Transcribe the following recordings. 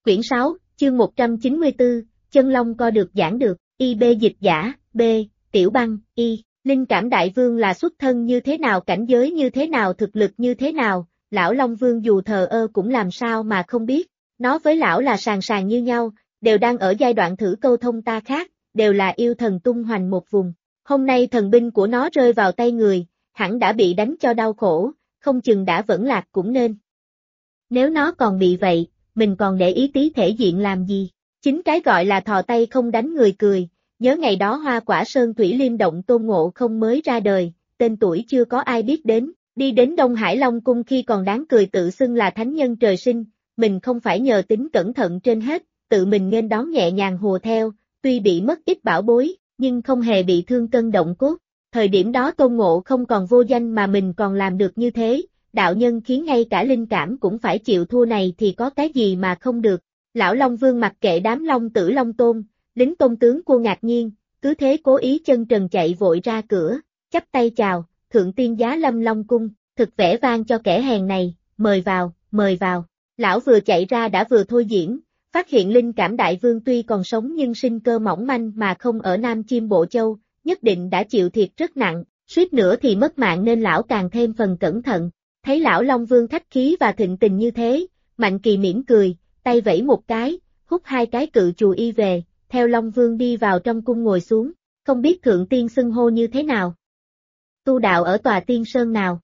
Quyển 6, chương 194, chân long co được giảng được, B dịch giả, B, Tiểu Băng, Linh Cảm Đại Vương là xuất thân như thế nào, cảnh giới như thế nào, thực lực như thế nào, lão Long Vương dù thờ ơ cũng làm sao mà không biết, nó với lão là sàn sàn như nhau, đều đang ở giai đoạn thử câu thông ta khác, đều là yêu thần tung hoành một vùng. Hôm nay thần binh của nó rơi vào tay người, hẳn đã bị đánh cho đau khổ, không chừng đã vẫn lạc cũng nên. Nếu nó còn bị vậy, mình còn để ý tí thể diện làm gì? Chính cái gọi là thò tay không đánh người cười, nhớ ngày đó Hoa Quả Sơn Thủy Liêm Động Tôn Ngộ Không mới ra đời, tên tuổi chưa có ai biết đến, đi đến Đông Hải Long Cung khi còn đáng cười tự xưng là thánh nhân trời sinh, mình không phải nhờ tính cẩn thận trên hết, tự mình nghênh đón nhẹ nhàng hùa theo, tuy bị mất ít bảo bối, nhưng không hề bị thương cân động cốt. Thời điểm đó Tôn Ngộ Không còn vô danh mà mình còn làm được như thế, đạo nhân khiến ngay cả Linh Cảm cũng phải chịu thua này thì có cái gì mà không được. Lão Long Vương mặc kệ đám Long Tử Long Tôn, lính tôn tướng cua ngạc nhiên, cứ thế cố ý chân trần chạy vội ra cửa, chắp tay chào, thượng tiên giá lâm Long Cung, thực vẻ vang cho kẻ hèn này, mời vào, mời vào. Lão vừa chạy ra đã vừa thôi diễn, phát hiện Linh Cảm Đại Vương tuy còn sống nhưng sinh cơ mỏng manh mà không ở Nam Chiêm Bộ Châu, nhất định đã chịu thiệt rất nặng, suýt nữa thì mất mạng nên lão càng thêm phần cẩn thận. Thấy lão Long Vương khách khí và thịnh tình như thế, Mạnh Kỳ mỉm cười, tay vẫy một cái, hút hai cái cự chù y về, theo Long Vương đi vào trong cung ngồi xuống, không biết thượng tiên xưng hô như thế nào. Tu đạo ở tòa tiên sơn nào?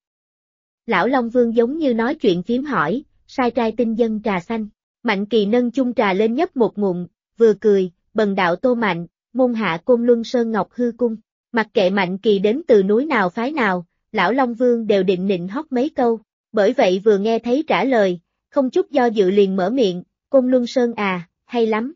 Lão Long Vương giống như nói chuyện phím hỏi, sai trai tinh dân trà xanh. Mạnh Kỳ nâng chung trà lên nhấp một ngụm, vừa cười, bần đạo Tô Mạnh, môn hạ Côn Luân Sơn Ngọc Hư Cung. Mặc kệ Mạnh Kỳ đến từ núi nào phái nào, lão Long Vương đều định nịnh hót mấy câu, bởi vậy vừa nghe thấy trả lời, không chút do dự liền mở miệng, Côn Luân Sơn à, hay lắm.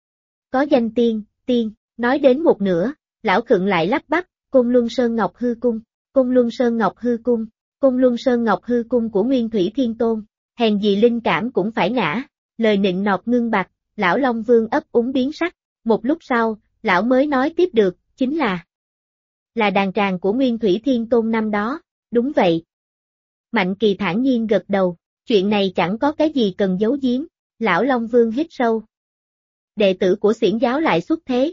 Có danh tiên, nói đến một nửa, lão khựng lại lắp bắp, Côn Luân Sơn Ngọc Hư Cung, Côn Luân Sơn Ngọc Hư Cung, Côn Luân Sơn Ngọc Hư Cung của Nguyên Thủy Thiên Tôn, hèn gì Linh Cảm cũng phải ngã, lời nịnh nọt ngưng bặt, lão Long Vương ấp úng biến sắc, một lúc sau, lão mới nói tiếp được, chính là đàn tràng của Nguyên Thủy Thiên Tôn năm đó, đúng vậy. Mạnh Kỳ thản nhiên gật đầu, chuyện này chẳng có cái gì cần giấu giếm, lão Long Vương hít sâu. Đệ tử của Xiển giáo lại xuất thế.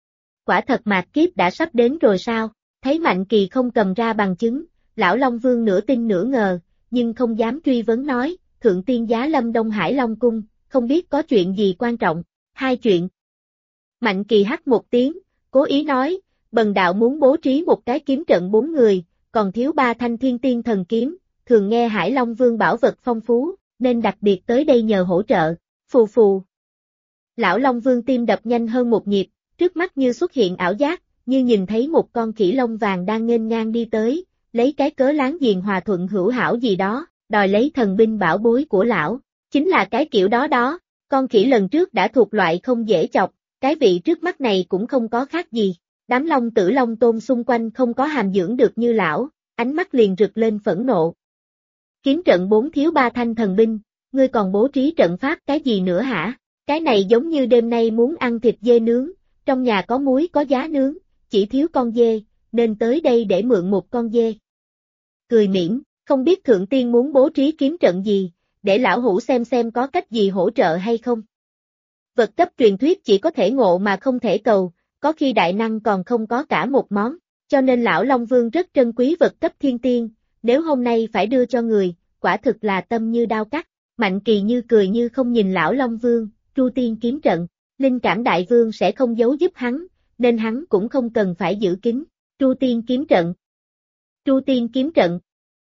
Quả thật mạt kiếp đã sắp đến rồi sao, thấy Mạnh Kỳ không cầm ra bằng chứng, lão Long Vương nửa tin nửa ngờ, nhưng không dám truy vấn nói, thượng tiên giá lâm Đông Hải Long Cung, không biết có chuyện gì quan trọng, hai chuyện. Mạnh Kỳ hắt một tiếng, cố ý nói, bần đạo muốn bố trí một cái kiếm trận 4 người, còn thiếu 3 thanh thiên tiên thần kiếm, thường nghe Hải Long Vương bảo vật phong phú, nên đặc biệt tới đây nhờ hỗ trợ, phù phù. Lão Long Vương tim đập nhanh hơn một nhịp, trước mắt như xuất hiện ảo giác, như nhìn thấy một con khỉ lông vàng đang nghênh ngang đi tới, lấy cái cớ láng giềng hòa thuận hữu hảo gì đó, đòi lấy thần binh bảo bối của lão, chính là cái kiểu đó đó, con khỉ lần trước đã thuộc loại không dễ chọc, cái vị trước mắt này cũng không có khác gì. Đám Long Tử Long Tôn xung quanh không có hàm dưỡng được như lão, ánh mắt liền rực lên phẫn nộ. Kiếm trận 4 thiếu 3 thanh thần binh, ngươi còn bố trí trận pháp cái gì nữa hả? Cái này giống như đêm nay muốn ăn thịt dê nướng, trong nhà có muối có giá nướng, chỉ thiếu con dê, nên tới đây để mượn một con dê. Cười mỉm, không biết thượng tiên muốn bố trí kiếm trận gì, để lão hủ xem có cách gì hỗ trợ hay không. Vật cấp truyền thuyết chỉ có thể ngộ mà không thể cầu. Có khi đại năng còn không có cả một món, cho nên lão Long Vương rất trân quý vật cấp thiên tiên, nếu hôm nay phải đưa cho người, quả thực là tâm như đao cắt. Mạnh Kỳ như cười như không nhìn lão Long Vương, Tru Tiên kiếm trận, Linh Cảm Đại Vương sẽ không giấu giúp hắn, nên hắn cũng không cần phải giữ kín. Tru Tiên kiếm trận, Tru Tiên kiếm trận.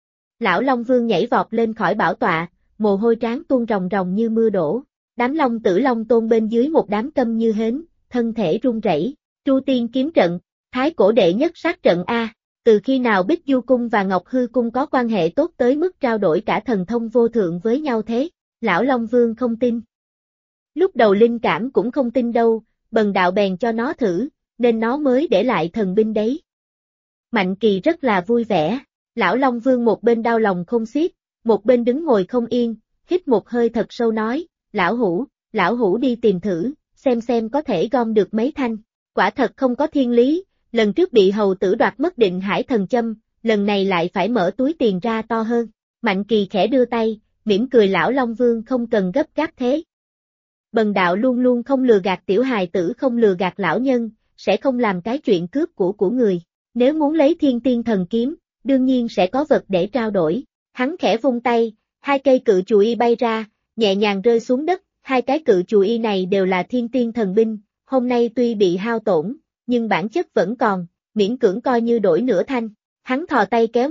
Lão Long Vương nhảy vọt lên khỏi bảo tọa, mồ hôi trán tuôn ròng ròng như mưa đổ, đám Long Tử Long Tôn bên dưới một đám câm như hến, thân thể run rẩy. Tru Tiên kiếm trận, thái cổ đệ nhất sát trận A, từ khi nào Bích Du Cung và Ngọc Hư Cung có quan hệ tốt tới mức trao đổi cả thần thông vô thượng với nhau thế? Lão Long Vương không tin. Lúc đầu Linh Cảm cũng không tin đâu, bần đạo bèn cho nó thử, nên nó mới để lại thần binh đấy. Mạnh Kỳ rất là vui vẻ, lão Long Vương một bên đau lòng không xiết, một bên đứng ngồi không yên, hít một hơi thật sâu nói, lão hủ đi tìm thử, xem có thể gom được mấy thanh. Quả thật không có thiên lý, lần trước bị hầu tử đoạt mất Định Hải thần châm, lần này lại phải mở túi tiền ra to hơn. Mạnh Kỳ khẽ đưa tay, mỉm cười lão Long Vương không cần gấp gáp thế. bần đạo luôn luôn không lừa gạt tiểu hài tử, không lừa gạt lão nhân, sẽ không làm cái chuyện cướp của người. Nếu muốn lấy thiên tiên thần kiếm, đương nhiên sẽ có vật để trao đổi. Hắn khẽ vung tay, hai cây cự chùy y bay ra, nhẹ nhàng rơi xuống đất, hai cái cự chùy y này đều là thiên tiên thần binh, hôm nay tuy bị hao tổn, nhưng bản chất vẫn còn, miễn cưỡng coi như đổi nửa thanh. Hắn thò tay kéo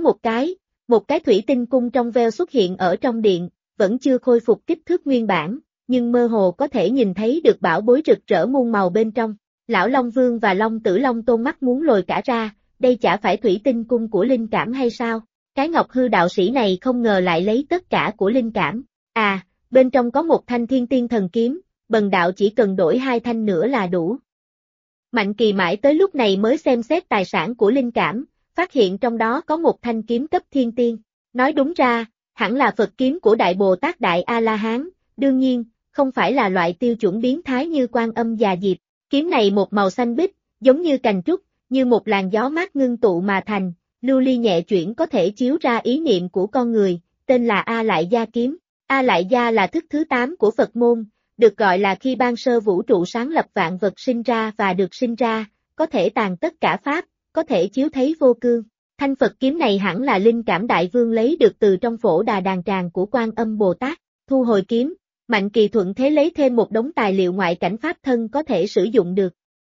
một cái thủy tinh cung trong veo xuất hiện ở trong điện, vẫn chưa khôi phục kích thước nguyên bản, nhưng mơ hồ có thể nhìn thấy được bảo bối rực rỡ muôn màu bên trong. Lão Long Vương và Long Tử Long Tôn mắt muốn lồi cả ra, đây chả phải thủy tinh cung của linh cảm hay sao? Cái Ngọc Hư đạo sĩ này không ngờ lại lấy tất cả của linh cảm. À, bên trong có một thanh thiên tiên thần kiếm, bần đạo chỉ cần đổi hai thanh nữa là đủ. Mạnh Kỳ mãi tới lúc này mới xem xét tài sản của linh cảm, phát hiện trong đó có một thanh kiếm cấp thiên tiên. Nói đúng ra, hẳn là Phật kiếm của Đại Bồ Tát Đại A-la-hán, đương nhiên, không phải là loại tiêu chuẩn biến thái như Quan Âm Già Diệp. Kiếm này một màu xanh biếc, giống như cành trúc, như một làn gió mát ngưng tụ mà thành, lưu ly nhẹ chuyển có thể chiếu ra ý niệm của con người, tên là A Lại Gia kiếm. A Lại Gia là thức thứ 8 của Phật môn, được gọi là khi ban sơ vũ trụ sáng lập vạn vật sinh ra và được sinh ra, có thể tàn tất cả pháp, có thể chiếu thấy vô cương. Thanh Phật kiếm này hẳn là linh cảm đại vương lấy được từ trong phổ đà đàn tràng của Quan Âm Bồ Tát. Thu hồi kiếm, Mạnh Kỳ thuận thế lấy thêm một đống tài liệu ngoại cảnh pháp thân có thể sử dụng được.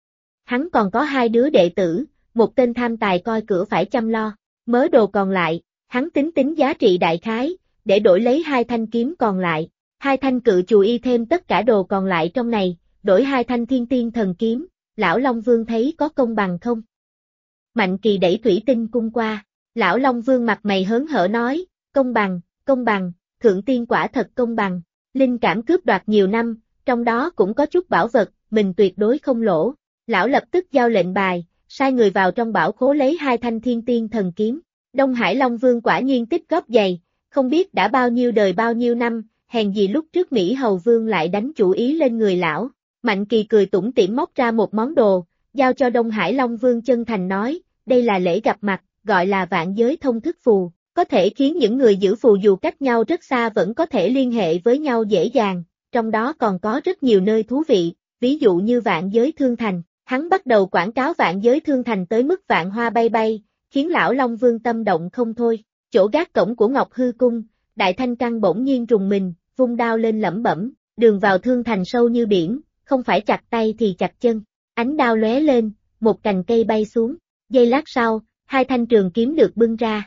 Hắn còn có hai đứa đệ tử, một tên tham tài coi cửa phải chăm lo, mớ đồ còn lại, hắn tính giá trị đại khái, để đổi lấy hai thanh kiếm còn lại, hai thanh cự chùy y thêm tất cả đồ còn lại trong này, đổi hai thanh thiên tiên thần kiếm, lão Long Vương thấy có công bằng không? Mạnh Kỳ đẩy thủy tinh cung qua, lão Long Vương mặt mày hớn hở nói, công bằng, thượng tiên quả thật công bằng, linh cảm cướp đoạt nhiều năm, trong đó cũng có chút bảo vật, mình tuyệt đối không lỗ. Lão lập tức giao lệnh bài, sai người vào trong bảo khố lấy hai thanh thiên tiên thần kiếm. Đông Hải Long Vương quả nhiên tích góp dày, không biết đã bao nhiêu đời bao nhiêu năm, hèn gì lúc trước Mỹ Hầu Vương lại đánh chủ ý lên người lão. Mạnh Kỳ cười tủm tỉm móc ra một món đồ, giao cho Đông Hải Long Vương chân thành nói, đây là lễ gặp mặt, gọi là vạn giới thông thức phù, có thể khiến những người giữ phù dù cách nhau rất xa vẫn có thể liên hệ với nhau dễ dàng, trong đó còn có rất nhiều nơi thú vị, ví dụ như vạn giới thương thành. Hắn bắt đầu quảng cáo vạn giới thương thành tới mức vạn hoa bay bay, khiến lão Long Vương tâm động không thôi. Chỗ gác cổng của Ngọc Hư Cung, Đại Thanh Căng bỗng nhiên rùng mình, vung đao lên lẩm bẩm, đường vào thương thành sâu như biển, không phải chặt tay thì chặt chân. Ánh đao lóe lên, một cành cây bay xuống, giây lát sau, hai thanh trường kiếm được bưng ra.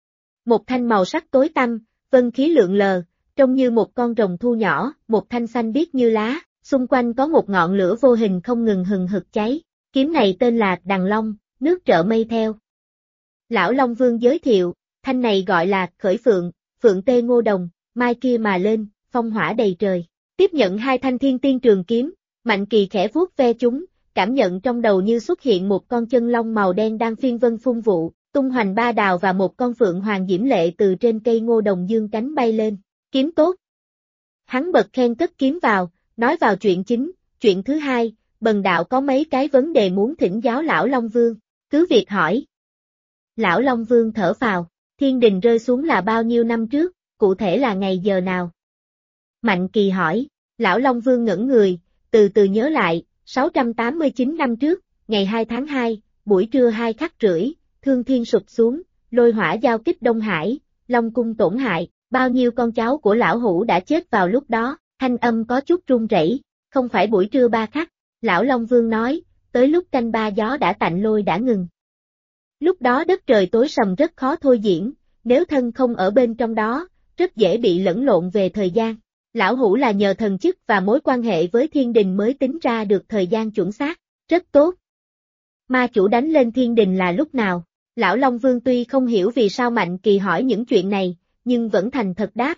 Một thanh màu sắc tối tăm, vân khí lượn lờ, trông như một con rồng thu nhỏ, một thanh xanh biếc như lá. Xung quanh có một ngọn lửa vô hình không ngừng hừng hực cháy, kiếm này tên là Đằng Long, nước trợ mây theo. Lão Long Vương giới thiệu, thanh này gọi là Khởi Phượng, Phượng tê ngô đồng, mai kia mà lên, phong hỏa đầy trời. Tiếp nhận hai thanh thiên tiên trường kiếm, Mạnh Kỳ khẽ vuốt ve chúng, cảm nhận trong đầu như xuất hiện một con chân long màu đen đang phiên vân phun vụ, tung hoành ba đào và một con phượng hoàng diễm lệ từ trên cây ngô đồng dương cánh bay lên. Kiếm tốt. Hắn bật khen cất kiếm vào. Nói vào chuyện chính, chuyện thứ hai, bần đạo có mấy cái vấn đề muốn thỉnh giáo lão Long Vương, cứ việc hỏi. Lão Long Vương thở phào, thiên đình rơi xuống là bao nhiêu năm trước, cụ thể là ngày giờ nào? Mạnh Kỳ hỏi, lão Long Vương ngẩn người, từ từ nhớ lại, 689 năm trước, ngày 2 tháng 2, buổi trưa 2 khắc rưỡi, thương thiên sụp xuống, lôi hỏa giao kích Đông Hải, Long cung tổn hại, bao nhiêu con cháu của lão hủ đã chết vào lúc đó. Thanh âm có chút run rẩy, không phải buổi trưa 3 khắc, lão Long Vương nói, tới lúc canh 3 gió đã tạnh lôi đã ngừng. Lúc đó đất trời tối sầm rất khó thôi diễn, nếu thân không ở bên trong đó, rất dễ bị lẫn lộn về thời gian. Lão hủ là nhờ thần chức và mối quan hệ với thiên đình mới tính ra được thời gian chuẩn xác, rất tốt. Ma chủ đánh lên thiên đình là lúc nào? Lão Long Vương tuy không hiểu vì sao Mạnh Kỳ hỏi những chuyện này, nhưng vẫn thành thật đáp,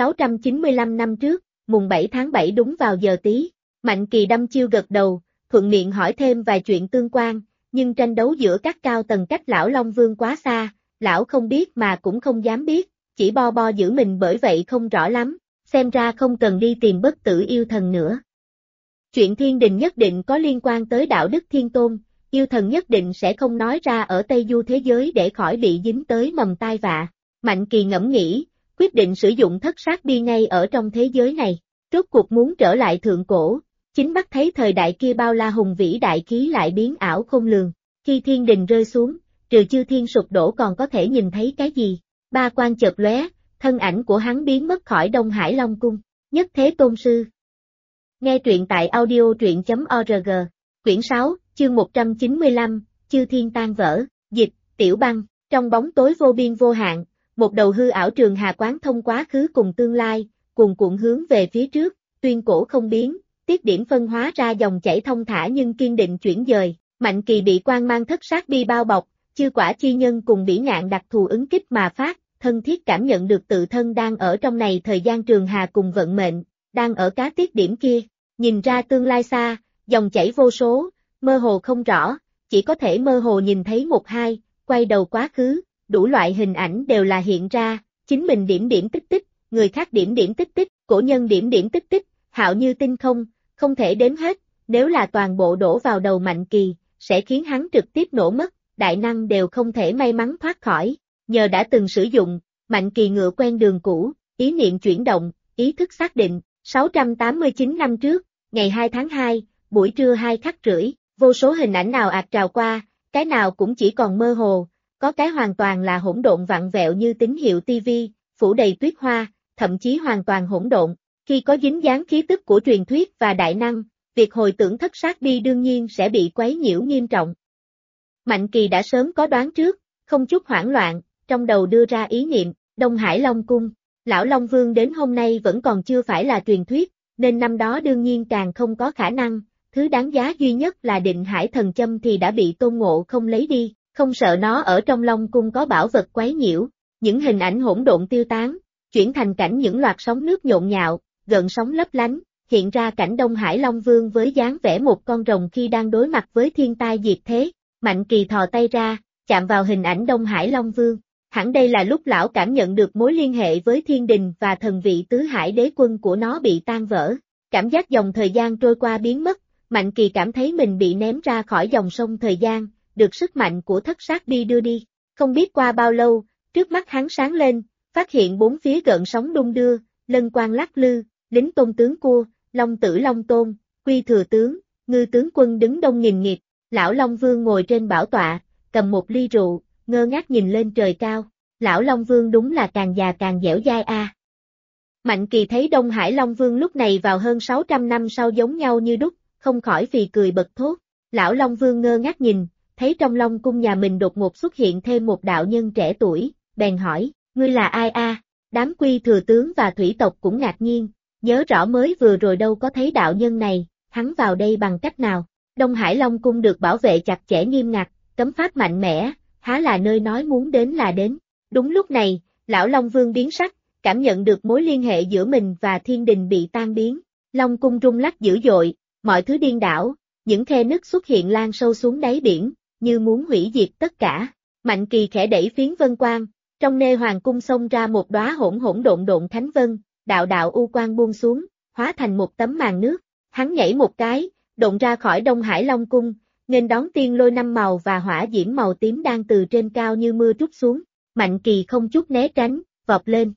695 năm trước. Mùng 7 tháng 7 đúng vào giờ tí, Mạnh Kỳ đăm chiêu gật đầu, thuận miệng hỏi thêm vài chuyện tương quan, nhưng tranh đấu giữa các cao tầng cách lão Long Vương quá xa, lão không biết mà cũng không dám biết, chỉ bo giữ mình bởi vậy không rõ lắm, xem ra không cần đi tìm bất tử yêu thần nữa. Chuyện thiên đình nhất định có liên quan tới đạo đức thiên tôn, yêu thần nhất định sẽ không nói ra ở Tây Du thế giới để khỏi bị dính tới mầm tai vạ. Mạnh Kỳ ngẫm nghĩ, quyết định sử dụng thất sát bi ngay ở trong thế giới này. rốt cuộc muốn trở lại thượng cổ, chính mắt thấy thời đại kia bao la hùng vĩ đại khí lại biến ảo khôn lường. Khi thiên đình rơi xuống, trừ chư thiên sụp đổ còn có thể nhìn thấy cái gì? Ba quang chợt lóe, thân ảnh của hắn biến mất khỏi Đông Hải Long Cung. Nhất Thế Tôn Sư. Nghe truyện tại audio.org. Quyển 6, chương 195, Chư Thiên Tan Vỡ. Dịch, Tiểu Băng. Trong bóng tối vô biên vô hạn, một đầu hư ảo trường hà quán thông quá khứ cùng tương lai, cuồn cuộn hướng về phía trước, tuyên cổ không biến, tiết điểm phân hóa ra dòng chảy thông thả nhưng kiên định chuyển dời. Mạnh Kỳ bị quang mang thất sát bi bao bọc, chư quả chi nhân cùng bỉ ngạn đặc thù ứng kích mà phát, thân thiết cảm nhận được tự thân đang ở trong này thời gian trường hà cùng vận mệnh, đang ở cá tiết điểm kia, nhìn ra tương lai xa, dòng chảy vô số, mơ hồ không rõ, chỉ có thể mơ hồ nhìn thấy một hai, quay đầu quá khứ, đủ loại hình ảnh đều là hiện ra, chính mình điểm điểm tích tích, người khác điểm điểm tích tích, cổ nhân điểm điểm tích tích, hạo như tinh không, không thể đếm hết, nếu là toàn bộ đổ vào đầu Mạnh Kỳ, sẽ khiến hắn trực tiếp nổ mất, đại năng đều không thể may mắn thoát khỏi, nhờ đã từng sử dụng, Mạnh Kỳ ngựa quen đường cũ, ý niệm chuyển động, ý thức xác định, 689 năm trước, ngày 2 tháng 2, buổi trưa 2 khắc rưỡi, vô số hình ảnh nào ạt trào qua, cái nào cũng chỉ còn mơ hồ, có cái hoàn toàn là hỗn độn vặn vẹo như tín hiệu TV, phủ đầy tuyết hoa, thậm chí hoàn toàn hỗn độn, khi có dính dáng khí tức của truyền thuyết và đại năng, việc hồi tưởng thất sát bi đương nhiên sẽ bị quấy nhiễu nghiêm trọng. Mạnh Kỳ đã sớm có đoán trước, không chút hoảng loạn, trong đầu đưa ra ý niệm, Đông Hải Long Cung, Lão Long Vương đến hôm nay vẫn còn chưa phải là truyền thuyết, nên năm đó đương nhiên càng không có khả năng, thứ đáng giá duy nhất là Định Hải Thần Châm thì đã bị Tôn Ngộ không lấy đi, không sợ nó ở trong Long Cung có bảo vật quấy nhiễu, những hình ảnh hỗn độn tiêu tán, chuyển thành cảnh những loạt sóng nước nhộn nhạo, gợn sóng lấp lánh, hiện ra cảnh Đông Hải Long Vương với dáng vẻ một con rồng khi đang đối mặt với thiên tai diệt thế. Mạnh Kỳ thò tay ra, chạm vào hình ảnh Đông Hải Long Vương. Hẳn đây là lúc lão cảm nhận được mối liên hệ với thiên đình và thần vị tứ hải đế quân của nó bị tan vỡ. Cảm giác dòng thời gian trôi qua biến mất, Mạnh Kỳ cảm thấy mình bị ném ra khỏi dòng sông thời gian, được sức mạnh của thất sát bi đưa đi. Không biết qua bao lâu, trước mắt hắn sáng lên, phát hiện bốn phía gợn sóng đung đưa, lân quang lắc lư, lính tôn tướng cua, Long Tử Long Tôn, Quy Thừa Tướng, Ngư Tướng Quân đứng đông nghìn nghịt. Lão Long Vương ngồi trên bảo tọa, cầm một ly rượu, ngơ ngác nhìn lên trời cao. Lão Long Vương đúng là càng già càng dẻo dai a. Mạnh Kỳ thấy Đông Hải Long Vương lúc này vào hơn 600 năm sau giống nhau như đúc, không khỏi phì cười bật thốt. Lão Long Vương ngơ ngác nhìn, thấy trong Long Cung nhà mình đột ngột xuất hiện thêm một đạo nhân trẻ tuổi, bèn hỏi, ngươi là ai a? Đám Quy Thừa Tướng và thủy tộc cũng ngạc nhiên, nhớ rõ mới vừa rồi đâu có thấy đạo nhân này, hắn vào đây bằng cách nào? Đông Hải Long Cung được bảo vệ chặt chẽ nghiêm ngặt, cấm pháp mạnh mẽ, há là nơi nói muốn đến là đến. Đúng lúc này, Lão Long Vương biến sắc, cảm nhận được mối liên hệ giữa mình và thiên đình bị tan biến. Long Cung rung lắc dữ dội, mọi thứ điên đảo, những khe nứt xuất hiện lan sâu xuống đáy biển, như muốn hủy diệt tất cả. Mạnh Kỳ khẽ đẩy phiến vân quang, trong nê hoàng cung xông ra một đóa hỗn hỗn độn độn thánh vân, đạo đạo u quang buông xuống, hóa thành một tấm màn nước. Hắn nhảy một cái, độn ra khỏi Đông Hải Long Cung, nghênh đón tiên lôi năm màu và hỏa diễm màu tím đang từ trên cao như mưa trút xuống. Mạnh Kỳ không chút né tránh, vọt lên,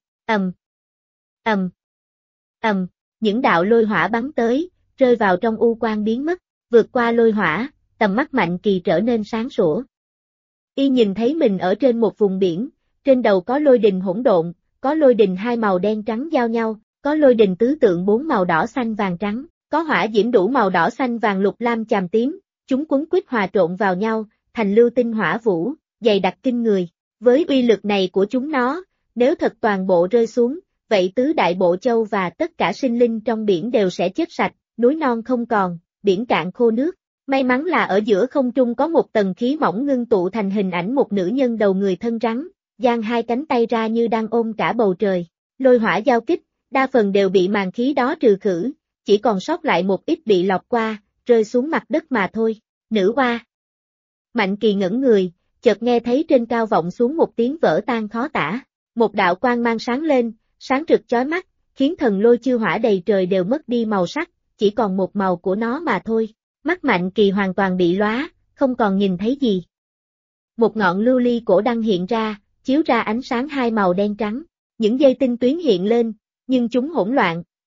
ầm, những đạo lôi hỏa bắn tới, rơi vào trong u quang biến mất, vượt qua lôi hỏa, tầm mắt Mạnh Kỳ trở nên sáng sủa. Y nhìn thấy mình ở trên một vùng biển, trên đầu có lôi đình hỗn độn, có lôi đình hai màu đen trắng giao nhau, có lôi đình tứ tượng bốn màu đỏ xanh vàng trắng. Có hỏa diễm đủ màu đỏ xanh vàng lục lam chàm tím, chúng quấn quýt hòa trộn vào nhau, thành lưu tinh hỏa vũ, dày đặc kinh người. Với uy lực này của chúng nó, nếu thật toàn bộ rơi xuống, vậy tứ đại bộ châu và tất cả sinh linh trong biển đều sẽ chết sạch, núi non không còn, biển cạn khô nước. May mắn là ở giữa không trung có một tầng khí mỏng ngưng tụ thành hình ảnh một nữ nhân đầu người thân rắn, dang hai cánh tay ra như đang ôm cả bầu trời. Lôi hỏa giao kích, đa phần đều bị màn khí đó trừ khử. Chỉ còn sót lại một ít bị lọc qua, rơi xuống mặt đất mà thôi. Nữ hoa. Mạnh Kỳ ngẩn người, chợt nghe thấy trên cao vọng xuống một tiếng vỡ tan khó tả. Một đạo quang mang sáng lên, sáng rực chói mắt, khiến thần lôi chiêu hỏa đầy trời đều mất đi màu sắc, chỉ còn một màu của nó mà thôi. Mắt Mạnh Kỳ hoàn toàn bị lóa, không còn nhìn thấy gì. Một ngọn lưu ly cổ đăng hiện ra, chiếu ra ánh sáng hai màu đen trắng. Những dây tinh tuyến hiện lên, nhưng chúng hỗn loạn,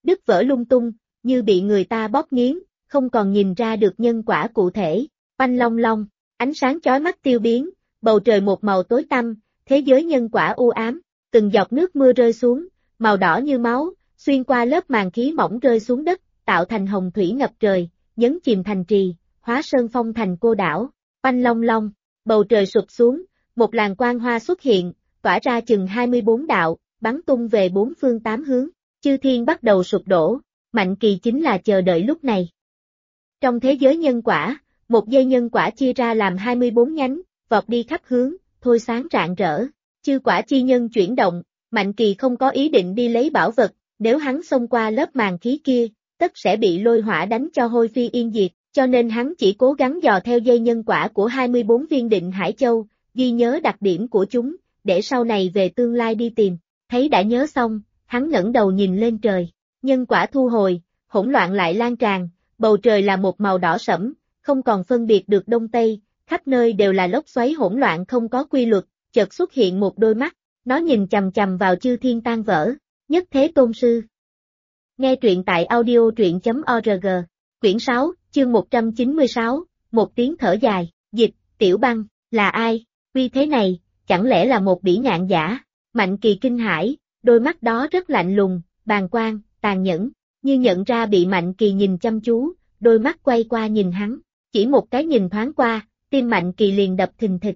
đứt vỡ lung tung, như bị người ta bóp nghiến, không còn nhìn ra được nhân quả cụ thể. Oanh long long, ánh sáng chói mắt tiêu biến, bầu trời một màu tối tăm, thế giới nhân quả u ám, từng giọt nước mưa rơi xuống, màu đỏ như máu, xuyên qua lớp màn khí mỏng rơi xuống đất, tạo thành hồng thủy ngập trời, nhấn chìm thành trì, hóa sơn phong thành cô đảo. Oanh long long, bầu trời sụp xuống, một làn quang hoa xuất hiện, tỏa ra chừng 24 đạo, bắn tung về bốn phương tám hướng, chư thiên bắt đầu sụp đổ, Mạnh Kỳ chính là chờ đợi lúc này. Trong thế giới nhân quả, một dây nhân quả chia ra làm 24 nhánh, vọt đi khắp hướng, thôi sáng rạng rỡ, chư quả chi nhân chuyển động, Mạnh Kỳ không có ý định đi lấy bảo vật, nếu hắn xông qua lớp màn khí kia, tất sẽ bị lôi hỏa đánh cho hôi phi yên diệt, cho nên hắn chỉ cố gắng dò theo dây nhân quả của 24 viên Định Hải Châu, ghi nhớ đặc điểm của chúng, để sau này về tương lai đi tìm. Thấy đã nhớ xong, hắn ngẩng đầu nhìn lên trời, nhân quả thu hồi, hỗn loạn lại lan tràn, bầu trời là một màu đỏ sẫm, không còn phân biệt được đông tây, khắp nơi đều là lốc xoáy hỗn loạn không có quy luật, chợt xuất hiện một đôi mắt, nó nhìn chằm chằm vào chư thiên tan vỡ, Nhất Thế Tôn Sư. Nghe truyện tại audio.truyện.org, quyển 6, chương 196, một tiếng thở dài, dịch, Tiểu Băng, là ai, uy thế này, chẳng lẽ là một bỉ ngạn giả? Mạnh Kỳ kinh hãi, đôi mắt đó rất lạnh lùng, bàng quan, tàn nhẫn, như nhận ra bị Mạnh Kỳ nhìn chăm chú, đôi mắt quay qua nhìn hắn, chỉ một cái nhìn thoáng qua, tim Mạnh Kỳ liền đập thình thịch.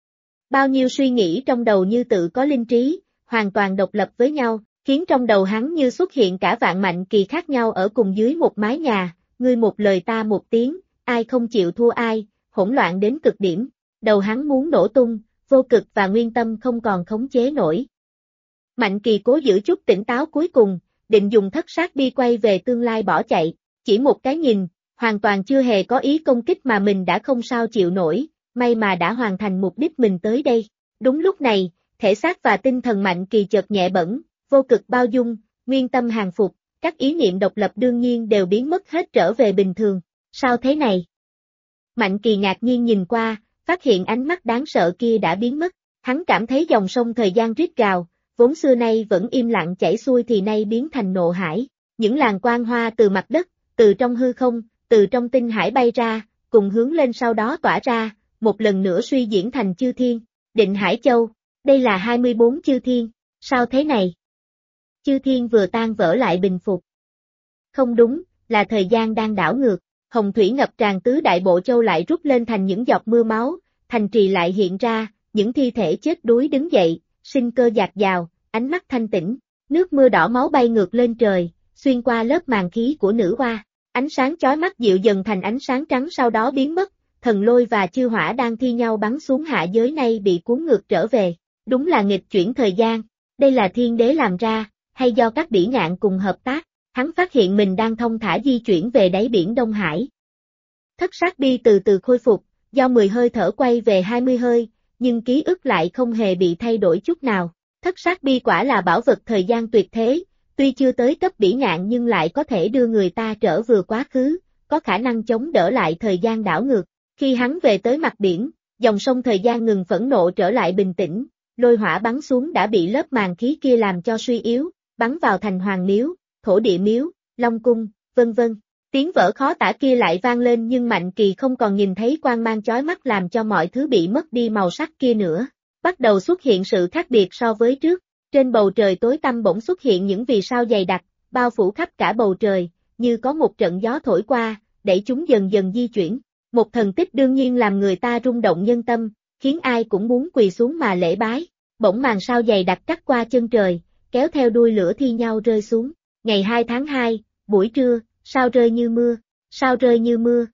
Bao nhiêu suy nghĩ trong đầu như tự có linh trí, hoàn toàn độc lập với nhau, khiến trong đầu hắn như xuất hiện cả vạn Mạnh Kỳ khác nhau ở cùng dưới một mái nhà, ngươi một lời ta một tiếng, ai không chịu thua ai, hỗn loạn đến cực điểm, đầu hắn muốn nổ tung, vô cực và nguyên tâm không còn khống chế nổi. Mạnh Kỳ cố giữ chút tỉnh táo cuối cùng, định dùng thất sát bi quay về tương lai bỏ chạy, chỉ một cái nhìn, hoàn toàn chưa hề có ý công kích mà mình đã không sao chịu nổi, may mà đã hoàn thành mục đích mình tới đây. Đúng lúc này, thể xác và tinh thần Mạnh Kỳ chợt nhẹ bẫng, vô cực bao dung, nguyên tâm hàng phục, các ý niệm độc lập đương nhiên đều biến mất hết trở về bình thường. Sao thế này? Mạnh Kỳ ngạc nhiên nhìn qua, phát hiện ánh mắt đáng sợ kia đã biến mất, hắn cảm thấy dòng sông thời gian rít gào, vốn xưa nay vẫn im lặng chảy xuôi thì nay biến thành nộ hải, những làn quang hoa từ mặt đất, từ trong hư không, từ trong tinh hải bay ra, cùng hướng lên sau đó tỏa ra, một lần nữa suy diễn thành chư thiên, Định Hải Châu, đây là 24 chư thiên, sao thế này? Chư thiên vừa tan vỡ lại bình phục. Không đúng, là thời gian đang đảo ngược, hồng thủy ngập tràn tứ đại bộ châu lại rút lên thành những giọt mưa máu, thành trì lại hiện ra, những thi thể chết đuối đứng dậy, sinh cơ dạt dào, ánh mắt thanh tĩnh, nước mưa đỏ máu bay ngược lên trời, xuyên qua lớp màn khí của nữ hoa, ánh sáng chói mắt dịu dần thành ánh sáng trắng sau đó biến mất, thần lôi và chư hỏa đang thi nhau bắn xuống hạ giới nay bị cuốn ngược trở về, đúng là nghịch chuyển thời gian, đây là thiên đế làm ra, hay do các bỉ ngạn cùng hợp tác, hắn phát hiện mình đang thông thả di chuyển về đáy biển Đông Hải. Thất sát bi từ từ khôi phục, do 10 hơi thở quay về 20 hơi, nhưng ký ức lại không hề bị thay đổi chút nào. Thất sát bi quả là bảo vật thời gian tuyệt thế, tuy chưa tới cấp bỉ ngạn nhưng lại có thể đưa người ta trở vừa quá khứ, có khả năng chống đỡ lại thời gian đảo ngược. Khi hắn về tới mặt biển, dòng sông thời gian ngừng phẫn nộ trở lại bình tĩnh, lôi hỏa bắn xuống đã bị lớp màn khí kia làm cho suy yếu, bắn vào thành Hoàng Miếu, Thổ Địa Miếu, Long Cung, vân vân. Tiếng vỡ khó tả kia lại vang lên nhưng Mạnh Kỳ không còn nhìn thấy quang mang chói mắt làm cho mọi thứ bị mất đi màu sắc kia nữa. Bắt đầu xuất hiện sự khác biệt so với trước, trên bầu trời tối tăm bỗng xuất hiện những vì sao dày đặc, bao phủ khắp cả bầu trời, như có một trận gió thổi qua, đẩy chúng dần dần di chuyển. Một thần tích đương nhiên làm người ta rung động nhân tâm, khiến ai cũng muốn quỳ xuống mà lễ bái. Bỗng màn sao dày đặc cắt qua chân trời, kéo theo đuôi lửa thi nhau rơi xuống. Ngày 2 tháng 2, buổi trưa, sao rơi như mưa, sao rơi như mưa.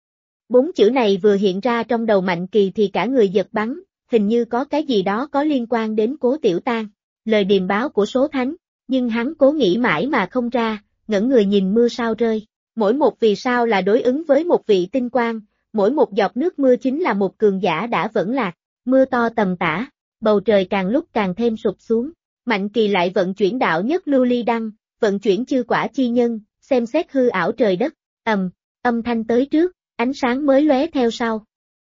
4 chữ này vừa hiện ra trong đầu Mạnh Kỳ thì cả người giật bắn, hình như có cái gì đó có liên quan đến Cố Tiểu Tang, lời điềm báo của số thánh, nhưng hắn cố nghĩ mãi mà không ra, ngẩn người nhìn mưa sao rơi. Mỗi một vì sao là đối ứng với một vị tinh quang, mỗi một giọt nước mưa chính là một cường giả đã vẫn lạc, mưa to tầm tã, bầu trời càng lúc càng thêm sụp xuống. Mạnh Kỳ lại vận chuyển đạo nhất lưu ly đăng, vận chuyển chư quả chi nhân, xem xét hư ảo trời đất, âm thanh tới trước, ánh sáng mới lóe theo sau.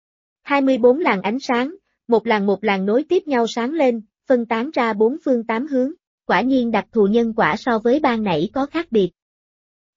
24 làn ánh sáng, một làn nối tiếp nhau sáng lên, phân tán ra bốn phương tám hướng, quả nhiên đặc thù nhân quả so với ban nãy có khác biệt,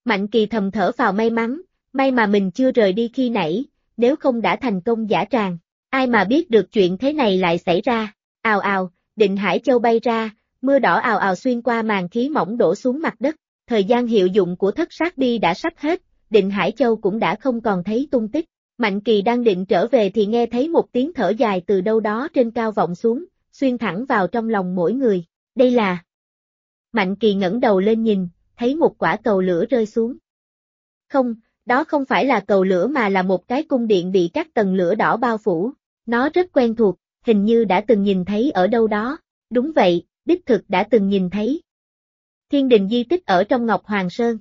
Mạnh Kỳ thầm thở vào may mắn, may mà mình chưa rời đi khi nãy, nếu không đã thành công giả tràng. Ai mà biết được chuyện thế này lại xảy ra. Ào ào, Định Hải Châu bay ra, mưa đỏ ào ào xuyên qua màn khí mỏng đổ xuống mặt đất. Thời gian hiệu dụng của thất sát bi đã sắp hết, Định Hải Châu cũng đã không còn thấy tung tích. Mạnh Kỳ đang định trở về thì nghe thấy một tiếng thở dài từ đâu đó trên cao vọng xuống, xuyên thẳng vào trong lòng mỗi người. Đây là... Mạnh Kỳ ngẩng đầu lên nhìn, thấy một quả cầu lửa rơi xuống. Không, đó không phải là cầu lửa mà là một cái cung điện bị các tầng lửa đỏ bao phủ. Nó rất quen thuộc, hình như đã từng nhìn thấy ở đâu đó. Đúng vậy, đích thực đã từng nhìn thấy. Thiên đình di tích ở trong Ngọc Hoàng Sơn.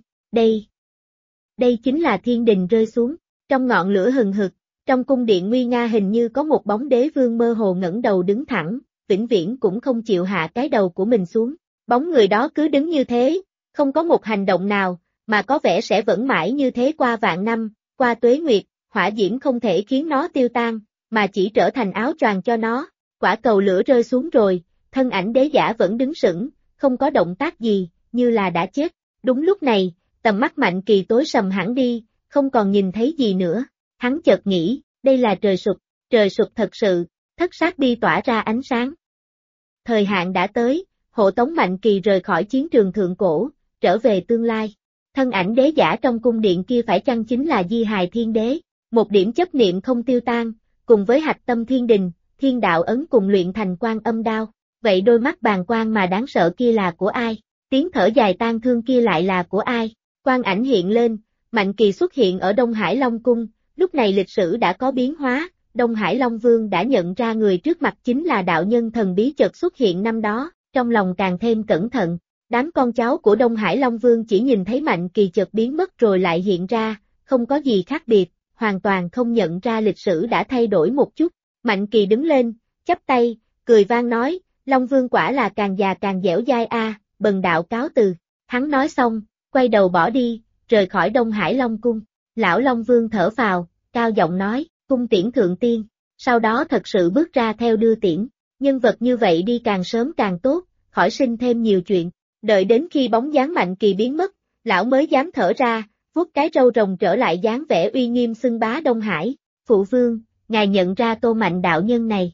Đây chính là thiên đình rơi xuống. Trong ngọn lửa hừng hực, trong cung điện nguy nga hình như có một bóng đế vương mơ hồ ngẩng đầu đứng thẳng, vĩnh viễn cũng không chịu hạ cái đầu của mình xuống. Bóng người đó cứ đứng như thế, không có một hành động nào, mà có vẻ sẽ vẫn mãi như thế qua vạn năm, qua tuế nguyệt, hỏa diễm không thể khiến nó tiêu tan, mà chỉ trở thành áo choàng cho nó. Quả cầu lửa rơi xuống rồi, thân ảnh đế giả vẫn đứng sững, không có động tác gì, như là đã chết. Đúng lúc này, tầm mắt Mạnh Kỳ tối sầm hẳn đi, không còn nhìn thấy gì nữa. Hắn chợt nghĩ, đây là trời sụp thật sự, thất sát bi tỏa ra ánh sáng. Thời hạn đã tới, hộ tống Mạnh Kỳ rời khỏi chiến trường thượng cổ, trở về tương lai. Thân ảnh đế giả trong cung điện kia phải chăng chính là Di Hài Thiên Đế, một điểm chấp niệm không tiêu tan, cùng với hạch tâm thiên đình, thiên đạo ấn cùng luyện thành Quan Âm đao. Vậy đôi mắt bàng quan mà đáng sợ kia là của ai? Tiếng thở dài tan thương kia lại là của ai? Quang ảnh hiện lên, Mạnh Kỳ xuất hiện ở Đông Hải Long Cung, lúc này lịch sử đã có biến hóa, Đông Hải Long Vương đã nhận ra người trước mặt chính là đạo nhân thần bí chợt xuất hiện năm đó, trong lòng càng thêm cẩn thận. Đám con cháu của Đông Hải Long Vương chỉ nhìn thấy Mạnh Kỳ chợt biến mất rồi lại hiện ra, không có gì khác biệt, hoàn toàn không nhận ra lịch sử đã thay đổi một chút. Mạnh Kỳ đứng lên, chắp tay, cười vang nói, Long Vương quả là càng già càng dẻo dai a, bần đạo cáo từ. Hắn nói xong, quay đầu bỏ đi, rời khỏi Đông Hải Long Cung. Lão Long Vương thở phào, cao giọng nói, cung tiễn thượng tiên, sau đó thật sự bước ra theo đưa tiễn. Nhân vật như vậy đi càng sớm càng tốt, khỏi sinh thêm nhiều chuyện. Đợi đến khi bóng dáng Mạnh Kỳ biến mất, lão mới dám thở ra, vuốt cái râu rồng trở lại dáng vẻ uy nghiêm xưng bá Đông Hải. Phụ vương, ngài nhận ra Tô Mạnh đạo nhân này.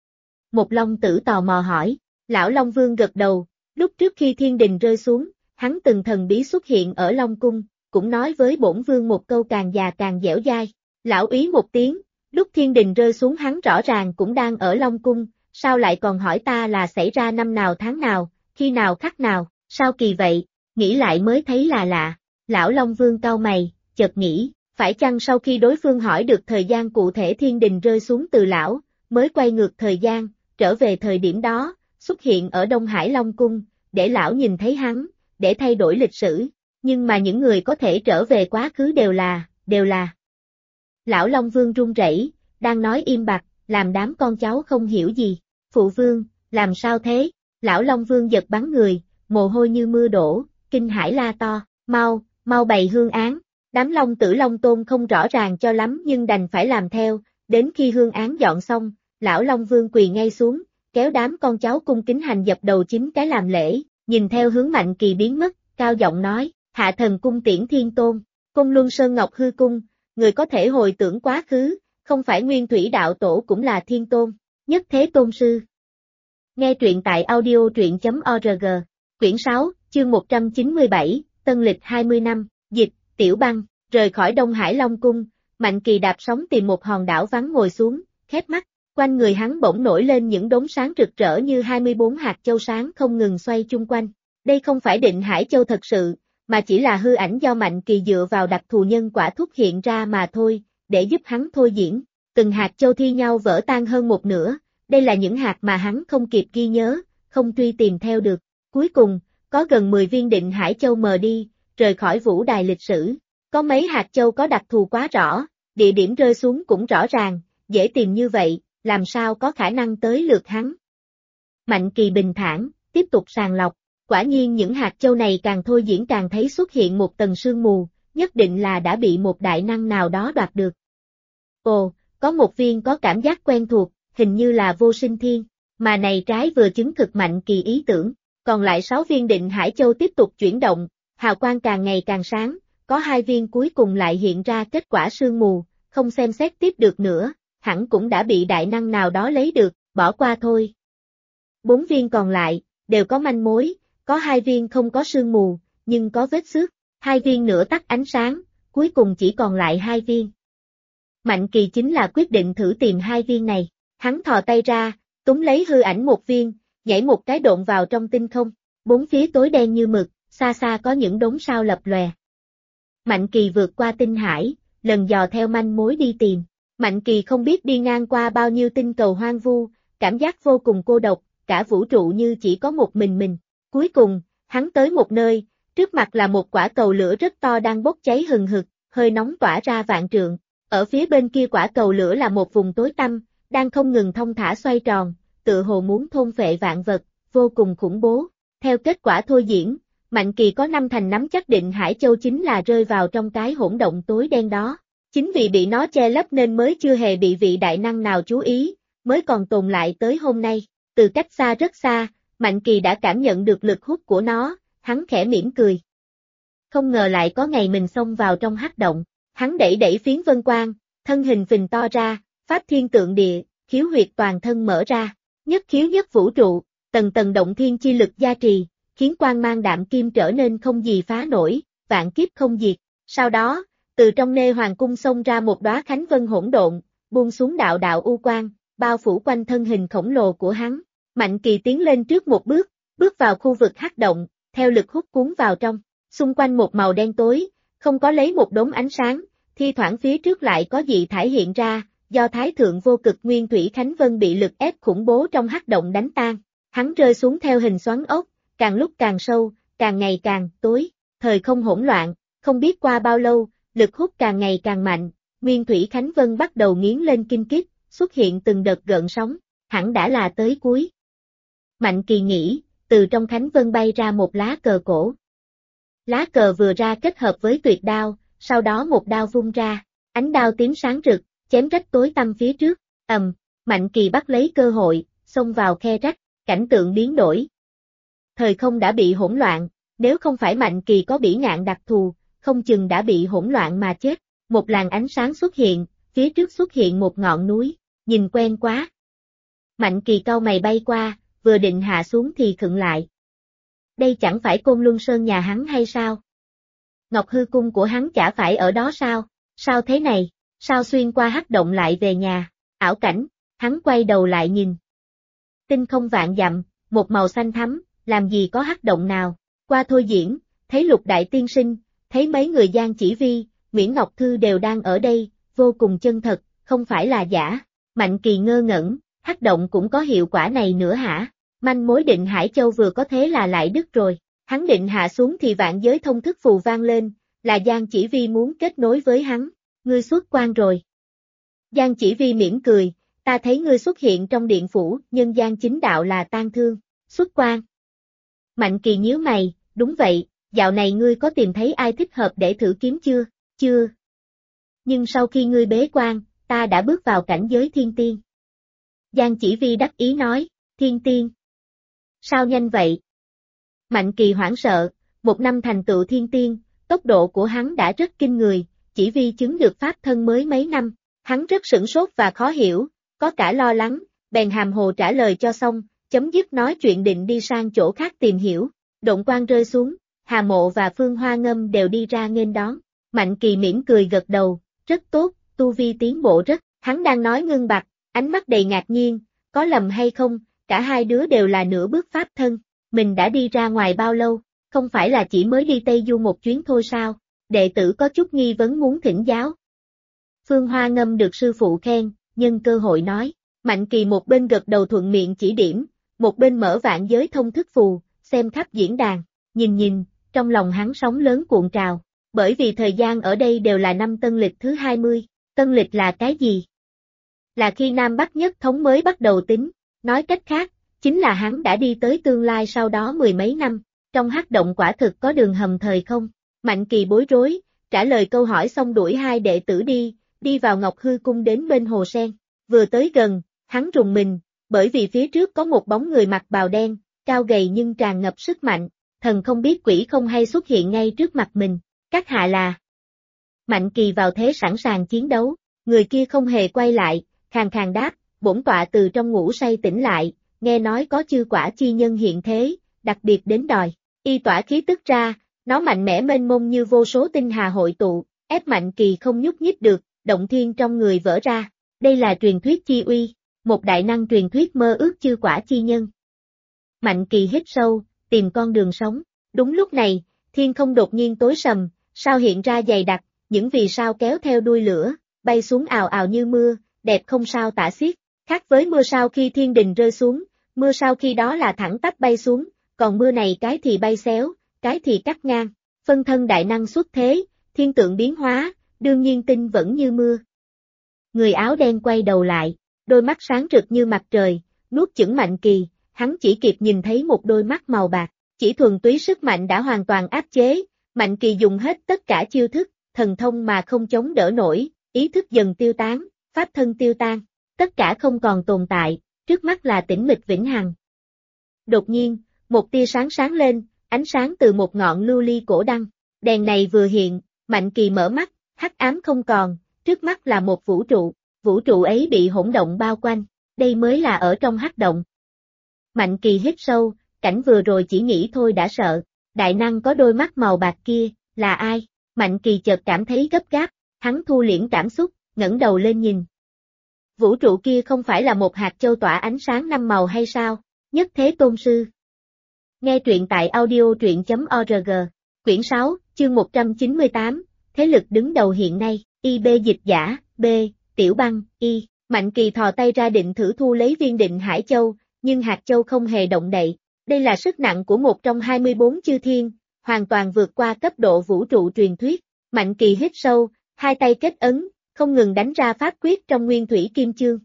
Một Long Tử tò mò hỏi, lão Long Vương gật đầu, lúc trước khi thiên đình rơi xuống, hắn từng thần bí xuất hiện ở Long Cung, cũng nói với bổn vương một câu càng già càng dẻo dai. Lão úy một tiếng, lúc thiên đình rơi xuống hắn rõ ràng cũng đang ở Long Cung, sao lại còn hỏi ta là xảy ra năm nào tháng nào, khi nào khắc nào, sao kỳ vậy, nghĩ lại mới thấy là lạ. Lão Long Vương cau mày, chợt nghĩ, phải chăng sau khi đối phương hỏi được thời gian cụ thể thiên đình rơi xuống từ lão, mới quay ngược thời gian, trở về thời điểm đó, xuất hiện ở Đông Hải Long Cung, để lão nhìn thấy hắn, để thay đổi lịch sử, nhưng mà những người có thể trở về quá khứ đều là. Lão Long Vương run rẩy, đang nói im bặt, làm đám con cháu không hiểu gì. Phụ vương, làm sao thế? Lão Long Vương giật bắn người, mồ hôi như mưa đổ, kinh hãi la to, mau bày hương án. Đám Long Tử Long Tôn không rõ ràng cho lắm nhưng đành phải làm theo, đến khi hương án dọn xong, lão Long Vương quỳ ngay xuống, kéo đám con cháu cung kính hành dập đầu 9 cái làm lễ, nhìn theo hướng Mạnh Kỳ biến mất, cao giọng nói, hạ thần cung tiễn thiên tôn, Côn Luân Sơn Ngọc Hư Cung, người có thể hồi tưởng quá khứ, không phải Nguyên Thủy Đạo Tổ cũng là thiên tôn, nhất thế tôn sư. Nghe truyện tại audio.org, quyển 6, chương 197, Tân lịch 20 năm, dịch, Tiểu Băng, rời khỏi Đông Hải Long Cung, Mạnh Kỳ đạp sóng tìm một hòn đảo vắng ngồi xuống, khép mắt, quanh người hắn bỗng nổi lên những đốm sáng rực rỡ như 24 hạt châu sáng không ngừng xoay chung quanh. Đây không phải Định Hải Châu thật sự, mà chỉ là hư ảnh do Mạnh Kỳ dựa vào đặc thù nhân quả thúc hiện ra mà thôi, để giúp hắn thôi diễn. Từng hạt châu thi nhau vỡ tan hơn một nửa, đây là những hạt mà hắn không kịp ghi nhớ, không truy tìm theo được. Cuối cùng, có gần 10 viên Định Hải Châu mờ đi, rời khỏi vũ đài lịch sử. Có mấy hạt châu có đặc thù quá rõ, địa điểm rơi xuống cũng rõ ràng, dễ tìm như vậy, làm sao có khả năng tới lượt hắn. Mạnh Kỳ bình thản, tiếp tục sàng lọc, quả nhiên những hạt châu này càng thôi diễn càng thấy xuất hiện một tầng sương mù, nhất định là đã bị một đại năng nào đó đoạt được. Ồ, có một viên có cảm giác quen thuộc, hình như là Vô Sinh Thiên, mà này trái vừa chứng thực Mạnh Kỳ ý tưởng, còn lại 6 viên Định Hải Châu tiếp tục chuyển động, hào quang càng ngày càng sáng, có 2 viên cuối cùng lại hiện ra kết quả sương mù, không xem xét tiếp được nữa, hẳn cũng đã bị đại năng nào đó lấy được, bỏ qua thôi. 4 viên còn lại, đều có manh mối, có 2 viên không có sương mù, nhưng có vết xước, 2 viên nữa tắt ánh sáng, cuối cùng chỉ còn lại 2 viên. Mạnh Kỳ chính là quyết định thử tìm 2 viên này, hắn thò tay ra, túm lấy hư ảnh một viên, nhảy một cái độn vào trong tinh không, 4 phía tối đen như mực, xa xa có những đốm sao lập lòe. Mạnh Kỳ vượt qua tinh hải, lần dò theo manh mối đi tìm. Mạnh Kỳ không biết đi ngang qua bao nhiêu tinh cầu hoang vu, cảm giác vô cùng cô độc, cả vũ trụ như chỉ có một mình. Cuối cùng, hắn tới một nơi, trước mặt là một quả cầu lửa rất to đang bốc cháy hừng hực, hơi nóng tỏa ra vạn trượng. Ở phía bên kia quả cầu lửa là một vùng tối tăm, đang không ngừng thong thả xoay tròn, tựa hồ muốn thôn phệ vạn vật, vô cùng khủng bố. Theo kết quả thôi diễn, Mạnh Kỳ có 5 thành nắm chắc định Hải Châu chính là rơi vào trong cái hỗn động tối đen đó. Chính vì bị nó che lấp nên mới chưa hề bị vị đại năng nào chú ý, mới còn tồn lại tới hôm nay. Từ cách xa rất xa, Mạnh Kỳ đã cảm nhận được lực hút của nó, hắn khẽ mỉm cười. Không ngờ lại có ngày mình xông vào trong hắc động, hắn đẩy phiến vân quang, thân hình phình to ra, pháp thiên tượng địa, khiếu huyệt toàn thân mở ra, nhất khiếu nhất vũ trụ, tầng tầng động thiên chi lực gia trì, khiến quang mang đạm kim trở nên không gì phá nổi, vạn kiếp không diệt. Sau đó, từ trong nê hoàng cung xông ra một đóa khánh vân hỗn độn, buông xuống đạo đạo u quang, bao phủ quanh thân hình khổng lồ của hắn. Mạnh Kỳ tiến lên trước một bước, bước vào khu vực hắc động, theo lực hút cuốn vào trong, xung quanh một màu đen tối, không có lấy một đốm ánh sáng, thi thoảng phía trước lại có dị thải hiện ra, do Thái Thượng Vô Cực Nguyên Thủy Khánh Vân bị lực ép khủng bố trong hắc động đánh tan. Hắn rơi xuống theo hình xoắn ốc, càng lúc càng sâu, càng ngày càng tối, thời không hỗn loạn, không biết qua bao lâu, lực hút càng ngày càng mạnh, Nguyên Thủy Khánh Vân bắt đầu nghiến lên kinh kít, xuất hiện từng đợt gợn sóng, hẳn đã là tới cuối. Mạnh Kỳ nghĩ, từ trong Khánh Vân bay ra một lá cờ cổ. Lá cờ vừa ra kết hợp với tuyệt đao, sau đó một đao vung ra, ánh đao tím sáng rực, chém rách tối tăm phía trước, Mạnh Kỳ bắt lấy cơ hội, xông vào khe rách, cảnh tượng biến đổi. Thời không đã bị hỗn loạn, nếu không phải Mạnh Kỳ có bỉ ngạn đặc thù, không chừng đã bị hỗn loạn mà chết. Một làn ánh sáng xuất hiện, phía trước xuất hiện một ngọn núi, nhìn quen quá. Mạnh Kỳ cau mày bay qua, vừa định hạ xuống thì khựng lại. Đây chẳng phải Côn Luân Sơn nhà hắn hay sao? Ngọc Hư Cung của hắn chả phải ở đó sao? Sao thế này? Sao xuyên qua hắc động lại về nhà? Ảo cảnh, hắn quay đầu lại nhìn. Tinh không vạn dặm, một màu xanh thắm, làm gì có hắc động nào? Qua thôi diễn, thấy Lục Đại Tiên Sinh, thấy mấy người Giang Chỉ Vi, Nguyễn Ngọc Thư đều đang ở đây, vô cùng chân thật, không phải là giả. Mạnh Kỳ ngơ ngẩn, hắc động cũng có hiệu quả này nữa hả? Manh mối định Hải Châu vừa có thế là lại đứt rồi. Hắn định hạ xuống thì vạn giới thông thức phù vang lên, là Giang Chỉ Vi muốn kết nối với hắn. Ngươi xuất quan rồi. Giang Chỉ Vi mỉm cười, ta thấy ngươi xuất hiện trong điện phủ, nhân gian chính đạo là tang thương. Xuất quan. Mạnh Kỳ nhíu mày, đúng vậy, dạo này ngươi có tìm thấy ai thích hợp để thử kiếm chưa? Chưa. Nhưng sau khi ngươi bế quan, ta đã bước vào cảnh giới thiên tiên. Giang Chỉ Vi đắc ý nói, thiên tiên. Sao nhanh vậy? Mạnh Kỳ hoảng sợ, một năm thành tựu thiên tiên, tốc độ của hắn đã rất kinh người, Chỉ Vi chứng được pháp thân mới mấy năm, hắn rất sửng sốt và khó hiểu, có cả lo lắng, bèn hàm hồ trả lời cho xong, chấm dứt nói chuyện định đi sang chỗ khác tìm hiểu. Độn quang rơi xuống, Hà Mộ và Phương Hoa Ngâm đều đi ra nghênh đón. Mạnh Kỳ mỉm cười gật đầu, rất tốt, tu vi tiến bộ rất, hắn đang nói ngưng bặt, ánh mắt đầy ngạc nhiên, có lầm hay không, cả hai đứa đều là nửa bước pháp thân, mình đã đi ra ngoài bao lâu, không phải là chỉ mới đi Tây Du một chuyến thôi sao, đệ tử có chút nghi vấn muốn thỉnh giáo. Phương Hoa Ngâm được sư phụ khen, nhân cơ hội nói, Mạnh Kỳ một bên gật đầu thuận miệng chỉ điểm, một bên mở vạn giới thông thức phù, xem khắp diễn đàn, nhìn, trong lòng hắn sóng lớn cuộn trào, bởi vì thời gian ở đây đều là năm tân lịch thứ 20, tân lịch là cái gì? Là khi Nam Bắc nhất thống mới bắt đầu tính, nói cách khác, chính là hắn đã đi tới tương lai sau đó mười mấy năm, trong hắc động quả thực có đường hầm thời không? Mạnh Kỳ bối rối, trả lời câu hỏi xong đuổi hai đệ tử đi vào Ngọc Hư Cung đến bên hồ sen, vừa tới gần, hắn rùng mình, bởi vì phía trước có một bóng người mặc bào đen, cao gầy nhưng tràn ngập sức mạnh, thần không biết quỷ không hay xuất hiện ngay trước mặt mình, Các hạ là. Mạnh Kỳ vào thế sẵn sàng chiến đấu, người kia không hề quay lại, khàn khàn đáp, bổn tọa từ trong ngủ say tỉnh lại, nghe nói có chư quả chi nhân hiện thế, đặc biệt đến đòi. Y tỏa khí tức ra, nó mạnh mẽ mênh mông như vô số tinh hà hội tụ, ép Mạnh Kỳ không nhúc nhích được, động thiên trong người vỡ ra. Đây là truyền thuyết chi uy, một đại năng truyền thuyết mơ ước chư quả chi nhân. Mạnh Kỳ hít sâu, tìm con đường sống. Đúng lúc này, thiên không đột nhiên tối sầm, sao hiện ra dày đặc, những vì sao kéo theo đuôi lửa, bay xuống ào ào như mưa, đẹp không sao tả xiết. Khác với mưa sao khi thiên đình rơi xuống, mưa sao khi đó là thẳng tắp bay xuống, còn mưa này cái thì bay xéo, cái thì cắt ngang. Phân thân đại năng xuất thế, thiên tượng biến hóa, đương nhiên tinh vẫn như mưa. Người áo đen quay đầu lại, đôi mắt sáng rực như mặt trời, nuốt chửng Mạnh Kỳ, hắn chỉ kịp nhìn thấy một đôi mắt màu bạc, chỉ thuần túy sức mạnh đã hoàn toàn áp chế, Mạnh Kỳ dùng hết tất cả chiêu thức, thần thông mà không chống đỡ nổi, ý thức dần tiêu tán, pháp thân tiêu tan, tất cả không còn tồn tại, trước mắt là tĩnh mịch vĩnh hằng. Đột nhiên, một tia sáng sáng lên, ánh sáng từ một ngọn lưu ly cổ đăng, đèn này vừa hiện, Mạnh Kỳ mở mắt, hắc ám không còn, trước mắt là một vũ trụ ấy bị hỗn động bao quanh, đây mới là ở trong hắc động. Mạnh Kỳ hít sâu, cảnh vừa rồi chỉ nghĩ thôi đã sợ, đại năng có đôi mắt màu bạc kia, là ai? Mạnh Kỳ chợt cảm thấy gấp gáp, hắn thu liễm cảm xúc, ngẩng đầu lên nhìn. Vũ trụ kia không phải là một hạt châu tỏa ánh sáng năm màu hay sao? Nhất Thế Tôn Sư. Nghe truyện tại audio.truyện.org, quyển 6, chương 198, thế lực đứng đầu hiện nay, IB dịch giả, B, Tiểu Băng, Y. Mạnh Kỳ thò tay ra định thử thu lấy viên Định Hải Châu, nhưng hạt châu không hề động đậy. Đây là sức nặng của một trong 24 chư thiên, hoàn toàn vượt qua cấp độ vũ trụ truyền thuyết. Mạnh Kỳ hít sâu, hai tay kết ấn, không ngừng đánh ra pháp quyết trong nguyên thủy kim chương.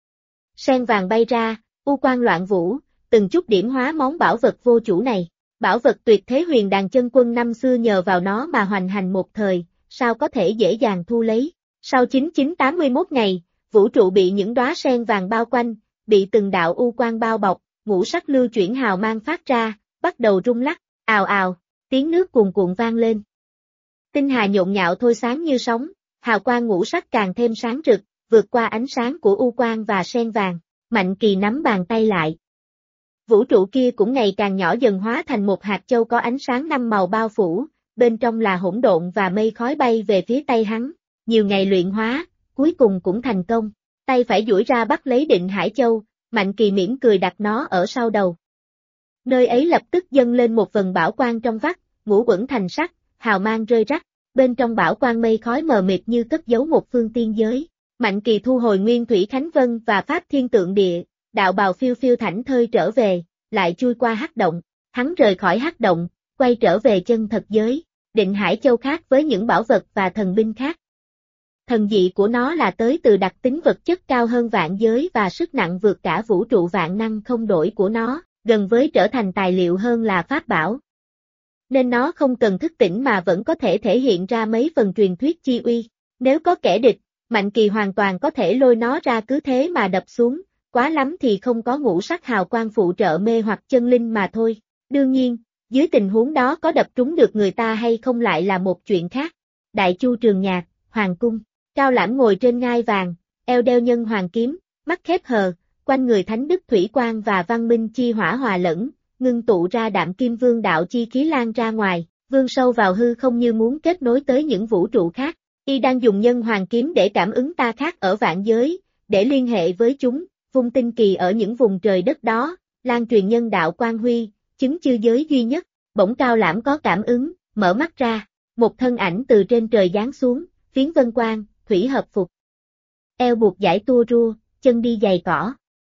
Sen vàng bay ra, u quang loạn vũ, từng chút điểm hóa món bảo vật vô chủ này. Bảo vật tuyệt thế Huyền Đàn Chân Quân năm xưa nhờ vào nó mà hoành hành một thời, sao có thể dễ dàng thu lấy. Sau 9981 ngày, vũ trụ bị những đóa sen vàng bao quanh, bị từng đạo u quang bao bọc, ngũ sắc lưu chuyển hào mang phát ra, bắt đầu rung lắc, ào ào, tiếng nước cuồn cuộn vang lên. Tinh hà nhộn nhạo thôi sáng như sóng, hào quang ngũ sắc càng thêm sáng rực, vượt qua ánh sáng của u quang và sen vàng. Mạnh Kỳ nắm bàn tay lại. Vũ trụ kia cũng ngày càng nhỏ dần hóa thành một hạt châu có ánh sáng năm màu bao phủ, bên trong là hỗn độn và mây khói bay về phía tay hắn. Nhiều ngày luyện hóa, cuối cùng cũng thành công. Tay phải duỗi ra bắt lấy Định Hải Châu, Mạnh Kỳ mỉm cười đặt nó ở sau đầu. Nơi ấy lập tức dâng lên một vầng bảo quang trong vắt, ngũ uẩn thành sắc, hào mang rơi rắc, bên trong bảo quang mây khói mờ mịt như cất giấu một phương tiên giới. Mạnh Kỳ thu hồi Nguyên Thủy Khánh Vân và Pháp Thiên Tượng Địa, đạo bào phiêu phiêu thảnh thơi trở về, lại chui qua hắc động, hắn rời khỏi hắc động, quay trở về chân thật giới. Định Hải Châu khác với những bảo vật và thần binh khác. Thần dị của nó là tới từ đặc tính vật chất cao hơn vạn giới và sức nặng vượt cả vũ trụ vạn năng không đổi của nó, gần với trở thành tài liệu hơn là pháp bảo. Nên nó không cần thức tỉnh mà vẫn có thể thể hiện ra mấy phần truyền thuyết chi uy. Nếu có kẻ địch, Mạnh Kỳ hoàn toàn có thể lôi nó ra cứ thế mà đập xuống, quá lắm thì không có ngũ sắc hào quang phụ trợ mê hoặc chân linh mà thôi. Đương nhiên, dưới tình huống đó có đập trúng được người ta hay không lại là một chuyện khác. Đại Chu Trường Nhạc, Hoàng Cung, Cao Lãm ngồi trên ngai vàng, eo đeo nhân hoàng kiếm, mắt khép hờ, quanh người thánh đức thủy quang và văn minh chi hỏa hòa lẫn, ngưng tụ ra đạm kim vương đạo chi khí lan ra ngoài, vươn sâu vào hư không như muốn kết nối tới những vũ trụ khác. Y đang dùng nhân hoàng kiếm để cảm ứng ta khác ở vạn giới, để liên hệ với chúng, vung tinh kỳ ở những vùng trời đất đó, lan truyền nhân đạo quang huy, chứng chư giới duy nhất. Bỗng Cao Lãm có cảm ứng, mở mắt ra, một thân ảnh từ trên trời giáng xuống, phiến vân quang, thủy hợp phục. Eo buộc dải tua rua, chân đi giày cỏ.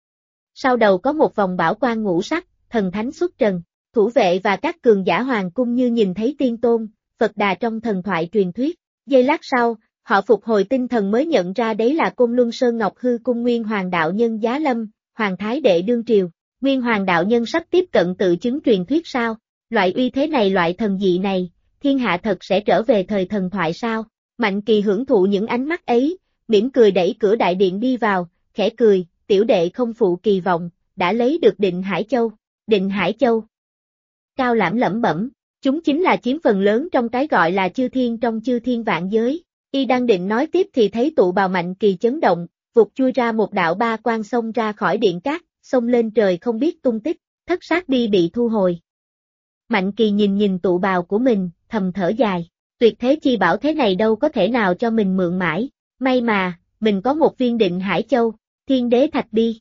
Sau đầu có một vòng bảo quang ngũ sắc, thần thánh xuất trần, thủ vệ và các cường giả hoàng cung như nhìn thấy tiên tôn, Phật Đà trong thần thoại truyền thuyết. Giây lát sau, họ phục hồi tinh thần mới nhận ra đấy là Côn Luân Sơn Ngọc Hư Cung Nguyên Hoàng Đạo Nhân Giá Lâm, Hoàng Thái Đệ đương triều. Nguyên Hoàng Đạo Nhân sắp tiếp cận tự chứng truyền thuyết sao? Loại uy thế này, loại thần dị này, thiên hạ thật sẽ trở về thời thần thoại sao? Mạnh Kỳ hưởng thụ những ánh mắt ấy, mỉm cười đẩy cửa đại điện đi vào, khẽ cười, tiểu đệ không phụ kỳ vọng, đã lấy được Định Hải Châu. Định Hải Châu. Cao Lãm lẩm bẩm, Chúng chính là chiếm phần lớn trong cái gọi là chư thiên trong chư thiên vạn giới. Y đang định nói tiếp thì thấy tụ bào Mạnh Kỳ chấn động, vụt chui ra một đạo ba quang xông ra khỏi điện cát, xông lên trời không biết tung tích, thất sát bi bị thu hồi. Mạnh Kỳ nhìn tụ bào của mình, thầm thở dài, tuyệt thế chi bảo thế này đâu có thể nào cho mình mượn mãi, may mà, mình có một viên Định Hải Châu, Thiên Đế Thạch Bi.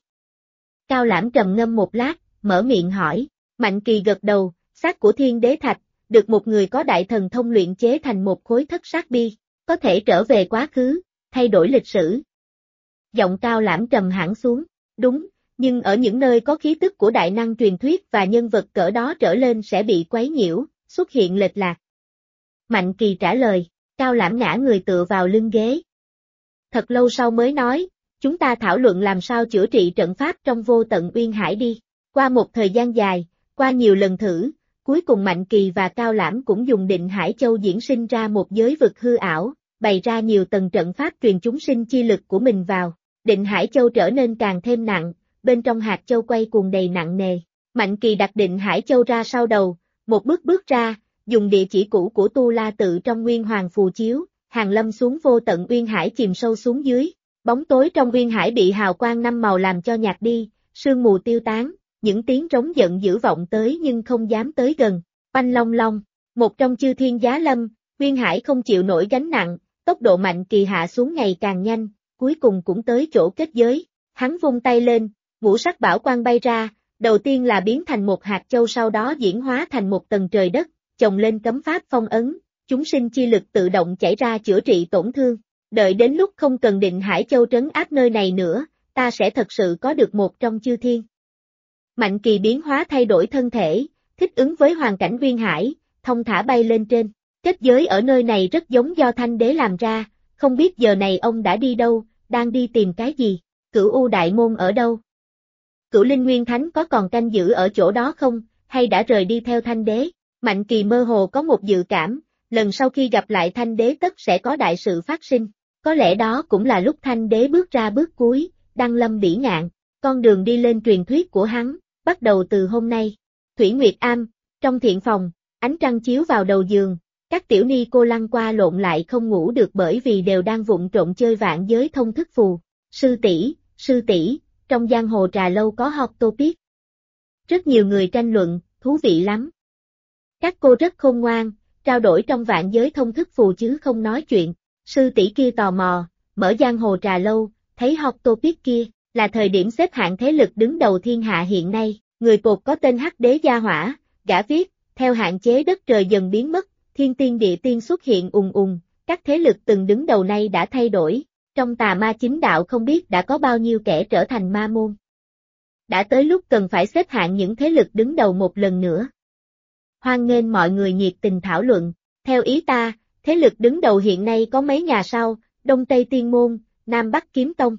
Cao Lãm trầm ngâm một lát, mở miệng hỏi, Mạnh Kỳ gật đầu, xác của Thiên Đế Thạch, được một người có đại thần thông luyện chế thành một khối thất sát bi, có thể trở về quá khứ, thay đổi lịch sử. Giọng Cao Lãm trầm hẳn xuống, đúng, nhưng ở những nơi có khí tức của đại năng truyền thuyết và nhân vật cỡ đó trở lên sẽ bị quấy nhiễu, xuất hiện lệch lạc. Mạnh Kỳ trả lời, Cao Lãm ngã người tựa vào lưng ghế. Thật lâu sau mới nói, chúng ta thảo luận làm sao chữa trị trận pháp trong Vô Tận Uyên Hải đi. Qua một thời gian dài, qua nhiều lần thử, cuối cùng Mạnh Kỳ và Cao Lãm cũng dùng Định Hải Châu diễn sinh ra một giới vực hư ảo, bày ra nhiều tầng trận pháp truyền chúng sinh chi lực của mình vào. Định Hải Châu trở nên càng thêm nặng, bên trong hạt châu quay cuồng đầy nặng nề. Mạnh Kỳ đặt Định Hải Châu ra sau đầu, một bước ra, dùng địa chỉ cũ của Tu La Tự trong Nguyên Hoàng phù chiếu, hàng lâm xuống Vô Tận Uyên Hải chìm sâu xuống dưới. Bóng tối trong Uyên Hải bị hào quang năm màu làm cho nhạt đi, sương mù tiêu tán, những tiếng trống giận dữ vọng tới nhưng không dám tới gần. Oanh long long, một trong chư thiên giá lâm, Uyên Hải không chịu nổi gánh nặng, tốc độ Mạnh Kỳ hạ xuống ngày càng nhanh, cuối cùng cũng tới chỗ kết giới. Hắn vung tay lên, ngũ sắc bảo quang bay ra, đầu tiên là biến thành một hạt châu, sau đó diễn hóa thành một tầng trời đất, chồng lên cấm pháp phong ấn, chúng sinh chi lực tự động chảy ra chữa trị tổn thương. Đợi đến lúc không cần Định Hải Châu trấn áp nơi này nữa, ta sẽ thật sự có được một trong chư thiên. Mạnh Kỳ biến hóa thay đổi thân thể, thích ứng với hoàn cảnh Uyên Hải, thông thả bay lên trên. Kết giới ở nơi này rất giống do Thanh Đế làm ra, không biết giờ này ông đã đi đâu, đang đi tìm cái gì, Cửu U Đại Môn ở đâu? Cửu Linh Nguyên Thánh có còn canh giữ ở chỗ đó không, hay đã rời đi theo Thanh Đế? Mạnh Kỳ mơ hồ có một dự cảm, lần sau khi gặp lại Thanh Đế tất sẽ có đại sự phát sinh. Có lẽ đó cũng là lúc Thanh Đế bước ra bước cuối, đăng lâm bỉ ngạn, con đường đi lên truyền thuyết của hắn, bắt đầu từ hôm nay. Thủy Nguyệt Am, trong thiện phòng, ánh trăng chiếu vào đầu giường, các tiểu ni cô lăn qua lộn lại không ngủ được bởi vì đều đang vụng trộn chơi vạn giới thông thức phù. Sư tỷ, trong giang hồ trà lâu có hot topic. Rất nhiều người tranh luận, thú vị lắm. Các cô rất khôn ngoan, trao đổi trong vạn giới thông thức phù chứ không nói chuyện. Sư tỷ kia tò mò, mở giang hồ trà lâu, thấy hot topic kia, là thời điểm xếp hạng thế lực đứng đầu thiên hạ hiện nay, người cột có tên Hắc Đế Gia Hỏa, gã viết, theo hạn chế đất trời dần biến mất, thiên tiên địa tiên xuất hiện ùng ùng, các thế lực từng đứng đầu nay đã thay đổi, trong tà ma chính đạo không biết đã có bao nhiêu kẻ trở thành ma môn. Đã tới lúc cần phải xếp hạng những thế lực đứng đầu một lần nữa. Hoan nghênh mọi người nhiệt tình thảo luận, theo ý ta, thế lực đứng đầu hiện nay có mấy nhà sau, Đông Tây Tiên Môn, Nam Bắc Kiếm Tông.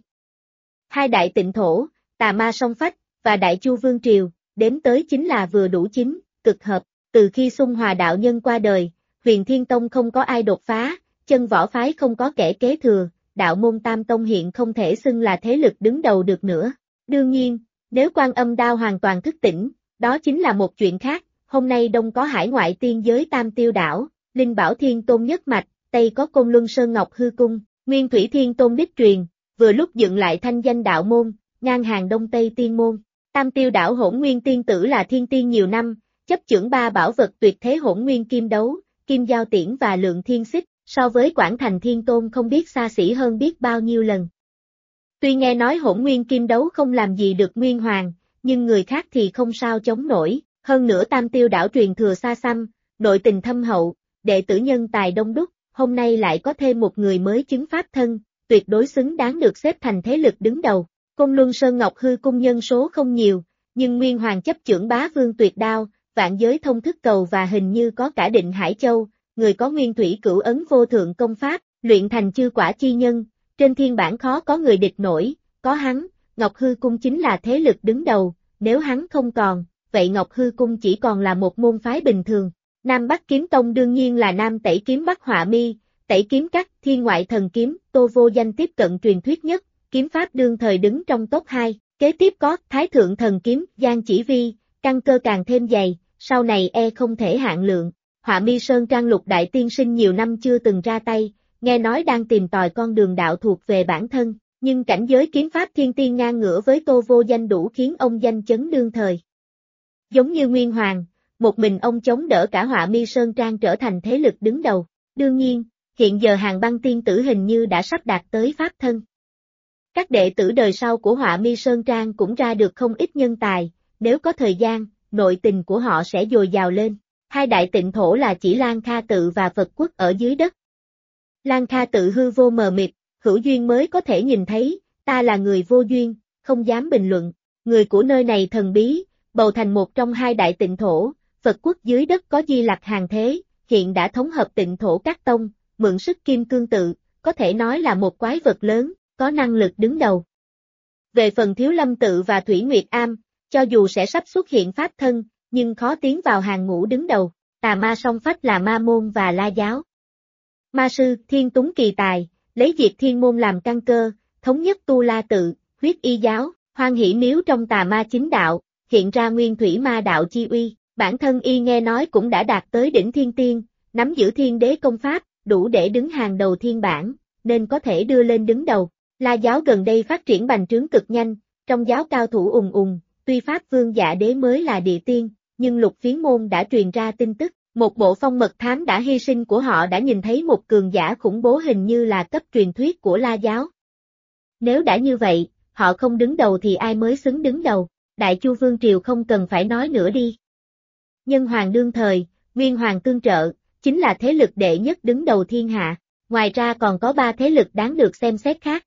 Hai đại tịnh thổ, Tà Ma Song Phách, và Đại Chu Vương Triều, đếm tới chính là vừa đủ chính, cực hợp. Từ khi Xung Hòa đạo nhân qua đời, Huyền Thiên Tông không có ai đột phá, Chân Võ Phái không có kẻ kế thừa, đạo môn Tam Tông hiện không thể xưng là thế lực đứng đầu được nữa. Đương nhiên, nếu Quan Âm Đao hoàn toàn thức tỉnh, đó chính là một chuyện khác. Hôm nay Đông có hải ngoại tiên giới Tam Tiêu Đảo, Linh Bảo Thiên Tôn nhất mạch, Tây có Côn Luân Sơn Ngọc Hư Cung, Nguyên Thủy Thiên Tôn đích truyền, vừa lúc dựng lại thanh danh đạo môn, ngang hàng Đông Tây Tiên môn. Tam Tiêu Đảo Hỗn Nguyên Tiên Tử là thiên tiên nhiều năm, chấp chưởng ba bảo vật tuyệt thế Hỗn Nguyên Kim Đấu, Kim Giao Tiễn và Lượng Thiên Xích, so với Quảng Thành Thiên Tôn không biết xa xỉ hơn biết bao nhiêu lần. Tuy nghe nói Hỗn Nguyên Kim Đấu không làm gì được Nguyên Hoàng, nhưng người khác thì không sao chống nổi, hơn nữa Tam Tiêu Đảo truyền thừa xa xăm, nội tình thâm hậu, đệ tử nhân tài đông đúc, hôm nay lại có thêm một người mới chứng pháp thân, tuyệt đối xứng đáng được xếp thành thế lực đứng đầu. Côn Luân Sơn Ngọc Hư Cung nhân số không nhiều, nhưng Nguyên Hoàng chấp chưởng Bá Vương Tuyệt Đao, vạn giới thông thức cầu và hình như có cả Định Hải Châu, người có Nguyên Thủy Cửu Ấn vô thượng công pháp, luyện thành chư quả chi nhân, trên thiên bản khó có người địch nổi, có hắn, Ngọc Hư Cung chính là thế lực đứng đầu, nếu hắn không còn, vậy Ngọc Hư Cung chỉ còn là một môn phái bình thường. Nam Bắc Kiếm Tông đương nhiên là Nam Tẩy Kiếm Bắc Họa Mi, Tẩy Kiếm Cắt, Thiên Ngoại Thần Kiếm, Tô Vô Danh tiếp cận truyền thuyết nhất, kiếm pháp đương thời đứng trong top 2, kế tiếp có Thái Thượng Thần Kiếm, Giang Chỉ Vi, căn cơ càng thêm dày, sau này không thể hạn lượng. Họa Mi Sơn Trang Lục đại tiên sinh nhiều năm chưa từng ra tay, nghe nói đang tìm tòi con đường đạo thuộc về bản thân, nhưng cảnh giới kiếm pháp thiên tiên ngang ngửa với Tô Vô Danh đủ khiến ông danh chấn đương thời. Giống như Nguyên Hoàng, một mình ông chống đỡ cả Họa Mi Sơn Trang trở thành thế lực đứng đầu. Đương nhiên, hiện giờ Hàng Băng tiên tử hình như đã sắp đạt tới pháp thân. Các đệ tử đời sau của Họa Mi Sơn Trang cũng ra được không ít nhân tài, nếu có thời gian, nội tình của họ sẽ dồi dào lên. Hai đại tịnh thổ là chỉ Lan Kha Tự và Phật Quốc ở dưới đất. Lan Kha Tự hư vô mờ mịt, hữu duyên mới có thể nhìn thấy, ta là người vô duyên, không dám bình luận. Người của nơi này thần bí, bầu thành một trong hai đại tịnh thổ, Phật Quốc dưới đất có Di Lặc hàng thế, hiện đã thống hợp tịnh thổ các tông, mượn sức Kim Cương Tự, có thể nói là một quái vật lớn, có năng lực đứng đầu. Về phần Thiếu Lâm Tự và Thủy Nguyệt Am, cho dù sẽ sắp xuất hiện pháp thân, nhưng khó tiến vào hàng ngũ đứng đầu. Tà ma song phách là Ma Môn và La Giáo. Ma sư Thiên Túng Kỳ Tài, lấy Diệt Thiên Môn làm căn cơ, thống nhất Tu La Tự, Huyết Y Giáo, Hoan Hỷ Miếu trong tà ma chính đạo, hiện ra nguyên thủy ma đạo chi uy. Bản thân y nghe nói cũng đã đạt tới đỉnh thiên tiên, nắm giữ thiên đế công pháp, đủ để đứng hàng đầu thiên bảng, nên có thể đưa lên đứng đầu. La Giáo gần đây phát triển bành trướng cực nhanh, trong giáo cao thủ ùng ùng, tuy Pháp Vương Dạ Đế mới là địa tiên, nhưng Lục Phiến Môn đã truyền ra tin tức, một bộ phong mật thám đã hy sinh của họ đã nhìn thấy một cường giả khủng bố hình như là cấp truyền thuyết của La Giáo. Nếu đã như vậy, họ không đứng đầu thì ai mới xứng đứng đầu, Đại Chu Vương Triều không cần phải nói nữa đi. Nhân Hoàng đương thời, Nguyên Hoàng tương trợ, chính là thế lực đệ nhất đứng đầu thiên hạ, ngoài ra còn có 3 thế lực đáng được xem xét khác.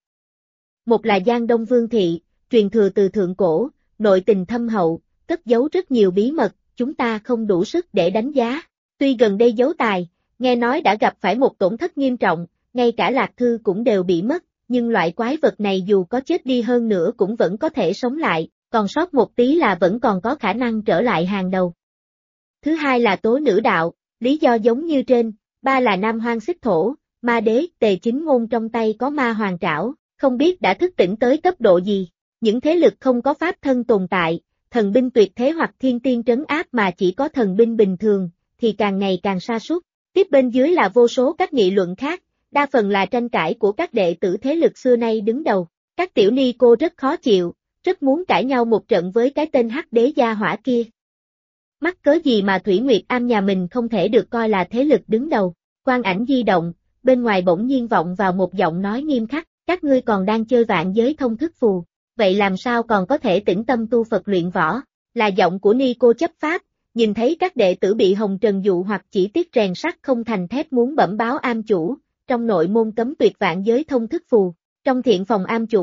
Một là Giang Đông Vương Thị, truyền thừa từ thượng cổ, nội tình thâm hậu, cất giấu rất nhiều bí mật, chúng ta không đủ sức để đánh giá. Tuy gần đây giấu tài, nghe nói đã gặp phải một tổn thất nghiêm trọng, ngay cả Lạc Thư cũng đều bị mất, nhưng loại quái vật này dù có chết đi hơn nữa cũng vẫn có thể sống lại, còn sót một tí là vẫn còn có khả năng trở lại hàng đầu. Thứ hai là Tố Nữ Đạo, lý do giống như trên. 3 là Nam Hoang Xích Thổ, Ma Đế, Tề Chính Ngôn trong tay có ma hoàng trảo, không biết đã thức tỉnh tới cấp độ gì. Những thế lực không có pháp thân tồn tại, thần binh tuyệt thế hoặc thiên tiên trấn áp mà chỉ có thần binh bình thường, thì càng ngày càng sa sút. Tiếp bên dưới là vô số các nghị luận khác, đa phần là tranh cãi của các đệ tử thế lực xưa nay đứng đầu. Các tiểu ni cô rất khó chịu, rất muốn cãi nhau một trận với cái tên Hắc Đế gia hỏa kia. Mắc cớ gì mà Thủy Nguyệt Am nhà mình không thể được coi là thế lực đứng đầu. Quang ảnh di động, bên ngoài bỗng nhiên vọng vào một giọng nói nghiêm khắc, các ngươi còn đang chơi vạn giới thông thức phù, vậy làm sao còn có thể tĩnh tâm tu Phật luyện võ, là giọng của ni cô chấp pháp, nhìn thấy các đệ tử bị hồng trần dụ hoặc chỉ tiếc rèn sắt không thành thép muốn bẩm báo am chủ, trong nội môn cấm tuyệt vạn giới thông thức phù, trong thiện phòng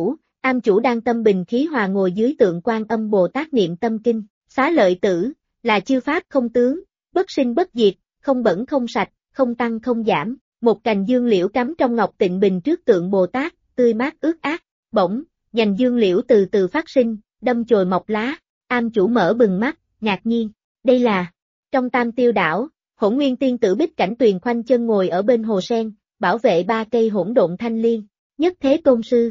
am chủ đang tâm bình khí hòa ngồi dưới tượng Quan Âm Bồ Tát niệm tâm kinh, Xá Lợi Tử, là chư pháp không tướng, bất sinh bất diệt, không bẩn không sạch, không tăng không giảm, một cành dương liễu cắm trong ngọc tịnh bình trước tượng Bồ Tát, tươi mát ướt át, bỗng, nhành dương liễu từ từ phát sinh, đâm chồi mọc lá, am chủ mở bừng mắt, ngạc nhiên, đây là, trong Tam Tiêu Đảo, Hỗn Nguyên Tiên Tử Bích Cảnh Tuyền khoanh chân ngồi ở bên hồ sen, bảo vệ 3 cây hỗn độn thanh liên, Nhất Thế Tôn Sư.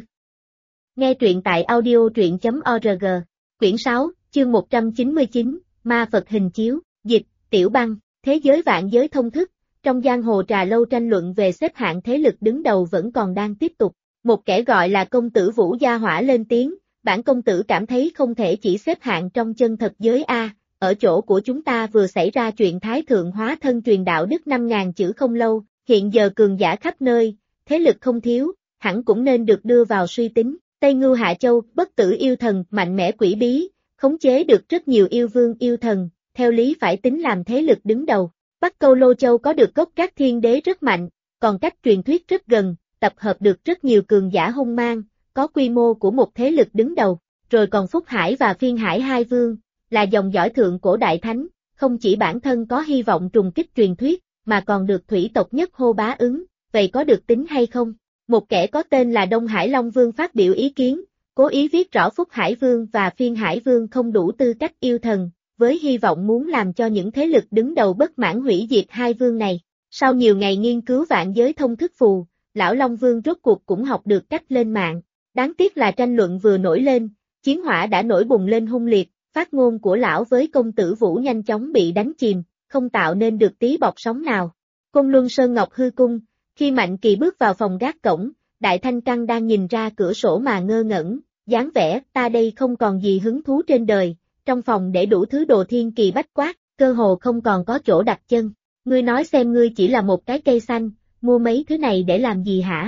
Nghe truyện tại audio.org, quyển 6, chương 199, Ma Phật hình chiếu, dịch, Tiểu Băng, thế giới vạn giới thông thức, trong giang hồ trà lâu tranh luận về xếp hạng thế lực đứng đầu vẫn còn đang tiếp tục. Một kẻ gọi là công tử Vũ Gia Hỏa lên tiếng, bản công tử cảm thấy không thể chỉ xếp hạng trong chân thật giới A, ở chỗ của chúng ta vừa xảy ra chuyện Thái Thượng hóa thân truyền đạo đức 5.000 chữ không lâu, hiện giờ cường giả khắp nơi, thế lực không thiếu, hẳn cũng nên được đưa vào suy tính. Tây Ngưu Hạ Châu, bất tử yêu thần, mạnh mẽ quỷ bí, khống chế được rất nhiều yêu vương yêu thần, theo lý phải tính làm thế lực đứng đầu. Bắc Câu Lô Châu có được gốc các thiên đế rất mạnh, còn cách truyền thuyết rất gần, tập hợp được rất nhiều cường giả hung mang, có quy mô của một thế lực đứng đầu. Rồi còn Phúc Hải và Phiên Hải hai vương, là dòng dõi thượng cổ đại thánh, không chỉ bản thân có hy vọng trùng kích truyền thuyết, mà còn được thủy tộc nhất hô bá ứng, vậy có được tính hay không? Một kẻ có tên là Đông Hải Long Vương phát biểu ý kiến, cố ý viết rõ Phúc Hải Vương và Phiên Hải Vương không đủ tư cách yêu thần, với hy vọng muốn làm cho những thế lực đứng đầu bất mãn hủy diệt hai vương này. Sau nhiều ngày nghiên cứu vạn giới thông thức phù, lão Long Vương rốt cuộc cũng học được cách lên mạng. Đáng tiếc là tranh luận vừa nổi lên, chiến hỏa đã nổi bùng lên hung liệt, phát ngôn của lão với công tử Vũ nhanh chóng bị đánh chìm, không tạo nên được tí bọt sóng nào. Côn Luân Sơn Ngọc Hư Cung, khi Mạnh Kỳ bước vào phòng gác cổng, Đại Thanh Căn đang nhìn ra cửa sổ mà ngơ ngẩn, dáng vẻ ta đây không còn gì hứng thú trên đời, trong phòng để đủ thứ đồ thiên kỳ bách quát, cơ hồ không còn có chỗ đặt chân. Ngươi nói xem ngươi chỉ là một cái cây xanh, mua mấy thứ này để làm gì hả?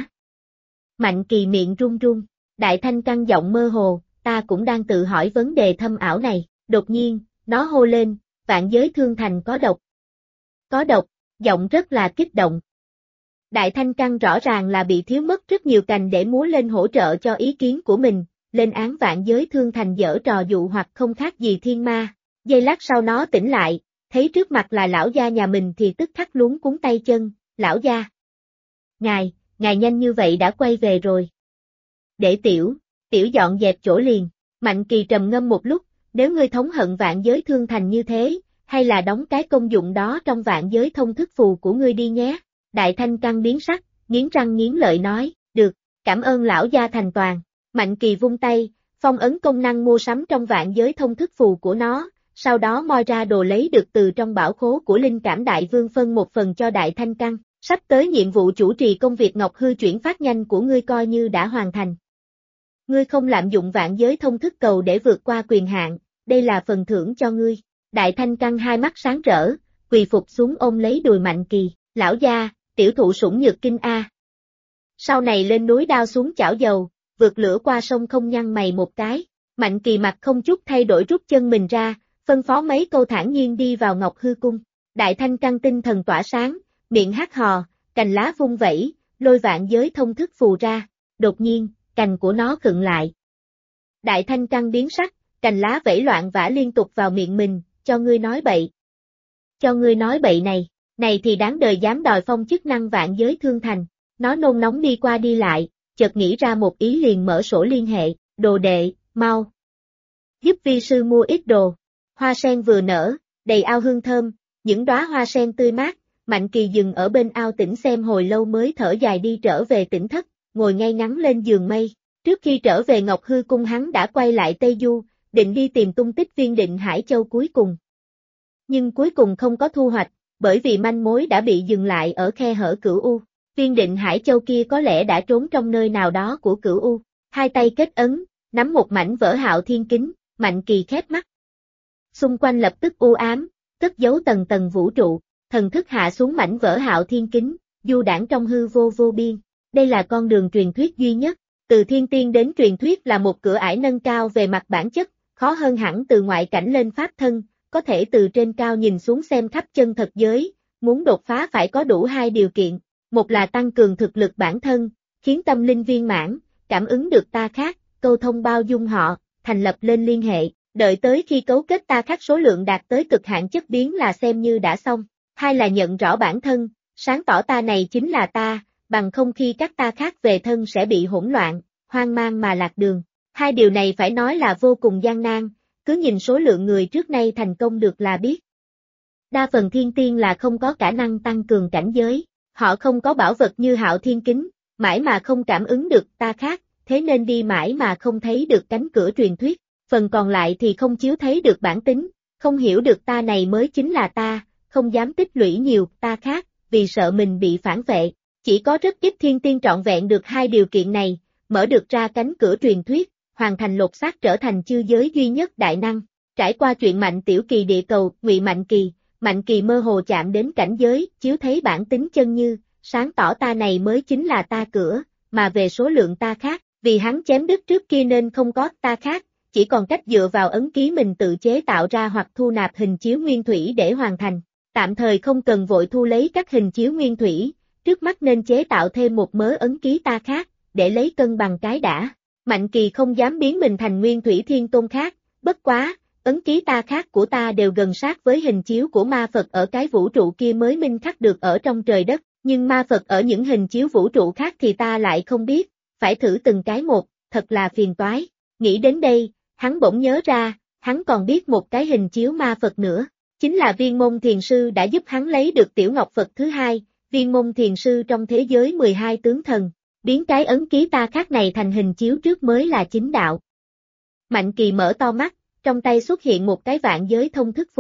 Mạnh Kỳ miệng run run, Đại Thanh Căn giọng mơ hồ, ta cũng đang tự hỏi vấn đề thâm ảo này, đột nhiên, nó hô lên, Vạn Giới Thương Thành có độc. Có độc, giọng rất là kích động. Đại Thanh Căn rõ ràng là bị thiếu mất rất nhiều cành để múa lên hỗ trợ cho ý kiến của mình, lên án Vạn Giới Thương Thành giở trò dụ hoặc không khác gì thiên ma. Giây lát sau nó tỉnh lại, thấy trước mặt là lão gia nhà mình thì tức khắc luống cuống tay chân, lão gia. Ngài nhanh như vậy đã quay về rồi. Để tiểu dọn dẹp chỗ liền. Mạnh Kỳ trầm ngâm một lúc, nếu ngươi thống hận Vạn Giới Thương Thành như thế, hay là đóng cái công dụng đó trong Vạn Giới Thông Thức Phù của ngươi đi nhé. Đại Thanh Căn biến sắc, nghiến răng nghiến lợi nói, được, cảm ơn lão gia thành toàn. Mạnh Kỳ vung tay, phong ấn công năng mua sắm trong Vạn Giới Thông Thức Phù của nó, sau đó moi ra đồ lấy được từ trong bảo khố của Linh Cảm Đại Vương phân một phần cho Đại Thanh Căn. Sắp tới nhiệm vụ chủ trì công việc Ngọc Hư chuyển phát nhanh của ngươi coi như đã hoàn thành. Ngươi không lạm dụng Vạn Giới Thông Thức Cầu để vượt qua quyền hạn, đây là phần thưởng cho ngươi. Đại Thanh Căn hai mắt sáng rỡ, quỳ phục xuống ôm lấy đùi Mạnh Kỳ, lão gia, tiểu thụ sủng nhược kinh a. Sau này lên núi đao xuống chảo dầu, vượt lửa qua sông không nhăn mày một cái. Mạnh Kỳ mặt không chút thay đổi rút chân mình ra, phân phó mấy câu thản nhiên đi vào Ngọc Hư Cung. Đại Thanh Căn tinh thần tỏa sáng, miệng hát hò, cành lá vung vẩy, lôi Vạn Giới Thông Thức Phù ra. Đột nhiên, cành của nó khựng lại. Đại Thanh Căn biến sắc, cành lá vẫy loạn vã liên tục vào miệng mình, cho ngươi nói bậy. Cho ngươi nói bậy này thì đáng đời dám đòi phong chức năng Vạn Giới Thương Thành. Nó nôn nóng đi qua đi lại, chợt nghĩ ra một ý liền mở sổ liên hệ, đồ đệ, mau. Giúp vi sư mua ít đồ. Hoa sen vừa nở, đầy ao hương thơm, những đóa hoa sen tươi mát. Mạnh Kỳ dừng ở bên ao tĩnh xem hồi lâu mới thở dài đi trở về tỉnh thất, ngồi ngay ngắn lên giường mây. Trước khi trở về Ngọc Hư Cung hắn đã quay lại Tây Du, định đi tìm tung tích viên Định Hải Châu cuối cùng. Nhưng cuối cùng không có thu hoạch, bởi vì manh mối đã bị dừng lại ở khe hở Cửu U. Viên Định Hải Châu kia có lẽ đã trốn trong nơi nào đó của Cửu U. Hai tay kết ấn, nắm một mảnh vỡ Hạo Thiên Kính, Mạnh Kỳ khép mắt. Xung quanh lập tức u ám, cất giấu tầng tầng vũ trụ, thần thức hạ xuống mảnh vỡ Hạo Thiên Kính, du đãng trong hư vô vô biên. Đây là con đường truyền thuyết duy nhất, từ thiên tiên đến truyền thuyết là một cửa ải nâng cao về mặt bản chất, khó hơn hẳn từ ngoại cảnh lên pháp thân, có thể từ trên cao nhìn xuống xem khắp chân thật giới, muốn đột phá phải có đủ hai điều kiện, một là tăng cường thực lực bản thân, khiến tâm linh viên mãn, cảm ứng được ta khác, câu thông bao dung họ, thành lập lên liên hệ, đợi tới khi cấu kết ta khác số lượng đạt tới cực hạn chất biến là xem như đã xong. Hai là nhận rõ bản thân, sáng tỏ ta này chính là ta, bằng không khi các ta khác về thân sẽ bị hỗn loạn, hoang mang mà lạc đường. Hai điều này phải nói là vô cùng gian nan, cứ nhìn số lượng người trước nay thành công được là biết. Đa phần thiên tiên là không có khả năng tăng cường cảnh giới, họ không có bảo vật như Hạo Thiên Kính, mãi mà không cảm ứng được ta khác, thế nên đi mãi mà không thấy được cánh cửa truyền thuyết, phần còn lại thì không chiếu thấy được bản tính, không hiểu được ta này mới chính là ta, không dám tích lũy nhiều ta khác, vì sợ mình bị phản vệ. Chỉ có rất ít thiên tiên trọn vẹn được hai điều kiện này, mở được ra cánh cửa truyền thuyết, hoàn thành lột xác trở thành chư giới duy nhất đại năng. Trải qua chuyện Mạnh Tiểu Kỳ địa cầu, ngụy Mạnh Kỳ mơ hồ chạm đến cảnh giới, chiếu thấy bản tính chân như, sáng tỏ ta này mới chính là ta cửa, mà về số lượng ta khác, vì hắn chém đứt trước kia nên không có ta khác, chỉ còn cách dựa vào ấn ký mình tự chế tạo ra hoặc thu nạp hình chiếu nguyên thủy để hoàn thành. Tạm thời không cần vội thu lấy các hình chiếu nguyên thủy, trước mắt nên chế tạo thêm một mớ ấn ký ta khác, để lấy cân bằng cái đã. Mạnh Kỳ không dám biến mình thành nguyên thủy thiên tôn khác, bất quá, ấn ký ta khác của ta đều gần sát với hình chiếu của ma Phật ở cái vũ trụ kia mới minh khắc được ở trong trời đất, nhưng ma Phật ở những hình chiếu vũ trụ khác thì ta lại không biết, phải thử từng cái một, thật là phiền toái. Nghĩ đến đây, hắn bỗng nhớ ra, hắn còn biết một cái hình chiếu ma Phật nữa, chính là Viên Môn Thiền Sư đã giúp hắn lấy được Tiểu Ngọc Phật thứ hai, Viên Môn Thiền Sư trong thế giới 12 tướng thần, biến cái ấn ký ta khác này thành hình chiếu trước mới là chính đạo. Mạnh Kỳ mở to mắt, trong tay xuất hiện một cái Vạn Giới Thông Thức Phù,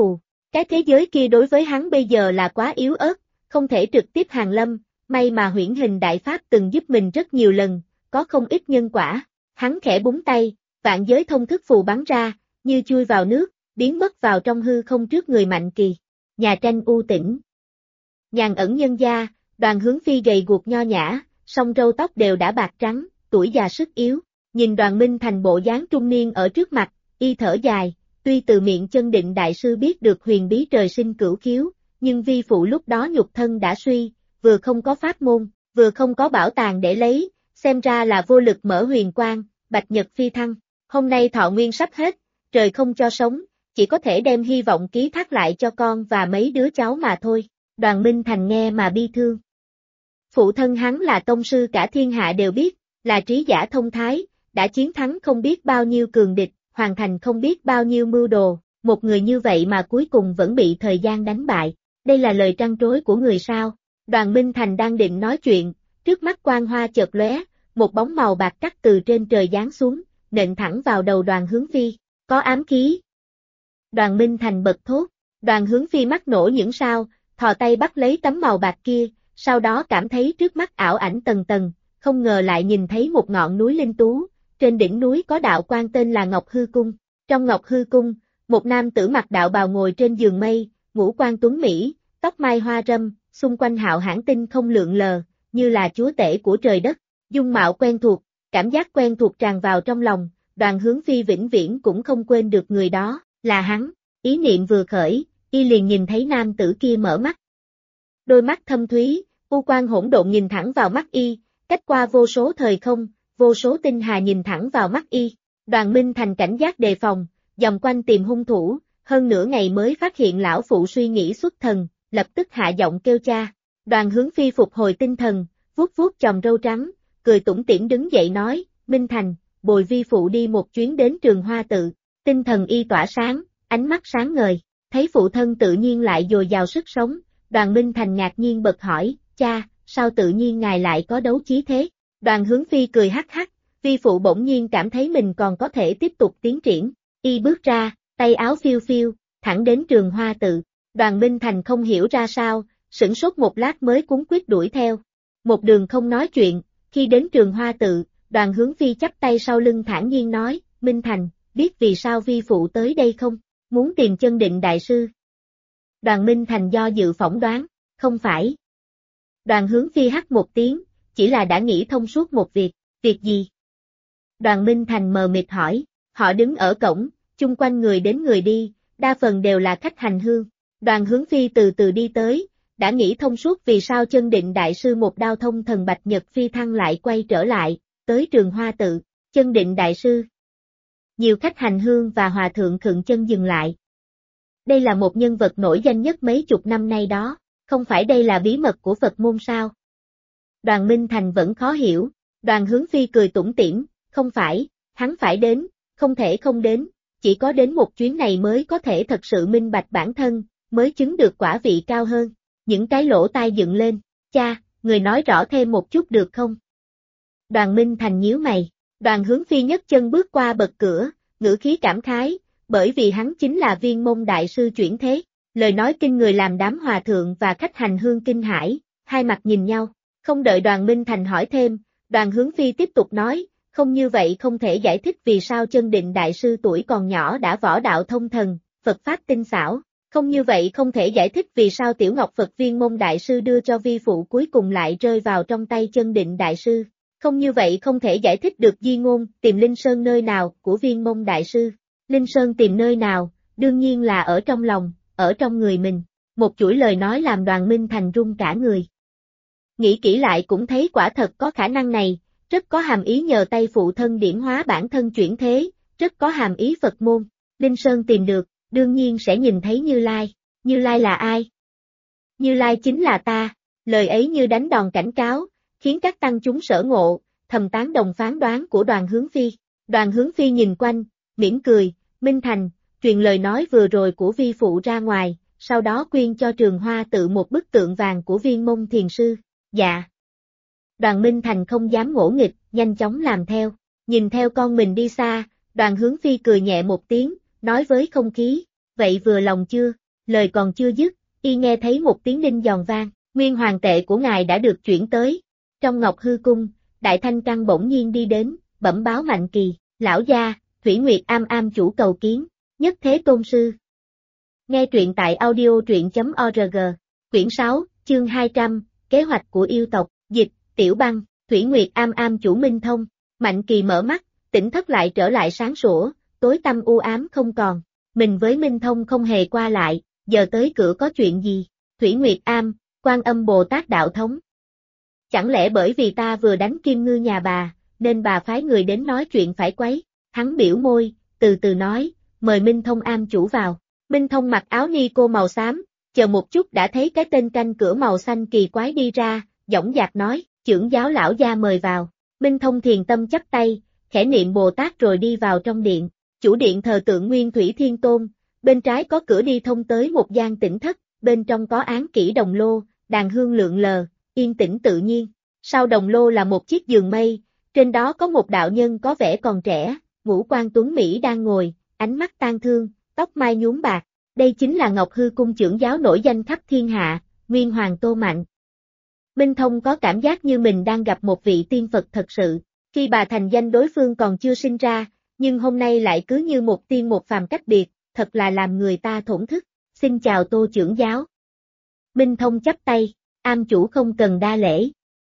Cái thế giới kia đối với hắn bây giờ là quá yếu ớt, không thể trực tiếp hàng lâm, may mà huyễn hình đại pháp từng giúp mình rất nhiều lần, có không ít nhân quả. Hắn khẽ búng tay, vạn giới thông thức phù bắn ra, như chui vào nước, biến mất vào trong hư không trước người Mạnh Kỳ. Nhà tranh u tĩnh. Nhàn ẩn nhân gia, Đoàn Hướng Phi gầy guộc nho nhã, song râu tóc đều đã bạc trắng, tuổi già sức yếu. Nhìn Đoàn Minh Thành bộ dáng trung niên ở trước mặt, y thở dài, tuy từ miệng Chân Định đại sư biết được huyền bí trời sinh cửu khiếu, nhưng vi phụ lúc đó nhục thân đã suy, vừa không có pháp môn, vừa không có bảo tàng để lấy, xem ra là vô lực mở huyền quang, bạch nhật phi thăng. Hôm nay thọ nguyên sắp hết, trời không cho sống, chỉ có thể đem hy vọng ký thác lại cho con và mấy đứa cháu mà thôi. Đoàn Minh Thành nghe mà bi thương. Phụ thân hắn là tông sư cả thiên hạ đều biết, là trí giả thông thái, đã chiến thắng không biết bao nhiêu cường địch, hoàn thành không biết bao nhiêu mưu đồ, một người như vậy mà cuối cùng vẫn bị thời gian đánh bại. Đây là lời trăn trối của người sao? Đoàn Minh Thành đang định nói chuyện, trước mắt quang hoa chợt lóe, một bóng màu bạc cắt từ trên trời giáng xuống, nện thẳng vào đầu Đoàn Hướng Phi. Có ám khí. Đoàn Minh Thành bật thốt, Đoàn Hướng Phi mắt nổ những sao, thò tay bắt lấy tấm màu bạc kia, sau đó cảm thấy trước mắt ảo ảnh tầng tầng, không ngờ lại nhìn thấy một ngọn núi linh tú, trên đỉnh núi có đạo quan tên là Ngọc Hư Cung. Trong Ngọc Hư Cung, một nam tử mặc đạo bào ngồi trên giường mây, ngũ quan tuấn mỹ, tóc mai hoa râm, xung quanh hạo hãn tinh không lượn lờ, như là chúa tể của trời đất, dung mạo quen thuộc, cảm giác quen thuộc tràn vào trong lòng, Đoàn Hướng Phi vĩnh viễn cũng không quên được người đó, là hắn. Ý niệm vừa khởi, y liền nhìn thấy nam tử kia mở mắt. Đôi mắt thâm thúy, u quang hỗn độn nhìn thẳng vào mắt y, cách qua vô số thời không, vô số tinh hà nhìn thẳng vào mắt y. Đoàn Minh Thành cảnh giác đề phòng, vòng quanh tìm hung thủ, hơn nửa ngày mới phát hiện lão phụ suy nghĩ xuất thần, lập tức hạ giọng kêu cha. Đoàn Hướng Phi phục hồi tinh thần, vuốt vuốt chòm râu trắng, cười tủm tỉm đứng dậy nói, Minh Thành, bồi vi phụ đi một chuyến đến Trường Hoa Tự. Tinh thần y tỏa sáng, ánh mắt sáng ngời, thấy phụ thân tự nhiên lại dồi dào sức sống, Đoàn Minh Thành ngạc nhiên bật hỏi, cha, sao tự nhiên ngài lại có đấu chí thế? Đoàn Hướng Phi cười hắc hắc, vi phụ bỗng nhiên cảm thấy mình còn có thể tiếp tục tiến triển, y bước ra, tay áo phiêu phiêu, thẳng đến Trường Hoa Tự. Đoàn Minh Thành không hiểu ra sao, sửng sốt một lát mới cuống quýt đuổi theo. Một đường không nói chuyện, khi đến Trường Hoa Tự, Đoàn Hướng Phi chắp tay sau lưng thản nhiên nói, Minh Thành, biết vì sao vi phụ tới đây không? Muốn tìm Chân Định đại sư. Đoàn Minh Thành do dự phỏng đoán, không phải. Đoàn Hướng Phi hắt một tiếng, chỉ là đã nghĩ thông suốt một việc gì? Đoàn Minh Thành mờ mịt hỏi, họ đứng ở cổng, chung quanh người đến người đi, đa phần đều là khách hành hương. Đoàn Hướng Phi từ từ đi tới, đã nghĩ thông suốt vì sao Chân Định đại sư một đao thông thần bạch nhật phi thăng lại quay trở lại, tới Trường Hoa Tự. Chân Định đại sư. Nhiều khách hành hương và hòa thượng khựng chân dừng lại. Đây là một nhân vật nổi danh nhất mấy chục năm nay đó, không phải đây là bí mật của Phật môn sao? Đoàn Minh Thành vẫn khó hiểu, Đoàn Hướng Phi cười tủm tỉm, không phải, hắn phải đến, không thể không đến, chỉ có đến một chuyến này mới có thể thật sự minh bạch bản thân, mới chứng được quả vị cao hơn. Những cái lỗ tai dựng lên, cha, người nói rõ thêm một chút được không? Đoàn Minh Thành nhíu mày, Đoàn Hướng Phi nhấc chân bước qua bậc cửa, ngữ khí cảm khái, bởi vì hắn chính là Viên Môn đại sư chuyển thế. Lời nói kinh người làm đám hòa thượng và khách hành hương kinh hãi, hai mặt nhìn nhau, không đợi Đoàn Minh Thành hỏi thêm, Đoàn Hướng Phi tiếp tục nói, không như vậy không thể giải thích vì sao Chân Định đại sư tuổi còn nhỏ đã võ đạo thông thần, Phật pháp tinh xảo, không như vậy không thể giải thích vì sao Tiểu Ngọc Phật Viên Môn đại sư đưa cho vi phụ cuối cùng lại rơi vào trong tay Chân Định đại sư, không như vậy không thể giải thích được di ngôn tìm Linh Sơn nơi nào của Viên Môn đại sư. Linh Sơn tìm nơi nào, đương nhiên là ở trong lòng, ở trong người mình. Một chuỗi lời nói làm Đoàn Minh Thành run cả người. Nghĩ kỹ lại cũng thấy quả thật có khả năng này, rất có hàm ý nhờ tay phụ thân điểm hóa bản thân chuyển thế, rất có hàm ý Phật môn. Linh Sơn tìm được, đương nhiên sẽ nhìn thấy Như Lai. Như Lai là ai? Như Lai chính là ta. Lời ấy như đánh đòn cảnh cáo, khiến các tăng chúng sở ngộ, thầm tán đồng phán đoán của Đoàn Hướng Phi. Đoàn Hướng Phi nhìn quanh, mỉm cười, Minh Thành, truyền lời nói vừa rồi của vi phụ ra ngoài, sau đó quyên cho Trường Hoa Tự một bức tượng vàng của Viên Môn thiền sư. Dạ. Đoàn Minh Thành không dám ngỗ nghịch, nhanh chóng làm theo. Nhìn theo con mình đi xa, Đoàn Hướng Phi cười nhẹ một tiếng, nói với không khí, vậy vừa lòng chưa? lời còn chưa dứt, y nghe thấy một tiếng đinh giòn vang, nguyên hoàng tệ của ngài đã được chuyển tới. Trong Ngọc Hư Cung, Đại Thanh Căng bỗng nhiên đi đến, bẩm báo Mạnh Kỳ, lão gia, Thủy Nguyệt am chủ cầu kiến, nhất thế tôn sư. Nghe truyện tại audio truyện.org, quyển 6, chương 200, kế hoạch của yêu tộc, dịch, Tiểu Băng, Thủy Nguyệt am chủ Minh Thông. Mạnh Kỳ mở mắt, tỉnh thức lại trở lại sáng sủa, tối tăm u ám không còn. Mình với Minh Thông không hề qua lại, giờ tới cửa có chuyện gì? Thủy Nguyệt Am, Quan Âm Bồ Tát đạo thống. Chẳng lẽ bởi vì ta vừa đánh Kim Ngư nhà bà, nên bà phái người đến nói chuyện phải quấy? Hắn biểu môi, từ từ nói, mời Minh Thông am chủ vào. Minh Thông mặc áo ni cô màu xám, chờ một chút đã thấy cái tên canh cửa màu xanh kỳ quái đi ra, dõng dạc nói, trưởng giáo lão gia mời vào. Minh Thông thiền tâm chắp tay, khẽ niệm Bồ Tát rồi đi vào trong điện. Chủ điện thờ tượng Nguyên Thủy Thiên Tôn, bên trái có cửa đi thông tới một gian tĩnh thất, bên trong có án kỹ đồng lô, đàn hương lượn lờ, yên tĩnh tự nhiên. Sau đồng lô là một chiếc giường mây, trên đó có một đạo nhân có vẻ còn trẻ, ngũ quan tuấn Mỹ đang ngồi, ánh mắt tang thương, tóc mai nhuốm bạc. Đây chính là Ngọc Hư Cung trưởng giáo nổi danh khắp thiên hạ, Nguyên Hoàng Tô Mạnh. Minh Thông có cảm giác như mình đang gặp một vị tiên Phật thật sự, khi bà thành danh đối phương còn chưa sinh ra, nhưng hôm nay lại cứ như một tiên một phàm cách biệt, thật là làm người ta thổn thức. Xin chào Tô trưởng giáo. Minh Thông chắp tay, am chủ không cần đa lễ.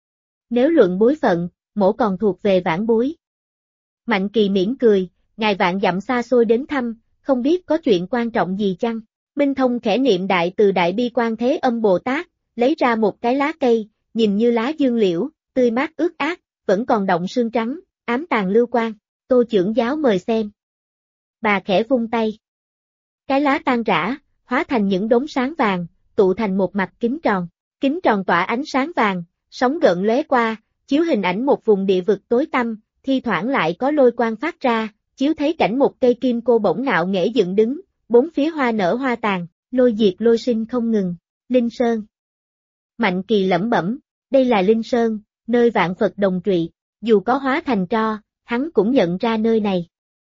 Nếu luận bối phận, mỗ còn thuộc về vãn bối. Mạnh Kỳ mỉm cười, ngài vạn dặm xa xôi đến thăm, không biết có chuyện quan trọng gì chăng? Minh Thông khẽ niệm đại từ đại bi quan thế âm Bồ Tát, lấy ra một cái lá cây, nhìn như lá dương liễu, tươi mát ướt át, vẫn còn đọng sương trắng, ám tàn lưu quang. Tô trưởng giáo mời xem. Bà khẽ vung tay. Cái lá tan rã, hóa thành những đốm sáng vàng, tụ thành một mặt kính tròn tỏa ánh sáng vàng, sóng gợn lóe qua, chiếu hình ảnh một vùng địa vực tối tăm, thi thoảng lại có lôi quang phát ra, chiếu thấy cảnh một cây kim cô bổng ngạo nghễ dựng đứng, bốn phía hoa nở hoa tàn, lôi diệt lôi sinh không ngừng. Linh Sơn. Mạnh Kỳ lẩm bẩm, đây là Linh Sơn, nơi vạn Phật đồng trụy, dù có hóa thành tro, hắn cũng nhận ra nơi này.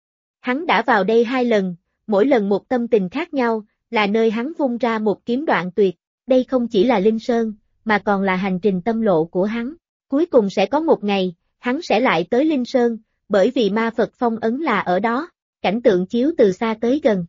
Hắn đã vào đây 2 lần, mỗi lần một tâm tình khác nhau, là nơi hắn vung ra một kiếm đoạn tuyệt. Đây không chỉ là Linh Sơn, mà còn là hành trình tâm lộ của hắn. Cuối cùng sẽ có một ngày, hắn sẽ lại tới Linh Sơn, bởi vì ma Phật phong ấn là ở đó, cảnh tượng chiếu từ xa tới gần.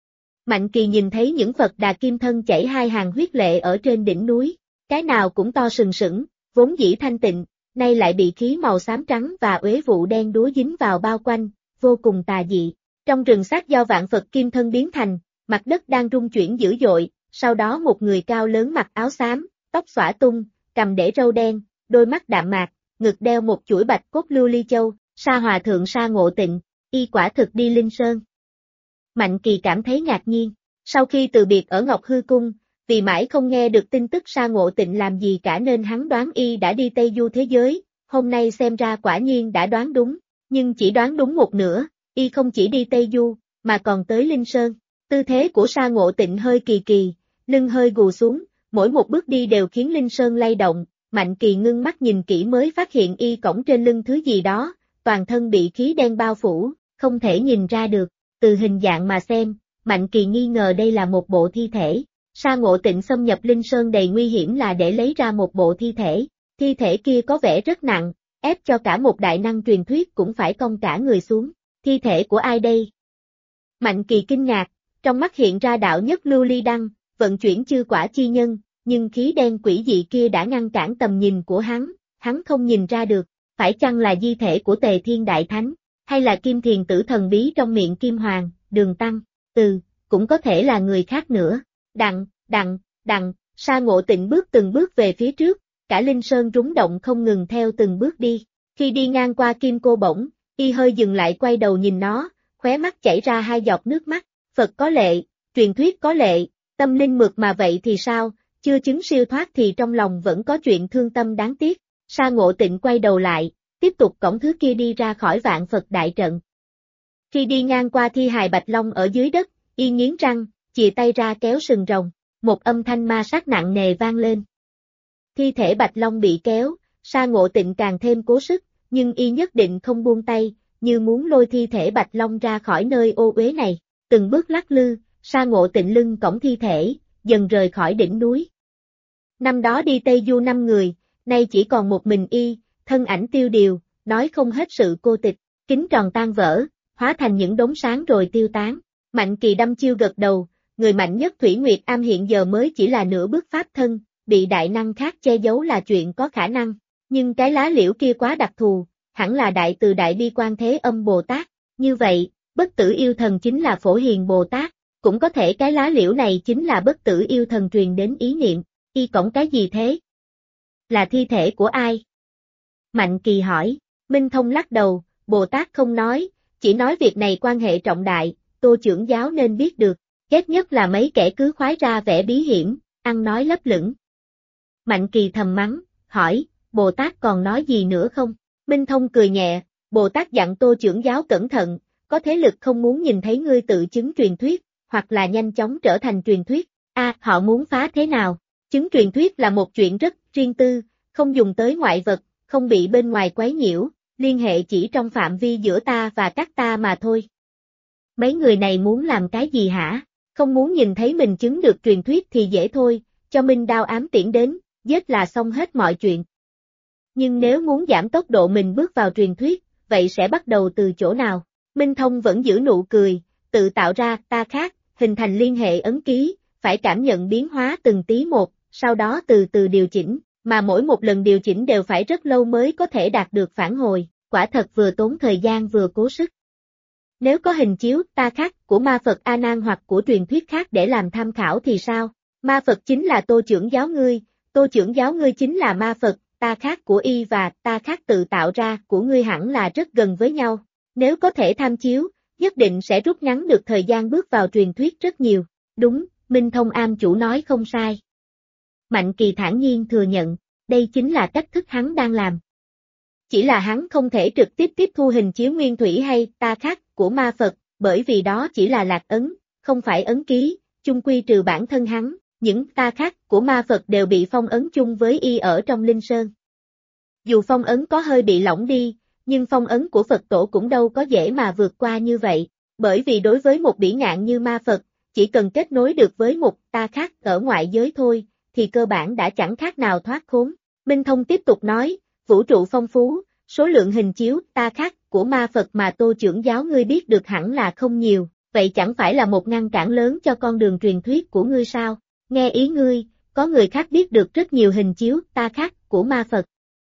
Mạnh Kỳ nhìn thấy những Phật Đà kim thân chảy 2 hàng huyết lệ ở trên đỉnh núi, cái nào cũng to sừng sững, vốn dĩ thanh tịnh, nay lại bị khí màu xám trắng và uế vụ đen đúa dính vào bao quanh, vô cùng tà dị. Trong rừng xác do vạn Phật kim thân biến thành, mặt đất đang rung chuyển dữ dội, sau đó một người cao lớn mặc áo xám, tóc xõa tung, cầm để râu đen, đôi mắt đạm mạc, ngực đeo một chuỗi bạch cốt lưu ly châu, Sa Hòa Thượng Sa Ngộ Tịnh, y quả thực đi Linh Sơn. Mạnh Kỳ cảm thấy ngạc nhiên, sau khi từ biệt ở Ngọc Hư Cung, vì mãi không nghe được tin tức Sa Ngộ Tịnh làm gì cả nên hắn đoán y đã đi Tây Du thế giới, hôm nay xem ra quả nhiên đã đoán đúng, nhưng chỉ đoán đúng một nửa, y không chỉ đi Tây Du, mà còn tới Linh Sơn. Tư thế của Sa Ngộ Tịnh hơi kỳ kỳ, lưng hơi gù xuống, mỗi một bước đi đều khiến Linh Sơn lay động. Mạnh Kỳ ngưng mắt nhìn kỹ mới phát hiện y cõng trên lưng thứ gì đó, toàn thân bị khí đen bao phủ, không thể nhìn ra được. Từ hình dạng mà xem, Mạnh Kỳ nghi ngờ đây là một bộ thi thể. Sa Ngộ Tịnh xâm nhập Linh Sơn đầy nguy hiểm là để lấy ra một bộ thi thể. Thi thể kia có vẻ rất nặng, ép cho cả một đại năng truyền thuyết cũng phải cong cả người xuống. Thi thể của ai đây? Mạnh Kỳ kinh ngạc, trong mắt hiện ra đạo nhất lưu ly đăng, vận chuyển chư quả chi nhân, nhưng khí đen quỷ dị kia đã ngăn cản tầm nhìn của hắn không nhìn ra được, phải chăng là di thể của Tề Thiên Đại Thánh, hay là Kim Thiền Tử thần bí trong miệng Kim Hoàng, Đường Tăng, cũng có thể là người khác nữa. Đặng, Sa Ngộ Tịnh bước từng bước về phía trước, cả Linh Sơn rúng động không ngừng theo từng bước đi. Khi đi ngang qua Kim Cô Bổng, y hơi dừng lại quay đầu nhìn nó, khóe mắt chảy ra 2 giọt nước mắt. Phật có lệ, truyền thuyết có lệ, tâm linh mượt mà vậy thì sao, chưa chứng siêu thoát thì trong lòng vẫn có chuyện thương tâm đáng tiếc. Sa Ngộ Tịnh quay đầu lại, tiếp tục cõng thứ kia đi ra khỏi vạn Phật đại trận. Khi đi ngang qua thi hài Bạch Long ở dưới đất, y nghiến răng, chìa tay ra kéo sừng rồng, một âm thanh ma sát nặng nề vang lên. Thi thể Bạch Long bị kéo, Sa Ngộ Tịnh càng thêm cố sức, nhưng y nhất định không buông tay, như muốn lôi thi thể Bạch Long ra khỏi nơi ô uế này. Từng bước lắc lư, Sa Ngộ Tịnh lưng cõng thi thể, dần rời khỏi đỉnh núi. Năm đó đi Tây Du 5 người, nay chỉ còn một mình y, thân ảnh tiêu điều, nói không hết sự cô tịch, kính tròn tan vỡ, hóa thành những đốm sáng rồi tiêu tán. Mạnh Kỳ đăm chiêu gật đầu, người mạnh nhất Thủy Nguyệt Am hiện giờ mới chỉ là nửa bước pháp thân, bị đại năng khác che giấu là chuyện có khả năng, nhưng cái lá liễu kia quá đặc thù, hẳn là Đại Từ Đại Bi Quan Thế Âm Bồ Tát, như vậy, Bất Tử Yêu Thần chính là Phổ Hiền Bồ Tát, cũng có thể cái lá liễu này chính là Bất Tử Yêu Thần truyền đến ý niệm, y cõng cái gì thế? Là thi thể của ai? Mạnh Kỳ hỏi, Minh Thông lắc đầu, Bồ Tát không nói, chỉ nói việc này quan hệ trọng đại, Tô trưởng giáo nên biết được, ghét nhất là mấy kẻ cứ khoái ra vẻ bí hiểm, ăn nói lấp lửng. Mạnh Kỳ thầm mắng, hỏi, Bồ Tát còn nói gì nữa không? Minh Thông cười nhẹ, Bồ Tát dặn Tô trưởng giáo cẩn thận, có thế lực không muốn nhìn thấy ngươi tự chứng truyền thuyết, hoặc là nhanh chóng trở thành truyền thuyết. Họ muốn phá thế nào? Chứng truyền thuyết là một chuyện rất riêng tư, không dùng tới ngoại vật, không bị bên ngoài quấy nhiễu, liên hệ chỉ trong phạm vi giữa ta và các ta mà thôi. Mấy người này muốn làm cái gì hả? Không muốn nhìn thấy mình chứng được truyền thuyết thì dễ thôi, cho Minh Đao ám tiễn đến, giết là xong hết mọi chuyện. Nhưng nếu muốn giảm tốc độ mình bước vào truyền thuyết, vậy sẽ bắt đầu từ chỗ nào? Minh Thông vẫn giữ nụ cười, tự tạo ra ta khác, hình thành liên hệ ấn ký, phải cảm nhận biến hóa từng tí một, sau đó từ từ điều chỉnh, mà mỗi một lần điều chỉnh đều phải rất lâu mới có thể đạt được phản hồi, quả thật vừa tốn thời gian vừa cố sức. Nếu có hình chiếu ta khác của ma Phật A Nan hoặc của truyền thuyết khác để làm tham khảo thì sao? Ma Phật chính là Tô trưởng giáo ngươi, Tô trưởng giáo ngươi chính là ma Phật, ta khác của y và ta khác tự tạo ra của ngươi hẳn là rất gần với nhau. Nếu có thể tham chiếu, nhất định sẽ rút ngắn được thời gian bước vào truyền thuyết rất nhiều. Đúng, Minh Thông am chủ nói không sai. Mạnh Kỳ thản nhiên thừa nhận, đây chính là cách thức hắn đang làm. Chỉ là hắn không thể trực tiếp tiếp thu hình chiếu nguyên thủy hay ta khác của ma Phật, bởi vì đó chỉ là lạc ấn, không phải ấn ký, chung quy trừ bản thân hắn, những ta khác của ma Phật đều bị phong ấn chung với y ở trong Linh Sơn. Dù phong ấn có hơi bị lỏng đi, nhưng phong ấn của Phật tổ cũng đâu có dễ mà vượt qua như vậy, bởi vì đối với một bỉ ngạn như ma Phật, chỉ cần kết nối được với một ta khác ở ngoại giới thôi, thì cơ bản đã chẳng khác nào thoát khốn. Minh Thông tiếp tục nói, vũ trụ phong phú, số lượng hình chiếu ta khác của ma Phật mà Tô trưởng giáo ngươi biết được hẳn là không nhiều, vậy chẳng phải là một ngăn cản lớn cho con đường truyền thuyết của ngươi sao? Nghe ý ngươi, có người khác biết được rất nhiều hình chiếu ta khác của ma Phật.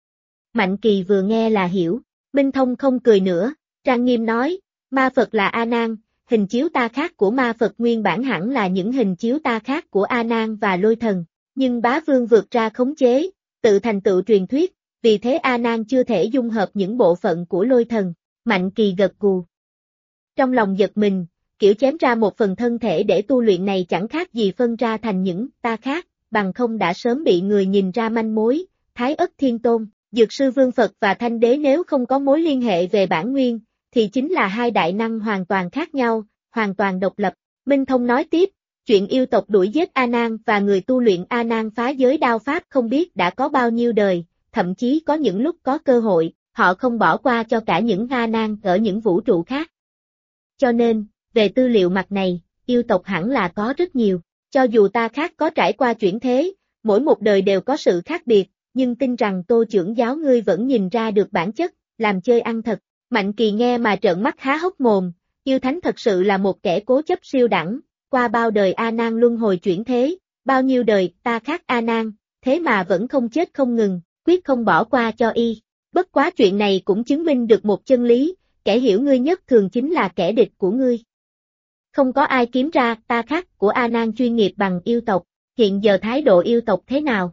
Mạnh Kỳ vừa nghe là hiểu, Minh Thông không cười nữa, trang nghiêm nói, ma Phật là A Nan, hình chiếu ta khác của ma Phật nguyên bản hẳn là những hình chiếu ta khác của A Nan và Lôi Thần, nhưng bá vương vượt ra khống chế, tự thành tựu truyền thuyết, vì thế A Nan chưa thể dung hợp những bộ phận của Lôi Thần. Mạnh Kỳ gật gù. Trong lòng giật mình, kiểu chém ra một phần thân thể để tu luyện này chẳng khác gì phân ra thành những ta khác, bằng không đã sớm bị người nhìn ra manh mối. Thái Ất Thiên Tôn, Dược Sư Vương Phật và Thanh Đế nếu không có mối liên hệ về bản nguyên, thì chính là hai đại năng hoàn toàn khác nhau, hoàn toàn độc lập. Minh Thông nói tiếp, chuyện yêu tộc đuổi giết A Nan và người tu luyện A Nan phá giới đao pháp không biết đã có bao nhiêu đời, thậm chí có những lúc có cơ hội, họ không bỏ qua cho cả những A Nan ở những vũ trụ khác. Cho nên, về tư liệu mặt này, yêu tộc hẳn là có rất nhiều, cho dù ta khác có trải qua chuyển thế, mỗi một đời đều có sự khác biệt, nhưng tin rằng Tô trưởng giáo ngươi vẫn nhìn ra được bản chất, làm chơi ăn thật. Mạnh Kỳ nghe mà trợn mắt há hốc mồm, yêu thánh thật sự là một kẻ cố chấp siêu đẳng, qua bao đời A Nan luân hồi chuyển thế, bao nhiêu đời ta khác A Nan, thế mà vẫn không chết không ngừng, quyết không bỏ qua cho y. Bất quá chuyện này cũng chứng minh được một chân lý, kẻ hiểu ngươi nhất thường chính là kẻ địch của ngươi. Không có ai kiếm ra ta khác của A Nan chuyên nghiệp bằng yêu tộc, hiện giờ thái độ yêu tộc thế nào?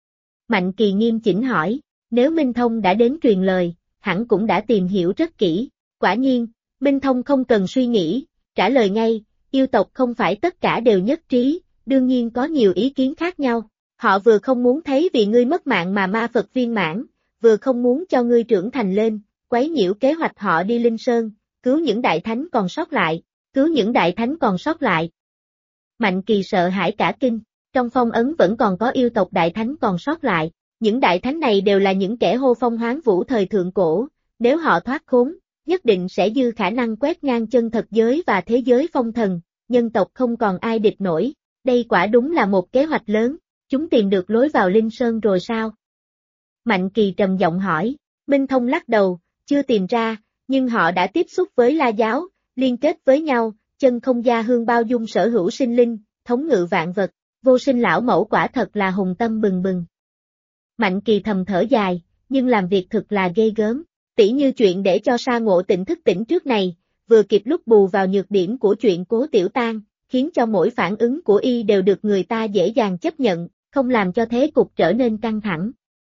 Mạnh Kỳ nghiêm chỉnh hỏi, nếu Minh Thông đã đến truyền lời, hẳn cũng đã tìm hiểu rất kỹ. Quả nhiên, Minh Thông không cần suy nghĩ, trả lời ngay, yêu tộc không phải tất cả đều nhất trí, đương nhiên có nhiều ý kiến khác nhau. Họ vừa không muốn thấy vì ngươi mất mạng mà ma Phật viên mãn, vừa không muốn cho ngươi trưởng thành lên, quấy nhiễu kế hoạch họ đi Linh Sơn, cứu những đại thánh còn sót lại, cứu những đại thánh còn sót lại. Mạnh Kỳ sợ hãi cả kinh, trong phong ấn vẫn còn có yêu tộc đại thánh còn sót lại, những đại thánh này đều là những kẻ hô phong hoán vũ thời thượng cổ, nếu họ thoát khốn, nhất định sẽ dư khả năng quét ngang chân thật giới và thế giới phong thần, nhân tộc không còn ai địch nổi. Đây quả đúng là một kế hoạch lớn, chúng tìm được lối vào Linh Sơn rồi sao? Mạnh Kỳ trầm giọng hỏi, Minh Thông lắc đầu, chưa tìm ra, nhưng họ đã tiếp xúc với La Giáo, liên kết với nhau, chân không gia hương bao dung sở hữu sinh linh, thống ngự vạn vật, vô sinh lão mẫu quả thật là hùng tâm bừng bừng. Mạnh Kỳ thầm thở dài, nhưng làm việc thực là ghê gớm, tỉ như chuyện để cho Sa Ngộ Tịnh thức tỉnh trước này, vừa kịp lúc bù vào nhược điểm của chuyện Cố Tiểu Tang, khiến cho mỗi phản ứng của y đều được người ta dễ dàng chấp nhận, không làm cho thế cục trở nên căng thẳng.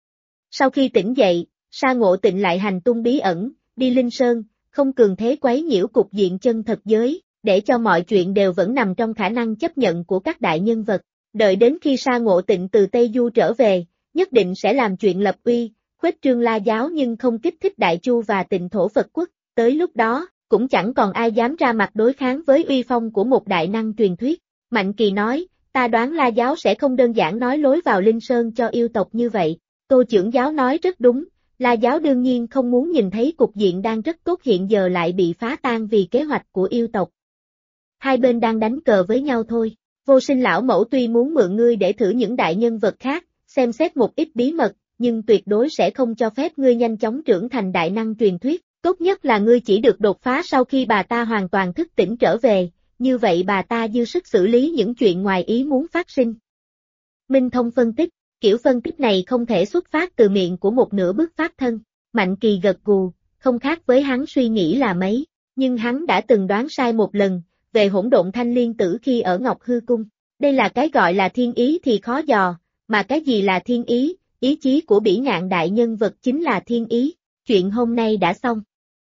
Sau khi tỉnh dậy, Sa Ngộ Tịnh lại hành tung bí ẩn, đi Linh Sơn, không cường thế quấy nhiễu cục diện chân thật giới, để cho mọi chuyện đều vẫn nằm trong khả năng chấp nhận của các đại nhân vật. Đợi đến khi Sa Ngộ Tịnh từ Tây Du trở về, nhất định sẽ làm chuyện lập uy, khuếch trương La Giáo nhưng không kích thích Đại Chu và Tịnh Thổ Phật Quốc. Tới lúc đó, cũng chẳng còn ai dám ra mặt đối kháng với uy phong của một đại năng truyền thuyết. Mạnh Kỳ nói, ta đoán La Giáo sẽ không đơn giản nói lối vào Linh Sơn cho yêu tộc như vậy. Tô trưởng giáo nói rất đúng, La Giáo đương nhiên không muốn nhìn thấy cục diện đang rất tốt hiện giờ lại bị phá tan vì kế hoạch của yêu tộc. Hai bên đang đánh cờ với nhau thôi. Vô sinh lão mẫu tuy muốn mượn ngươi để thử những đại nhân vật khác, xem xét một ít bí mật, nhưng tuyệt đối sẽ không cho phép ngươi nhanh chóng trưởng thành đại năng truyền thuyết. Tốt nhất là ngươi chỉ được đột phá sau khi bà ta hoàn toàn thức tỉnh trở về, như vậy bà ta dư sức xử lý những chuyện ngoài ý muốn phát sinh. Minh Thông phân tích, kiểu phân tích này không thể xuất phát từ miệng của một nửa bức pháp thân. Mạnh Kỳ gật gù, không khác với hắn suy nghĩ là mấy, nhưng hắn đã từng đoán sai một lần, về hỗn độn thanh liên tử khi ở Ngọc Hư Cung. Đây là cái gọi là thiên ý thì khó dò, mà cái gì là thiên ý, ý chí của bỉ ngạn đại nhân vật chính là thiên ý. Chuyện hôm nay đã xong.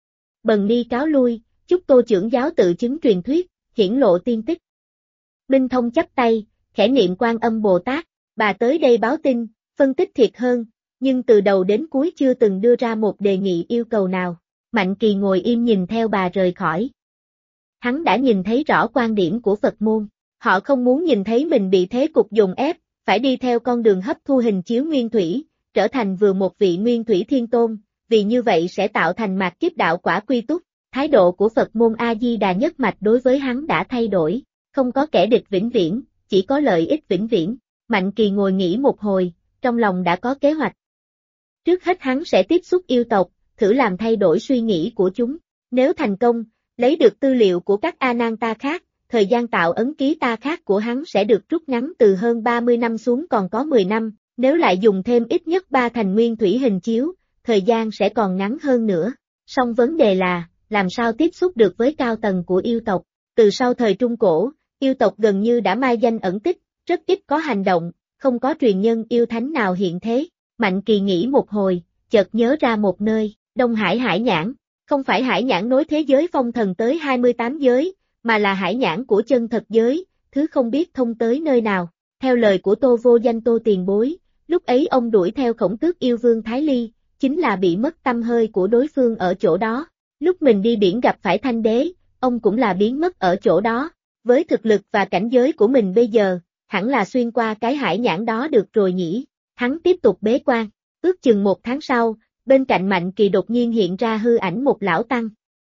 Bần ni cáo lui, chúc Tô trưởng giáo tự chứng truyền thuyết, hiển lộ tiên tích. Minh Thông chắp tay, khẽ niệm Quan Âm Bồ Tát, bà tới đây báo tin, phân tích thiệt hơn, nhưng từ đầu đến cuối chưa từng đưa ra một đề nghị yêu cầu nào. Mạnh Kỳ ngồi im nhìn theo bà rời khỏi. Hắn đã nhìn thấy rõ quan điểm của Phật môn, họ không muốn nhìn thấy mình bị thế cục dồn ép, phải đi theo con đường hấp thu hình chiếu nguyên thủy, trở thành vừa một vị nguyên thủy thiên tôn, vì như vậy sẽ tạo thành mạt kiếp đạo quả quy túc. Thái độ của Phật môn A-di-đà nhất mạch đối với hắn đã thay đổi, không có kẻ địch vĩnh viễn, chỉ có lợi ích vĩnh viễn. Mạnh Kỳ ngồi nghĩ một hồi, trong lòng đã có kế hoạch. Trước hết hắn sẽ tiếp xúc yêu tộc, thử làm thay đổi suy nghĩ của chúng. Nếu thành công, lấy được tư liệu của các Ananta khác, thời gian tạo ấn ký ta khác của hắn sẽ được rút ngắn từ hơn 30 năm xuống còn có 10 năm, nếu lại dùng thêm ít nhất 3 thành nguyên thủy hình chiếu, thời gian sẽ còn ngắn hơn nữa. Song vấn đề là, làm sao tiếp xúc được với cao tầng của yêu tộc. Từ sau thời Trung Cổ, yêu tộc gần như đã mai danh ẩn tích, rất ít có hành động, không có truyền nhân yêu thánh nào hiện thế. Mạnh Kỳ nghĩ một hồi, chợt nhớ ra một nơi, Đông Hải Hải Nhãn. Không phải hải nhãn nối thế giới phong thần tới 28 giới, mà là hải nhãn của chân thật giới, thứ không biết thông tới nơi nào. Theo lời của Tô Vô Danh Tô tiền bối, lúc ấy ông đuổi theo Khổng Tước yêu vương Thái Ly, chính là bị mất tâm hơi của đối phương ở chỗ đó. Lúc mình đi biển gặp phải Thanh Đế, ông cũng là biến mất ở chỗ đó. Với thực lực và cảnh giới của mình bây giờ, hẳn là xuyên qua cái hải nhãn đó được rồi nhỉ. Hắn tiếp tục bế quan, ước chừng 1 tháng sau, bên cạnh Mạnh Kỳ đột nhiên hiện ra hư ảnh một lão tăng.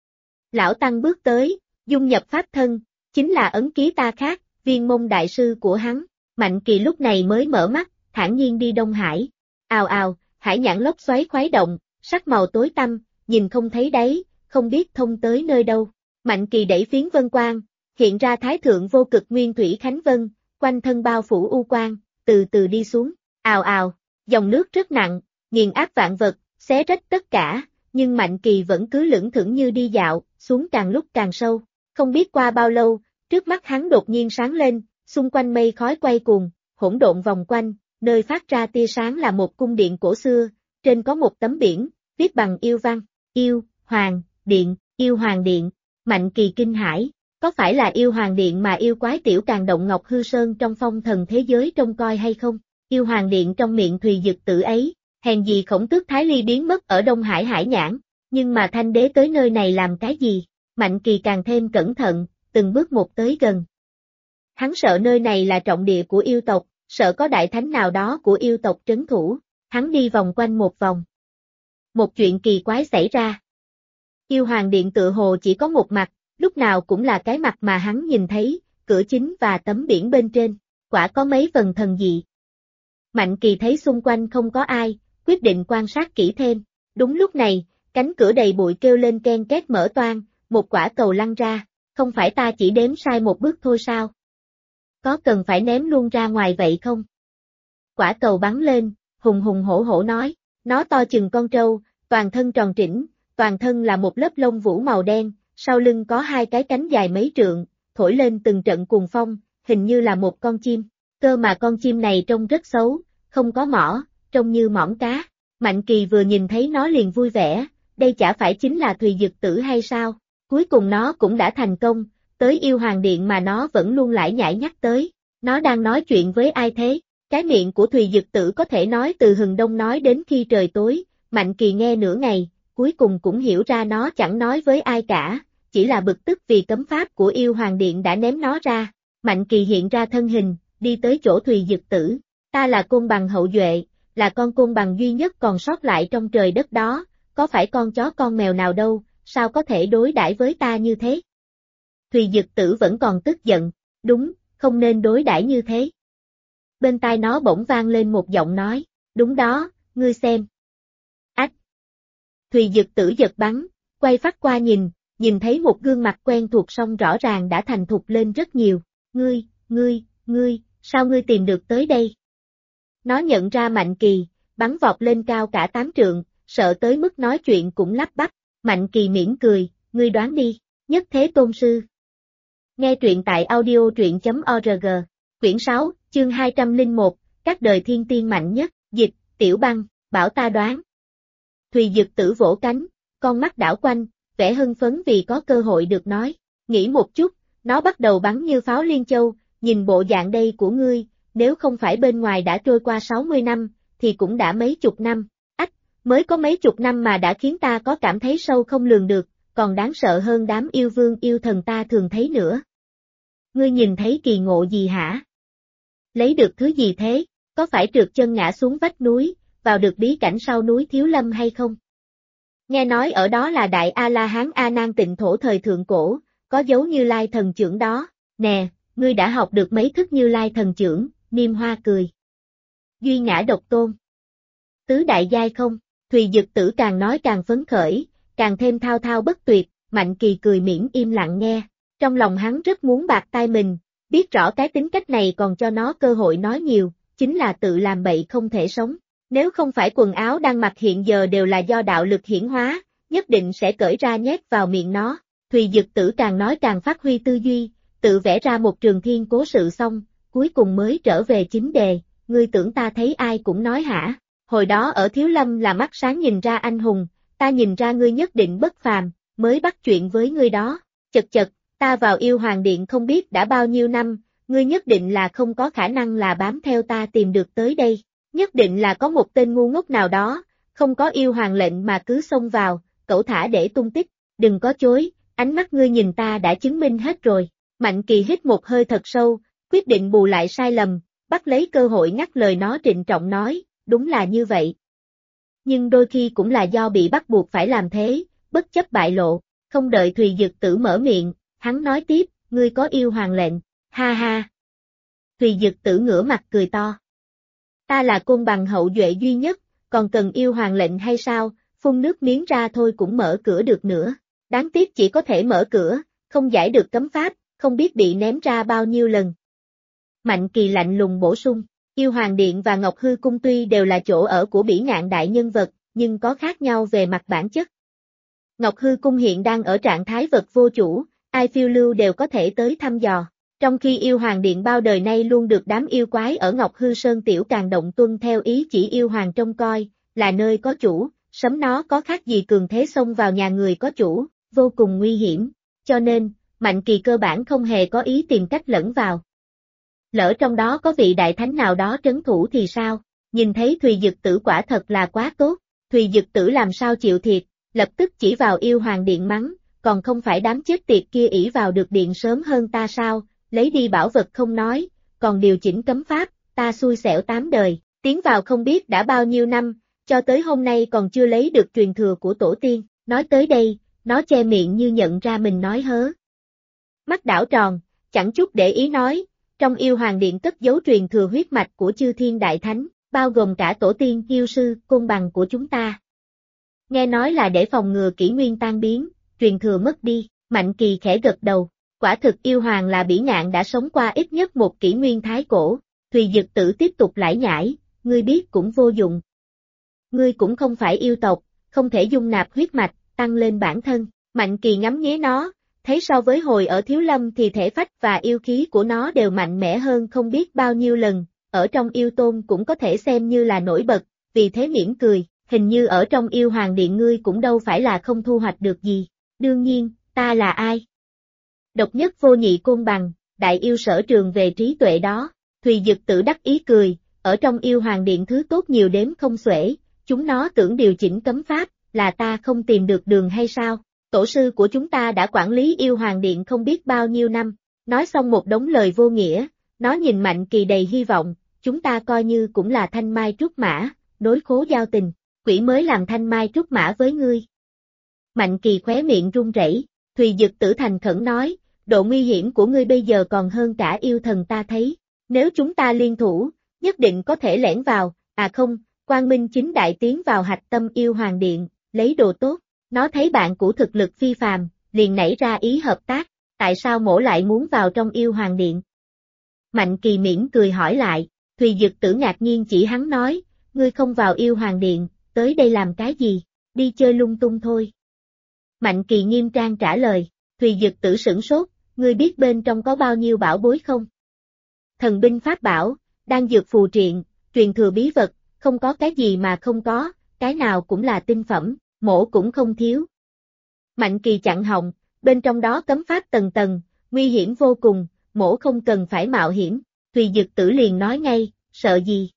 Lão tăng bước tới, dung nhập pháp thân, chính là ấn ký ta khác, Viên Môn đại sư của hắn. Mạnh Kỳ lúc này mới mở mắt, thản nhiên đi Đông Hải. Ào ào, hải nhãn lốc xoáy khuấy động, sắc màu tối tăm, nhìn không thấy đáy, không biết thông tới nơi đâu. Mạnh Kỳ đẩy phiến vân quang, hiện ra Thái Thượng Vô Cực Nguyên Thủy Khánh Vân, quanh thân bao phủ u quang, từ từ đi xuống. Ào ào, dòng nước rất nặng, nghiền áp vạn vật, xé rách tất cả, nhưng Mạnh Kỳ vẫn cứ lững thững như đi dạo, xuống càng lúc càng sâu. Không biết qua bao lâu, trước mắt hắn đột nhiên sáng lên, xung quanh mây khói quay cuồng, hỗn độn vòng quanh, nơi phát ra tia sáng là một cung điện cổ xưa, trên có một tấm biển, viết bằng yêu văn, yêu, hoàng, điện, yêu hoàng điện. Mạnh Kỳ kinh hãi, có phải là yêu hoàng điện mà yêu quái tiểu càng động Ngọc Hư Sơn trong phong thần thế giới trông coi hay không? Yêu hoàng điện trong miệng Thùy Dực Tử ấy, hèn gì Khổng Tước Thái Ly biến mất ở Đông Hải Hải Nhãn, nhưng mà Thanh Đế tới nơi này làm cái gì? Mạnh Kỳ càng thêm cẩn thận, từng bước một tới gần. Hắn sợ nơi này là trọng địa của yêu tộc, sợ có đại thánh nào đó của yêu tộc trấn thủ. Hắn đi vòng quanh một vòng. Một chuyện kỳ quái xảy ra. Yêu hoàng điện tựa hồ chỉ có một mặt, lúc nào cũng là cái mặt mà hắn nhìn thấy, cửa chính và tấm biển bên trên, quả có mấy phần thần dị. Mạnh Kỳ thấy xung quanh không có ai, quyết định quan sát kỹ thêm. Đúng lúc này, cánh cửa đầy bụi kêu lên ken két mở toang, một quả cầu lăn ra, không phải ta chỉ đếm sai một bước thôi sao? Có cần phải ném luôn ra ngoài vậy không? Quả cầu bắn lên, hùng hùng hổ hổ nói, nó to chừng con trâu, toàn thân tròn trĩnh, toàn thân là một lớp lông vũ màu đen, sau lưng có hai cái cánh dài mấy trượng, thổi lên từng trận cuồng phong, hình như là một con chim. Cơ mà con chim này trông rất xấu, không có mỏ, trông như mỏm cá. Mạnh Kỳ vừa nhìn thấy nó liền vui vẻ, đây chả phải chính là Thùy Dực Tử hay sao? Cuối cùng nó cũng đã thành công, tới Yêu Hoàng Điện mà nó vẫn luôn lải nhải nhắc tới. Nó đang nói chuyện với ai thế? Cái miệng của Thùy Dực Tử có thể nói từ hừng đông nói đến khi trời tối, Mạnh Kỳ nghe nửa ngày, cuối cùng cũng hiểu ra nó chẳng nói với ai cả, chỉ là bực tức vì cấm pháp của Yêu Hoàng Điện đã ném nó ra. Mạnh Kỳ hiện ra thân hình, đi tới chỗ Thùy Dực Tử. Ta là côn bằng hậu duệ, là con côn bằng duy nhất còn sót lại trong trời đất đó, có phải con chó con mèo nào đâu, sao có thể đối đãi với ta như thế? Thùy Dực Tử vẫn còn tức giận, đúng, không nên đối đãi như thế. Bên tai nó bỗng vang lên một giọng nói, đúng đó, ngươi xem. Ách! Thùy Dực Tử giật bắn, quay phát qua nhìn thấy một gương mặt quen thuộc song rõ ràng đã thành thục lên rất nhiều. Ngươi, sao ngươi tìm được tới đây? Nó nhận ra Mạnh Kỳ, bắn vọt lên cao cả 8 trượng, sợ tới mức nói chuyện cũng lắp bắp. Mạnh Kỳ mỉm cười, ngươi đoán đi, Nhất Thế Tôn Sư. Nghe truyện tại audio truyện.org, quyển 6, chương 201, các đời thiên tiên mạnh nhất, dịch, Tiểu Băng, bảo ta đoán. Thùy Dực Tử vỗ cánh, con mắt đảo quanh, vẻ hưng phấn vì có cơ hội được nói. Nghĩ một chút, nó bắt đầu bắn như pháo liên châu, nhìn bộ dạng đây của ngươi, nếu không phải bên ngoài đã trôi qua 60 năm, thì cũng đã mấy chục năm. Ách, mới có mấy chục năm mà đã khiến ta có cảm thấy sâu không lường được, còn đáng sợ hơn đám yêu vương yêu thần ta thường thấy nữa. Ngươi nhìn thấy kỳ ngộ gì hả? Lấy được thứ gì thế? Có phải trượt chân ngã xuống vách núi, vào được bí cảnh sau núi Thiếu Lâm hay không? Nghe nói ở đó là Đại A-la-hán A Nan Tịnh Thổ thời thượng cổ, có dấu Như Lai thần chưởng đó. Nè, ngươi đã học được mấy thức Như Lai thần chưởng? Niêm Hoa cười. Duy Ngã Độc Tôn. Tứ đại giai không? Thùy Dực Tử càng nói càng phấn khởi, càng thêm thao thao bất tuyệt. Mạnh Kỳ cười miễn im lặng nghe. Trong lòng hắn rất muốn bạc tai mình, biết rõ cái tính cách này còn cho nó cơ hội nói nhiều, chính là tự làm bậy không thể sống. Nếu không phải quần áo đang mặc hiện giờ đều là do đạo lực hiển hóa, nhất định sẽ cởi ra nhét vào miệng nó. Thùy Dực Tử càng nói càng phát huy tư duy, tự vẽ ra một trường thiên cố sự xong, cuối cùng mới trở về chính đề. Ngươi tưởng ta thấy ai cũng nói hả? Hồi đó ở Thiếu Lâm là mắt sáng nhìn ra anh hùng, ta nhìn ra ngươi nhất định bất phàm, mới bắt chuyện với ngươi đó. Chật, ta vào Yêu Hoàng Điện không biết đã bao nhiêu năm, ngươi nhất định là không có khả năng là bám theo ta tìm được tới đây. Nhất định là có một tên ngu ngốc nào đó, không có yêu hoàng lệnh mà cứ xông vào, cẩu thả để tung tích. Đừng có chối, ánh mắt ngươi nhìn ta đã chứng minh hết rồi. Mạnh Kỳ hít một hơi thật sâu, quyết định bù lại sai lầm, bắt lấy cơ hội ngắt lời nó trịnh trọng nói, đúng là như vậy. Nhưng đôi khi cũng là do bị bắt buộc phải làm thế, bất chấp bại lộ. Không đợi Thùy Dực Tử mở miệng, hắn nói tiếp, ngươi có yêu hoàng lệnh, ha ha. Thùy Dực Tử ngửa mặt cười to. Ta là côn bằng hậu duệ duy nhất, còn cần yêu hoàng lệnh hay sao, phun nước miếng ra thôi cũng mở cửa được nữa. Đáng tiếc chỉ có thể mở cửa, không giải được cấm pháp, không biết bị ném ra bao nhiêu lần. Mạnh Kỳ lạnh lùng bổ sung, Yêu Hoàng Điện và Ngọc Hư Cung tuy đều là chỗ ở của bỉ ngạn đại nhân vật, nhưng có khác nhau về mặt bản chất. Ngọc Hư Cung hiện đang ở trạng thái vật vô chủ, ai phiêu lưu đều có thể tới thăm dò. Trong khi Yêu Hoàng Điện bao đời nay luôn được đám yêu quái ở Ngọc Hư Sơn Tiểu Càng Động tuân theo ý chỉ Yêu Hoàng trông coi, là nơi có chủ, sấm nó có khác gì cường thế xông vào nhà người có chủ, vô cùng nguy hiểm, cho nên, Mạnh Kỳ cơ bản không hề có ý tìm cách lẫn vào. Lỡ trong đó có vị đại thánh nào đó trấn thủ thì sao, nhìn thấy Thùy Dực Tử quả thật là quá tốt, Thùy Dực Tử làm sao chịu thiệt, lập tức chỉ vào Yêu Hoàng Điện mắng, còn không phải đám chết tiệt kia ỷ vào được điện sớm hơn ta sao? Lấy đi bảo vật không nói, còn điều chỉnh cấm pháp, ta xui xẻo 8 đời, tiến vào không biết đã bao nhiêu năm, cho tới hôm nay còn chưa lấy được truyền thừa của tổ tiên. Nói tới đây, nó che miệng như nhận ra mình nói hớ. Mắt đảo tròn, chẳng chút để ý nói, trong yêu hoàng điện cất giấu truyền thừa huyết mạch của chư thiên đại thánh, bao gồm cả tổ tiên yêu sư, côn bằng của chúng ta. Nghe nói là để phòng ngừa kỷ nguyên tan biến, truyền thừa mất đi, Mạnh Kỳ khẽ gật đầu, quả thực yêu hoàng là bỉ ngạn đã sống qua ít nhất một kỷ nguyên thái cổ, Thùy Dực Tử tiếp tục lải nhải, ngươi biết cũng vô dụng. Ngươi cũng không phải yêu tộc, không thể dung nạp huyết mạch, tăng lên bản thân, Mạnh Kỳ ngắm nghía nó, thấy so với hồi ở Thiếu Lâm thì thể phách và yêu khí của nó đều mạnh mẽ hơn không biết bao nhiêu lần, ở trong yêu tôn cũng có thể xem như là nổi bật, vì thế mỉm cười, hình như ở trong yêu hoàng điện ngươi cũng đâu phải là không thu hoạch được gì, đương nhiên, ta là ai? Độc nhất vô nhị côn bằng, đại yêu sở trường về trí tuệ đó, Thùy Dực Tử đắc ý cười, ở trong yêu hoàng điện thứ tốt nhiều đếm không xuể, chúng nó tưởng điều chỉnh cấm pháp, là ta không tìm được đường hay sao? Tổ sư của chúng ta đã quản lý yêu hoàng điện không biết bao nhiêu năm, nói xong một đống lời vô nghĩa, nó nhìn Mạnh Kỳ đầy hy vọng, chúng ta coi như cũng là thanh mai trúc mã, nối khố giao tình, quỷ mới làm thanh mai trúc mã với ngươi. Mạnh Kỳ khóe miệng run rẩy, Thùy Dực Tử thành khẩn nói, độ nguy hiểm của ngươi bây giờ còn hơn cả yêu thần ta thấy, nếu chúng ta liên thủ, nhất định có thể lẻn vào, à không, Quang Minh chính đại tiến vào hạch tâm yêu hoàng điện, lấy đồ tốt. Nó thấy bạn của thực lực phi phàm, liền nảy ra ý hợp tác, tại sao mổ lại muốn vào trong yêu hoàng điện? Mạnh Kỳ mỉm cười hỏi lại, Thùy Dực Tử ngạc nhiên chỉ hắn nói, ngươi không vào yêu hoàng điện, tới đây làm cái gì, đi chơi lung tung thôi. Mạnh Kỳ nghiêm trang trả lời, Thùy Dực Tử sửng sốt, ngươi biết bên trong có bao nhiêu bảo bối không? Thần binh pháp bảo, đan dược phù triện, truyền thừa bí vật, không có cái gì mà không có, cái nào cũng là tinh phẩm. Mổ cũng không thiếu. Mạnh Kỳ chặn họng, bên trong đó cấm pháp tầng tầng, nguy hiểm vô cùng, mổ không cần phải mạo hiểm, Thùy Dực Tử liền nói ngay, sợ gì?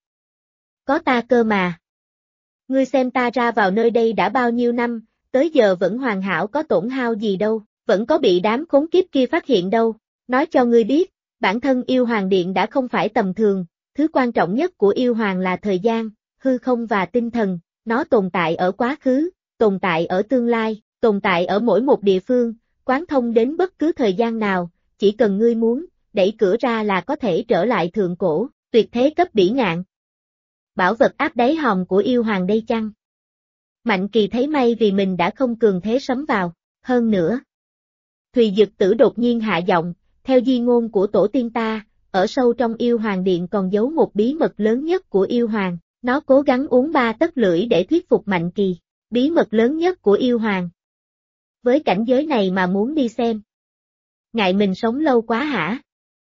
Có ta cơ mà. Ngươi xem ta ra vào nơi đây đã bao nhiêu năm, tới giờ vẫn hoàn hảo có tổn hao gì đâu, vẫn có bị đám khốn kiếp kia phát hiện đâu, nói cho ngươi biết, bản thân yêu hoàng điện đã không phải tầm thường, thứ quan trọng nhất của yêu hoàng là thời gian, hư không và tinh thần, nó tồn tại ở quá khứ, tồn tại ở tương lai, tồn tại ở mỗi một địa phương, quán thông đến bất cứ thời gian nào, chỉ cần ngươi muốn, đẩy cửa ra là có thể trở lại thượng cổ, tuyệt thế cấp bỉ ngạn. Bảo vật áp đáy hòm của yêu hoàng đây chăng? Mạnh Kỳ thấy may vì mình đã không cường thế sấm vào, hơn nữa. Thùy Dực Tử đột nhiên hạ giọng, theo di ngôn của tổ tiên ta, ở sâu trong yêu hoàng điện còn giấu một bí mật lớn nhất của yêu hoàng, nó cố gắng uống 3 tấc lưỡi để thuyết phục Mạnh Kỳ. Bí mật lớn nhất của yêu hoàng. Với cảnh giới này mà muốn đi xem. Ngại mình sống lâu quá hả?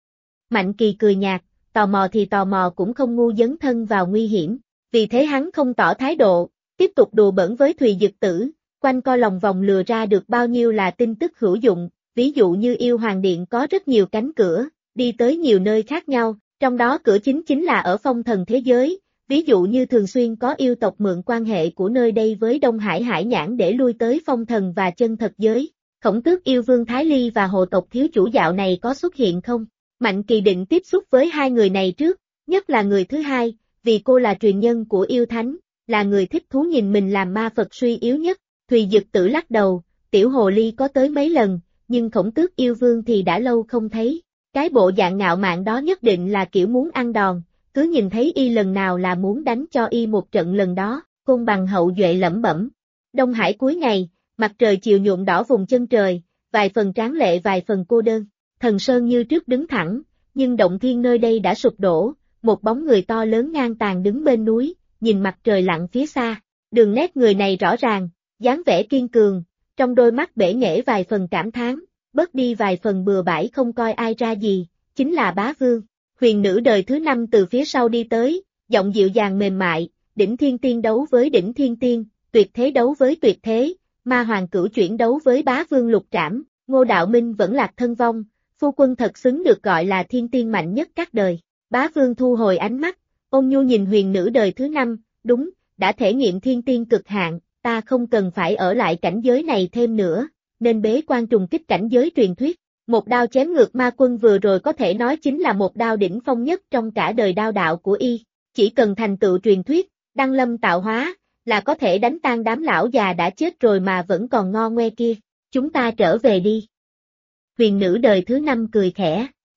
Mạnh Kỳ cười nhạt, tò mò thì tò mò cũng không ngu dấn thân vào nguy hiểm. Vì thế hắn không tỏ thái độ, tiếp tục đùa bỡn với Thùy Dực Tử, quanh co lòng vòng lừa ra được bao nhiêu là tin tức hữu dụng, ví dụ như yêu hoàng điện có rất nhiều cánh cửa, đi tới nhiều nơi khác nhau, trong đó cửa chính là ở phong thần thế giới. Ví dụ như thường xuyên có yêu tộc mượn quan hệ của nơi đây với Đông Hải Hải Nhãn để lui tới phong thần và chân thật giới. Khổng Tước yêu vương Thái Ly và hồ tộc thiếu chủ dạo này có xuất hiện không? Mạnh Kỳ định tiếp xúc với hai người này trước, nhất là người thứ hai, vì cô là truyền nhân của yêu thánh, là người thích thú nhìn mình làm ma Phật suy yếu nhất. Thùy Dực Tử lắc đầu, tiểu hồ ly có tới mấy lần, nhưng Khổng Tước yêu vương thì đã lâu không thấy. Cái bộ dạng ngạo mạn đó nhất định là kiểu muốn ăn đòn. Cứ nhìn thấy y lần nào là muốn đánh cho y một trận lần đó, côn bằng hậu duệ lẩm bẩm. Đông Hải cuối ngày, mặt trời chiều nhuộm đỏ vùng chân trời, vài phần tráng lệ vài phần cô đơn, thần sơn như trước đứng thẳng, nhưng động thiên nơi đây đã sụp đổ, một bóng người to lớn ngang tàn đứng bên núi, nhìn mặt trời lặn phía xa, đường nét người này rõ ràng, dáng vẻ kiên cường, trong đôi mắt bể nghễ vài phần cảm thán, bớt đi vài phần bừa bãi không coi ai ra gì, chính là Bá Vương. Huyền nữ đời thứ 5 từ phía sau đi tới, giọng dịu dàng mềm mại, đỉnh thiên tiên đấu với đỉnh thiên tiên, tuyệt thế đấu với tuyệt thế, ma hoàng cửu chuyển đấu với Bá Vương lục trảm, Ngô Đạo Minh vẫn lạc thân vong, phu quân thật xứng được gọi là thiên tiên mạnh nhất các đời. Bá Vương thu hồi ánh mắt, ôn nhu nhìn huyền nữ đời thứ 5, đúng, đã thể nghiệm thiên tiên cực hạn, ta không cần phải ở lại cảnh giới này thêm nữa, nên bế quan trùng kích cảnh giới truyền thuyết. Một đao chém ngược ma quân vừa rồi có thể nói chính là một đao đỉnh phong nhất trong cả đời đao đạo của y, chỉ cần thành tựu truyền thuyết, đăng lâm tạo hóa, là có thể đánh tan đám lão già đã chết rồi mà vẫn còn ngo ngoe kia, chúng ta trở về đi. Huyền nữ đời thứ 5 cười khẽ,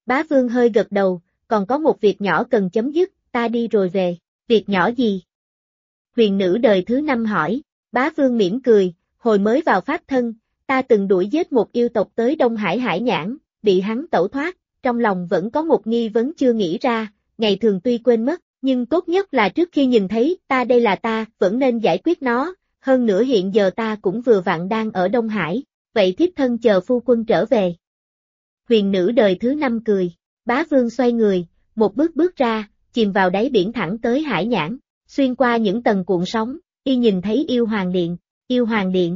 Bá Vương hơi gật đầu, còn có một việc nhỏ cần chấm dứt, ta đi rồi về. Việc nhỏ gì? Huyền nữ đời thứ 5 hỏi. Bá Vương mỉm cười, hồi mới vào pháp thân, ta từng đuổi giết một yêu tộc tới Đông Hải Hải Nhãn, bị hắn tẩu thoát, trong lòng vẫn có một nghi vấn chưa nghĩ ra, ngày thường tuy quên mất, nhưng tốt nhất là trước khi nhìn thấy ta đây là ta, vẫn nên giải quyết nó, hơn nữa hiện giờ ta cũng vừa vặn đang ở Đông Hải, vậy thiếp thân chờ phu quân trở về. Huyền nữ đời thứ 5 cười, Bá Vương xoay người, một bước bước ra, chìm vào đáy biển thẳng tới Hải Nhãn, xuyên qua những tầng cuộn sóng, y nhìn thấy Yêu Hoàng Điện, Yêu Hoàng Điện.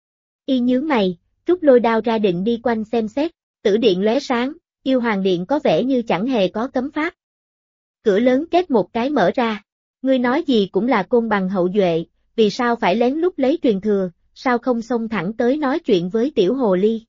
Y nhướng mày, rút lôi đao ra định đi quanh xem xét, tử điện lóe sáng, Yêu Hoàng Điện có vẻ như chẳng hề có cấm pháp. Cửa lớn két một cái mở ra, ngươi nói gì cũng là côn bằng hậu duệ, vì sao phải lén lút lấy truyền thừa, sao không xông thẳng tới nói chuyện với tiểu hồ ly.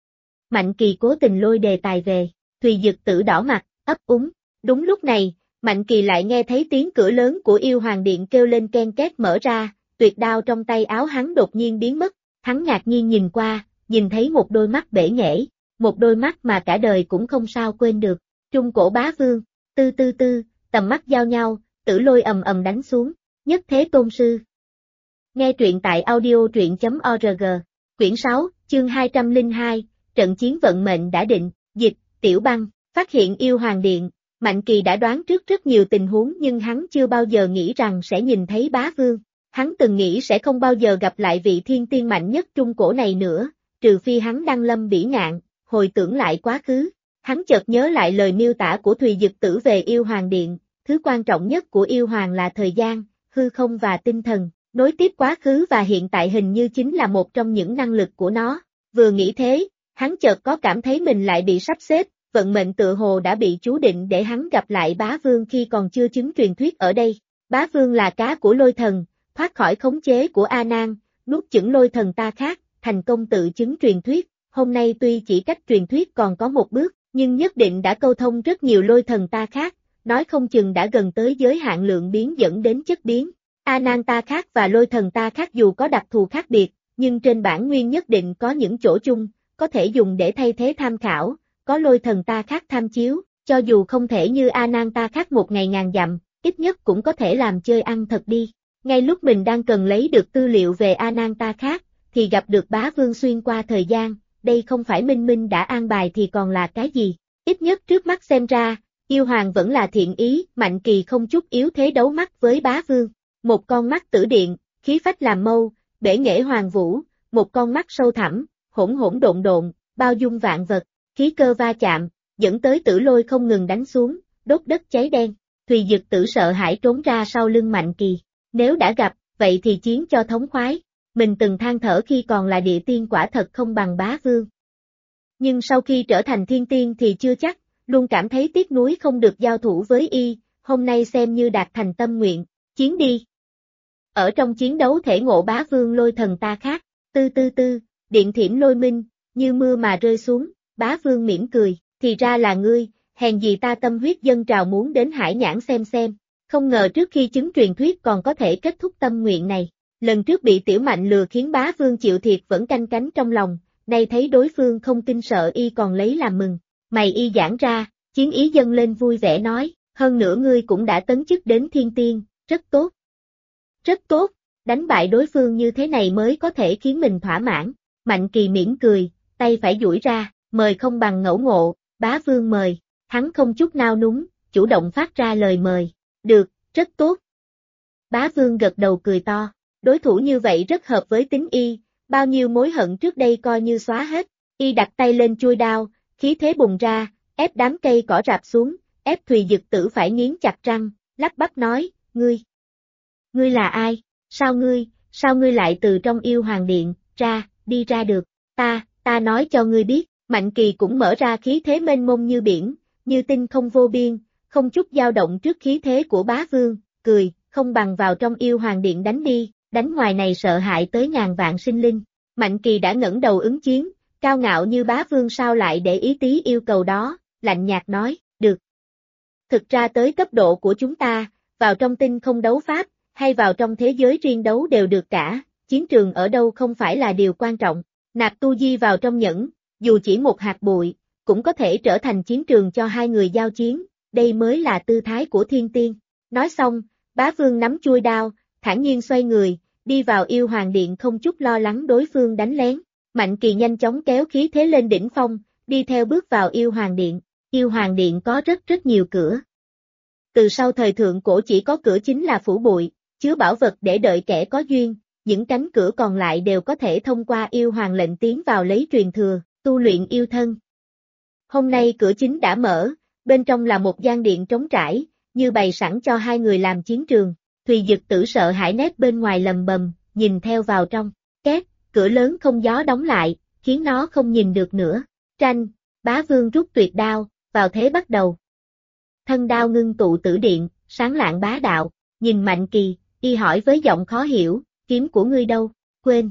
Mạnh Kỳ cố tình lôi đề tài về, Thùy Dực Tử đỏ mặt, ấp úng, đúng lúc này, Mạnh Kỳ lại nghe thấy tiếng cửa lớn của Yêu Hoàng Điện kêu lên ken két mở ra, tuyệt đao trong tay áo hắn đột nhiên biến mất, hắn ngạc nhiên nhìn qua, nhìn thấy một đôi mắt bể nghễ, một đôi mắt mà cả đời cũng không sao quên được, Trung Cổ Bá Vương, tư tư tư, tầm mắt giao nhau, tử lôi ầm ầm đánh xuống, nhất thế tôn sư. Nghe truyện tại audio.org, quyển 6, chương 202, trận chiến vận mệnh đã định, dịch, Tiểu Băng, phát hiện Yêu Hoàng Điện, Mạnh Kỳ đã đoán trước rất nhiều tình huống nhưng hắn chưa bao giờ nghĩ rằng sẽ nhìn thấy Bá Vương. Hắn từng nghĩ sẽ không bao giờ gặp lại vị thiên tiên mạnh nhất Trung Cổ này nữa, trừ phi hắn đăng lâm bỉ ngạn, hồi tưởng lại quá khứ. Hắn chợt nhớ lại lời miêu tả của Thùy Dực Tử về Yêu Hoàng Điện, thứ quan trọng nhất của Yêu Hoàng là thời gian, hư không và tinh thần, nối tiếp quá khứ và hiện tại hình như chính là một trong những năng lực của nó. Vừa nghĩ thế, hắn chợt có cảm thấy mình lại bị sắp xếp, vận mệnh tựa hồ đã bị chú định để hắn gặp lại Bá Vương khi còn chưa chứng truyền thuyết ở đây. Bá Vương là cá của lôi thần, thoát khỏi khống chế của A Nan, nuốt chửng lôi thần ta khác, thành công tự chứng truyền thuyết, hôm nay tuy chỉ cách truyền thuyết còn có một bước, nhưng nhất định đã câu thông rất nhiều lôi thần ta khác, nói không chừng đã gần tới giới hạn lượng biến dẫn đến chất biến. A Nan ta khác và lôi thần ta khác dù có đặc thù khác biệt, nhưng trên bản nguyên nhất định có những chỗ chung, có thể dùng để thay thế tham khảo, có lôi thần ta khác tham chiếu, cho dù không thể như A Nan ta khác một ngày ngàn dặm, ít nhất cũng có thể làm chơi ăn thật đi. Ngay lúc mình đang cần lấy được tư liệu về A Nan ta khác, thì gặp được Bá Vương xuyên qua thời gian, đây không phải minh minh đã an bài thì còn là cái gì? Ít nhất trước mắt xem ra, Yêu Hoàng vẫn là thiện ý, Mạnh Kỳ không chút yếu thế đấu mắt với Bá Vương. Một con mắt tử điện, khí phách làm mâu, bể nghệ hoàng vũ, một con mắt sâu thẳm, hỗn hỗn độn độn, bao dung vạn vật, khí cơ va chạm, dẫn tới tử lôi không ngừng đánh xuống, đốt đất cháy đen. Thùy Dực Tử sợ hãi trốn ra sau lưng Mạnh Kỳ. Nếu đã gặp, vậy thì chiến cho thống khoái. Mình từng than thở khi còn là địa tiên quả thật không bằng Bá Vương. Nhưng sau khi trở thành thiên tiên thì chưa chắc, luôn cảm thấy tiếc nuối không được giao thủ với y, hôm nay xem như đạt thành tâm nguyện, chiến đi. Ở trong chiến đấu thể ngộ Bá Vương lôi thần ta khác, tư tư tư, điện thiểm lôi minh, như mưa mà rơi xuống, Bá Vương mỉm cười, thì ra là ngươi, hèn gì ta tâm huyết dâng trào muốn đến Hải Nhãn xem. Không ngờ trước khi chứng truyền thuyết còn có thể kết thúc tâm nguyện này. Lần trước bị Tiểu Mạnh lừa khiến Bá Vương chịu thiệt vẫn canh cánh trong lòng, nay thấy đối phương không tin sợ y còn lấy làm mừng. Mày y giãn ra, chiến ý dâng lên vui vẻ nói, hơn nữa ngươi cũng đã tấn chức đến thiên tiên, rất tốt. Rất tốt, đánh bại đối phương như thế này mới có thể khiến mình thỏa mãn. Mạnh Kỳ mỉm cười, tay phải duỗi ra, mời không bằng ngẫu ngộ, Bá Vương mời, hắn không chút nao núng, chủ động phát ra lời mời. Được, rất tốt. Bá Vương gật đầu cười to, đối thủ như vậy rất hợp với tính y, bao nhiêu mối hận trước đây coi như xóa hết. Y đặt tay lên chuôi đao, khí thế bùng ra, ép đám cây cỏ rạp xuống, ép Thùy Dực Tử phải nghiến chặt răng, lắp bắp nói, ngươi là ai, sao ngươi lại từ trong Yêu Hoàng Điện, đi ra được, ta nói cho ngươi biết. Mạnh Kỳ cũng mở ra khí thế mênh mông như biển, như tinh không vô biên, không chút dao động trước khí thế của Bá Vương, cười, không bằng vào trong Yêu Hoàng Điện đánh đi, đánh ngoài này sợ hại tới ngàn vạn sinh linh. Mạnh Kỳ đã ngẩng đầu ứng chiến, cao ngạo như Bá Vương sao lại để ý tí yêu cầu đó, lạnh nhạt nói, được. Thực ra tới cấp độ của chúng ta, vào trong tinh không đấu pháp, hay vào trong thế giới riêng đấu đều được cả, chiến trường ở đâu không phải là điều quan trọng. Nạp tu di vào trong nhẫn, dù chỉ một hạt bụi, cũng có thể trở thành chiến trường cho hai người giao chiến, đây mới là tư thái của thiên tiên. Nói xong, bá vương nắm chuôi đao, thản nhiên xoay người, đi vào yêu hoàng điện không chút lo lắng đối phương đánh lén. Mạnh Kỳ nhanh chóng kéo khí thế lên đỉnh phong, đi theo bước vào yêu hoàng điện. Yêu hoàng điện có rất nhiều cửa. Từ sau thời thượng cổ chỉ có cửa chính là phủ bụi, chứa bảo vật để đợi kẻ có duyên, những cánh cửa còn lại đều có thể thông qua yêu hoàng lệnh tiến vào lấy truyền thừa, tu luyện yêu thân. Hôm nay cửa chính đã mở, bên trong là một gian điện trống trải, như bày sẵn cho hai người làm chiến trường. Thùy Dực Tử sợ hãi nép bên ngoài lầm bầm, nhìn theo vào trong. Két, cửa lớn không gió đóng lại, khiến nó không nhìn được nữa. Tranh, bá vương rút tuyệt đao, vào thế bắt đầu. Thân đao ngưng tụ tử điện, sáng lạng bá đạo, nhìn Mạnh Kỳ, y hỏi với giọng khó hiểu, kiếm của ngươi đâu, quên.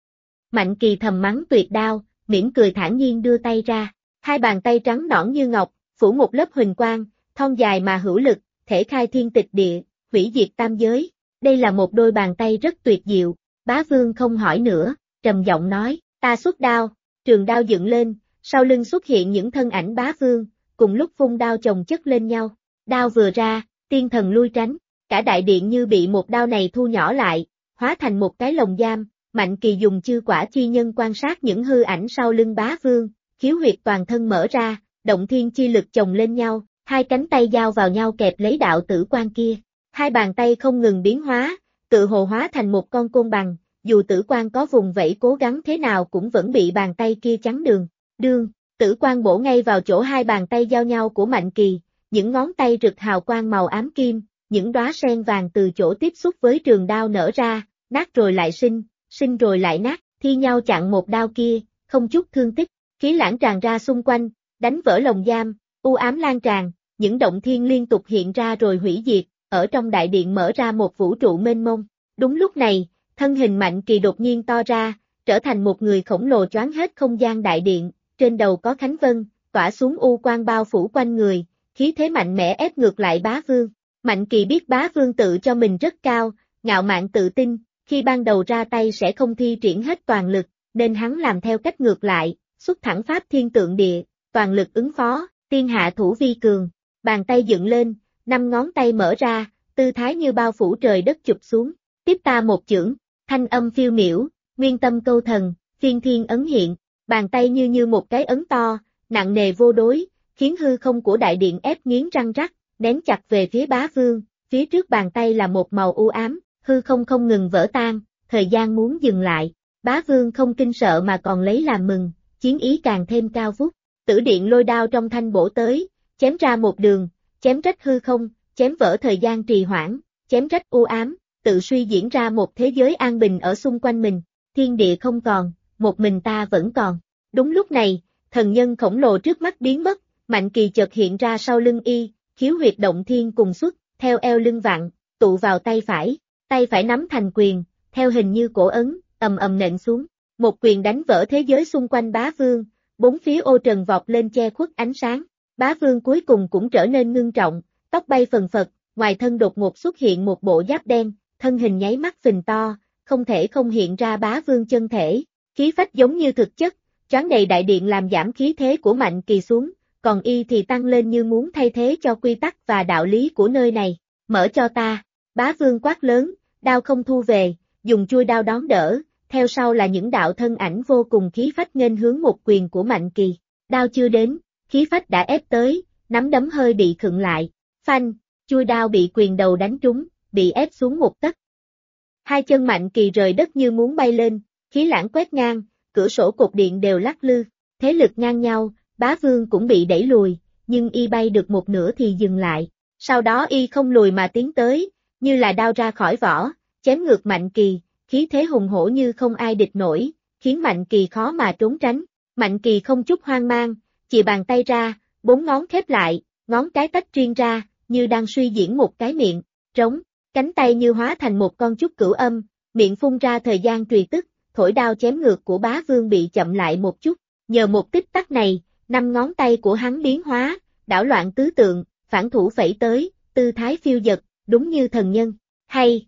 Mạnh Kỳ thầm mắng tuyệt đao, mỉm cười thản nhiên đưa tay ra, hai bàn tay trắng nõn như ngọc, phủ một lớp huỳnh quang, thon dài mà hữu lực, thể khai thiên tịch địa, hủy diệt tam giới. Đây là một đôi bàn tay rất tuyệt diệu, bá vương không hỏi nữa, trầm giọng nói, ta xuất đao, trường đao dựng lên, sau lưng xuất hiện những thân ảnh bá vương, cùng lúc vung đao chồng chất lên nhau, đao vừa ra, tiên thần lui tránh, cả đại điện như bị một đao này thu nhỏ lại, hóa thành một cái lồng giam. Mạnh Kỳ dùng chư quả chi nhân quan sát những hư ảnh sau lưng bá vương, khiếu huyệt toàn thân mở ra, động thiên chi lực chồng lên nhau, hai cánh tay giao vào nhau kẹp lấy đạo tử quan kia. Hai bàn tay không ngừng biến hóa, tự hồ hóa thành một con côn bằng, dù tử quan có vùng vẫy cố gắng thế nào cũng vẫn bị bàn tay kia chắn đường. Đương, tử quan bổ ngay vào chỗ hai bàn tay giao nhau của Mạnh Kỳ, những ngón tay rực hào quang màu ám kim, những đóa sen vàng từ chỗ tiếp xúc với trường đao nở ra, nát rồi lại sinh, sinh rồi lại nát, thi nhau chặn một đao kia, không chút thương tích, khí lãng tràn ra xung quanh, đánh vỡ lồng giam, u ám lan tràn, những động thiên liên tục hiện ra rồi hủy diệt, ở trong đại điện mở ra một vũ trụ mênh mông. Đúng lúc này, thân hình Mạnh Kỳ đột nhiên to ra, trở thành một người khổng lồ choáng hết không gian đại điện, trên đầu có khánh vân, tỏa xuống u quang bao phủ quanh người, khí thế mạnh mẽ ép ngược lại bá vương. Mạnh Kỳ biết bá vương tự cho mình rất cao, ngạo mạn tự tin, khi ban đầu ra tay sẽ không thi triển hết toàn lực, nên hắn làm theo cách ngược lại, xuất thẳng pháp thiên tượng địa, toàn lực ứng phó, tiên hạ thủ vi cường, bàn tay dựng lên, 5 ngón tay mở ra, tư thái như bao phủ trời đất chụp xuống, tiếp ta một chưởng, thanh âm phiêu miểu, nguyên tâm câu thần, phiên thiên ấn hiện, bàn tay như một cái ấn to, nặng nề vô đối, khiến hư không của đại điện ép nghiến răng rắc, nén chặt về phía bá vương, phía trước bàn tay là một màu u ám, hư không không ngừng vỡ tan, thời gian muốn dừng lại, bá vương không kinh sợ mà còn lấy làm mừng, chiến ý càng thêm cao vút, tử điện lôi đao trong thanh bổ tới, chém ra một đường, chém rách hư không, chém vỡ thời gian trì hoãn, chém rách u ám, tự suy diễn ra một thế giới an bình ở xung quanh mình, thiên địa không còn, một mình ta vẫn còn. Đúng lúc này, thần nhân khổng lồ trước mắt biến mất, Mạnh Kỳ chợt hiện ra sau lưng y, khiếu huyệt động thiên cùng xuất, theo eo lưng vặn, tụ vào tay phải nắm thành quyền, theo hình như cổ ấn, ầm ầm nện xuống, một quyền đánh vỡ thế giới xung quanh bá vương, bốn phía ô trần vọt lên che khuất ánh sáng, bá vương cuối cùng cũng trở nên ngưng trọng, tóc bay phần phật, ngoài thân đột ngột xuất hiện một bộ giáp đen, thân hình nháy mắt phình to, không thể không hiện ra bá vương chân thể, khí phách giống như thực chất, choáng đầy đại điện làm giảm khí thế của Mạnh Kỳ xuống, còn y thì tăng lên như muốn thay thế cho quy tắc và đạo lý của nơi này, mở cho ta, bá vương quát lớn, đao không thu về, dùng chuôi đao đón đỡ, theo sau là những đạo thân ảnh vô cùng khí phách nghênh hướng một quyền của Mạnh Kỳ, đao chưa đến, khí phách đã ép tới, nắm đấm hơi bị khựng lại, phanh, chuôi đao bị quyền đầu đánh trúng, bị ép xuống một tấc. Hai chân Mạnh Kỳ rời đất như muốn bay lên, khí lãng quét ngang, cửa sổ cột điện đều lắc lư, thế lực ngang nhau, bá vương cũng bị đẩy lùi, nhưng y bay được một nửa thì dừng lại, sau đó y không lùi mà tiến tới, như là đao ra khỏi vỏ, chém ngược Mạnh Kỳ, khí thế hùng hổ như không ai địch nổi, khiến Mạnh Kỳ khó mà trốn tránh, Mạnh Kỳ không chút hoang mang, chìa bàn tay ra, 4 ngón khép lại, ngón cái tách riêng ra, như đang suy diễn một cái miệng, trống, cánh tay như hóa thành một con trúc cửu âm, miệng phun ra thời gian tùy tức, thổi đao chém ngược của bá vương bị chậm lại một chút, nhờ một tích tắc này, 5 ngón tay của hắn biến hóa, đảo loạn tứ tượng, phản thủ phẩy tới, tư thái phiêu dật, đúng như thần nhân, hay.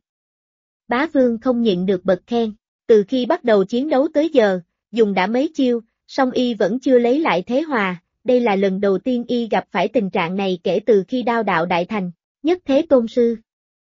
Bá vương không nhịn được bật khen, từ khi bắt đầu chiến đấu tới giờ, dùng đã mấy chiêu, song y vẫn chưa lấy lại thế hòa, đây là lần đầu tiên y gặp phải tình trạng này kể từ khi đao đạo đại thành. Nhất Thế Tôn Sư.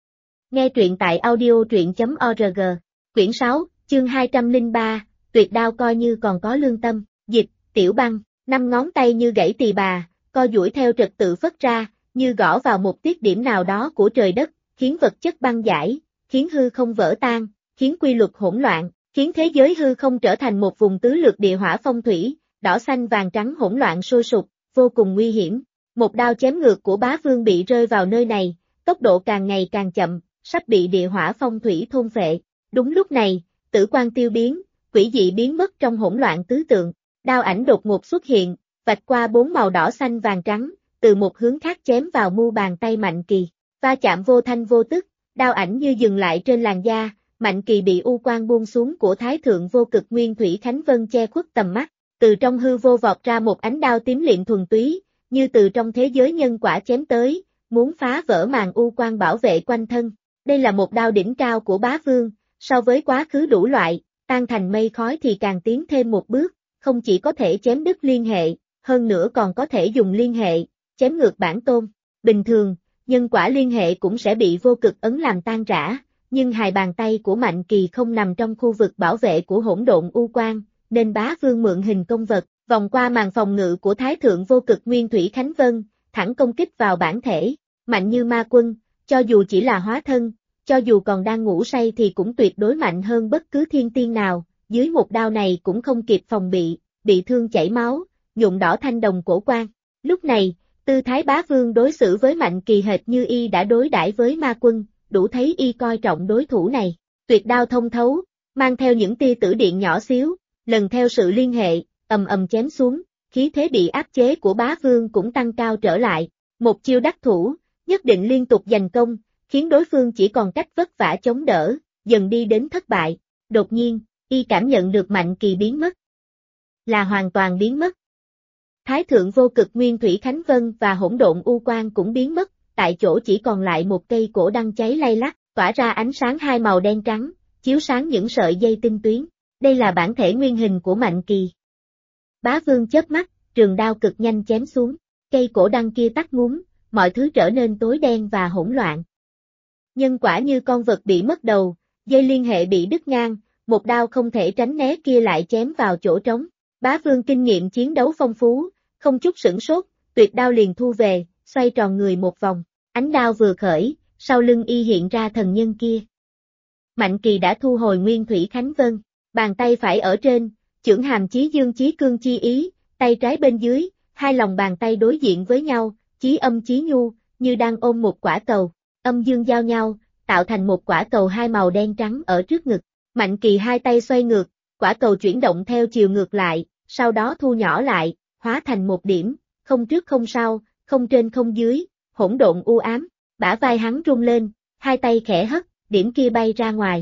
Nghe truyện tại audio.org. Quyển 6, chương 203, tuyệt đao coi như còn có lương tâm. Dịch, Tiểu Băng, 5 ngón tay như gãy tỳ bà, co duỗi theo trật tự phất ra, như gõ vào một tiết điểm nào đó của trời đất, khiến vật chất băng giải, khiến hư không vỡ tan, khiến quy luật hỗn loạn, khiến thế giới hư không trở thành một vùng tứ lược địa hỏa phong thủy, đỏ xanh vàng trắng hỗn loạn sôi sục, vô cùng nguy hiểm. Một đao chém ngược của Bá Vương bị rơi vào nơi này, tốc độ càng ngày càng chậm, sắp bị địa hỏa phong thủy thôn phệ. Đúng lúc này, tử quang tiêu biến, quỷ dị biến mất trong hỗn loạn tứ tượng, đao ảnh đột ngột xuất hiện, vạch qua 4 màu đỏ xanh vàng trắng, từ một hướng khác chém vào mu bàn tay Mạnh Kỳ. Va chạm vô thanh vô tức, đao ảnh như dừng lại trên làn da, Mạnh Kỳ bị u quang buông xuống của Thái Thượng Vô Cực Nguyên Thủy Khánh Vân che khuất tầm mắt, từ trong hư vô vọt ra một ánh đao tím liệm thuần túy, như từ trong thế giới nhân quả chém tới, muốn phá vỡ màn u quang bảo vệ quanh thân. Đây là một đao đỉnh cao của Bá Vương, so với quá khứ đủ loại, tan thành mây khói thì càng tiến thêm một bước, không chỉ có thể chém đứt liên hệ, hơn nữa còn có thể dùng liên hệ, chém ngược bản tôn. Bình thường, nhân quả liên hệ cũng sẽ bị vô cực ấn làm tan rã, nhưng hai bàn tay của Mạnh Kỳ không nằm trong khu vực bảo vệ của hỗn độn u quang, nên Bá Vương mượn hình công vật, vòng qua màn phòng ngự của Thái Thượng Vô Cực Nguyên Thủy Khánh Vân, thẳng công kích vào bản thể. Mạnh như ma quân, cho dù chỉ là hóa thân, cho dù còn đang ngủ say thì cũng tuyệt đối mạnh hơn bất cứ thiên tiên nào, dưới một đao này cũng không kịp phòng bị thương chảy máu, nhuộm đỏ thanh đồng cổ quan. Lúc này, tư thái Bá Vương đối xử với Mạnh Kỳ hệt như y đã đối đãi với ma quân, đủ thấy y coi trọng đối thủ này. Tuyệt đao thông thấu, mang theo những tia tử điện nhỏ xíu, lần theo sự liên hệ, ầm ầm chém xuống, khí thế bị áp chế của Bá Vương cũng tăng cao trở lại. Một chiêu đắc thủ, nhất định liên tục giành công, khiến đối phương chỉ còn cách vất vả chống đỡ, dần đi đến thất bại. Đột nhiên, y cảm nhận được Mạnh Kỳ biến mất. Là hoàn toàn biến mất. Thái Thượng Vô Cực Nguyên Thủy Khánh Vân và hỗn độn u quang cũng biến mất, tại chỗ chỉ còn lại một cây cổ đăng cháy lay lắc, tỏa ra ánh sáng hai màu đen trắng, chiếu sáng những sợi dây tinh tuyến. Đây là bản thể nguyên hình của Mạnh Kỳ. Bá Vương chớp mắt, trường đao cực nhanh chém xuống, cây cổ đăng kia tắt ngúm, mọi thứ trở nên tối đen và hỗn loạn. Nhân quả như con vật bị mất đầu, dây liên hệ bị đứt ngang, một đao không thể tránh né kia lại chém vào chỗ trống. Bá Vương kinh nghiệm chiến đấu phong phú, không chút sửng sốt, tuyệt đao liền thu về, xoay tròn người một vòng, ánh đao vừa khởi, sau lưng y hiện ra thần nhân kia. Mạnh Kỳ đã thu hồi Nguyên Thủy Khánh Vân, bàn tay phải ở trên, chưởng hàm chí dương chí cương chi ý, tay trái bên dưới, hai lòng bàn tay đối diện với nhau, chí âm chí nhu, như đang ôm một quả cầu, âm dương giao nhau, tạo thành một quả cầu hai màu đen trắng ở trước ngực. Mạnh Kỳ hai tay xoay ngược, quả cầu chuyển động theo chiều ngược lại, sau đó thu nhỏ lại, hóa thành một điểm, không trước không sau, không trên không dưới, hỗn độn u ám. Bả vai hắn rung lên, hai tay khẽ hất, điểm kia bay ra ngoài.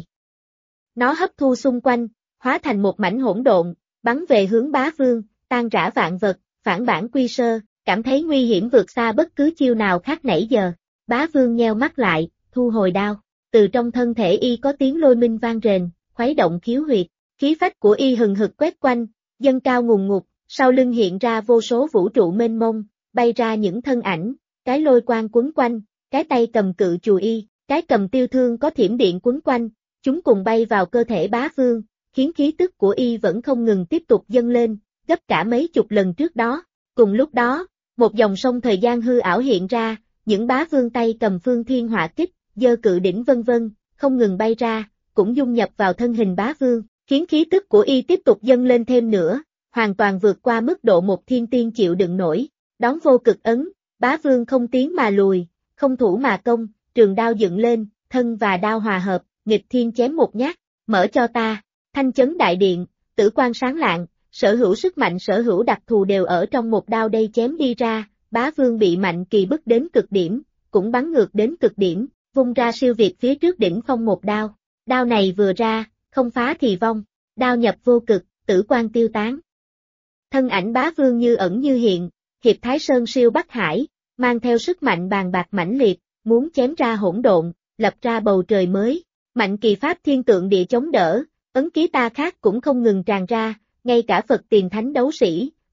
Nó hấp thu xung quanh, hóa thành một mảnh hỗn độn, bắn về hướng Bá Vương, tan rã vạn vật, phản bản quy sơ, cảm thấy nguy hiểm vượt xa bất cứ chiêu nào khác nãy giờ. Bá Vương nheo mắt lại, thu hồi đao, từ trong thân thể y có tiếng lôi minh vang rền, khuấy động khiếu huyệt, khí phách của y hừng hực quét quanh, dâng cao ngùn ngụt, sau lưng hiện ra vô số vũ trụ mênh mông, bay ra những thân ảnh, cái lôi quang quấn quanh, cái tay cầm cự chùa y, cái cầm tiêu thương có thiểm điện quấn quanh, chúng cùng bay vào cơ thể Bá Vương, khiến khí tức của y vẫn không ngừng tiếp tục dâng lên, gấp cả mấy chục lần trước đó. Cùng lúc đó, một dòng sông thời gian hư ảo hiện ra, những Bá Vương tay cầm phương thiên hỏa kích, giơ cự đỉnh vân vân, không ngừng bay ra, cũng dung nhập vào thân hình Bá Vương, khiến khí tức của y tiếp tục dâng lên thêm nữa, hoàn toàn vượt qua mức độ một thiên tiên chịu đựng nổi. Đón vô cực ấn, Bá Vương không tiến mà lùi, không thủ mà công, trường đao dựng lên, thân và đao hòa hợp, nghịch thiên chém một nhát, mở cho ta. Thanh chấn đại điện, tử quang sáng lạng, sở hữu sức mạnh sở hữu đặc thù đều ở trong một đao đây chém đi ra. Bá Vương bị Mạnh Kỳ bức đến cực điểm, cũng bắn ngược đến cực điểm, vung ra siêu việt phía trước đỉnh phong một đao. Đao này vừa ra, không phá thì vong, đao nhập vô cực, tử quang tiêu tán. Thân ảnh Bá Vương như ẩn như hiện, hiệp Thái Sơn siêu Bắc Hải, mang theo sức mạnh bàn bạc mãnh liệt, muốn chém ra hỗn độn, lập ra bầu trời mới. Mạnh Kỳ pháp thiên tượng địa chống đỡ, ấn ký ta khác cũng không ngừng tràn ra, ngay cả Phật Tiền Thánh đấu sĩ,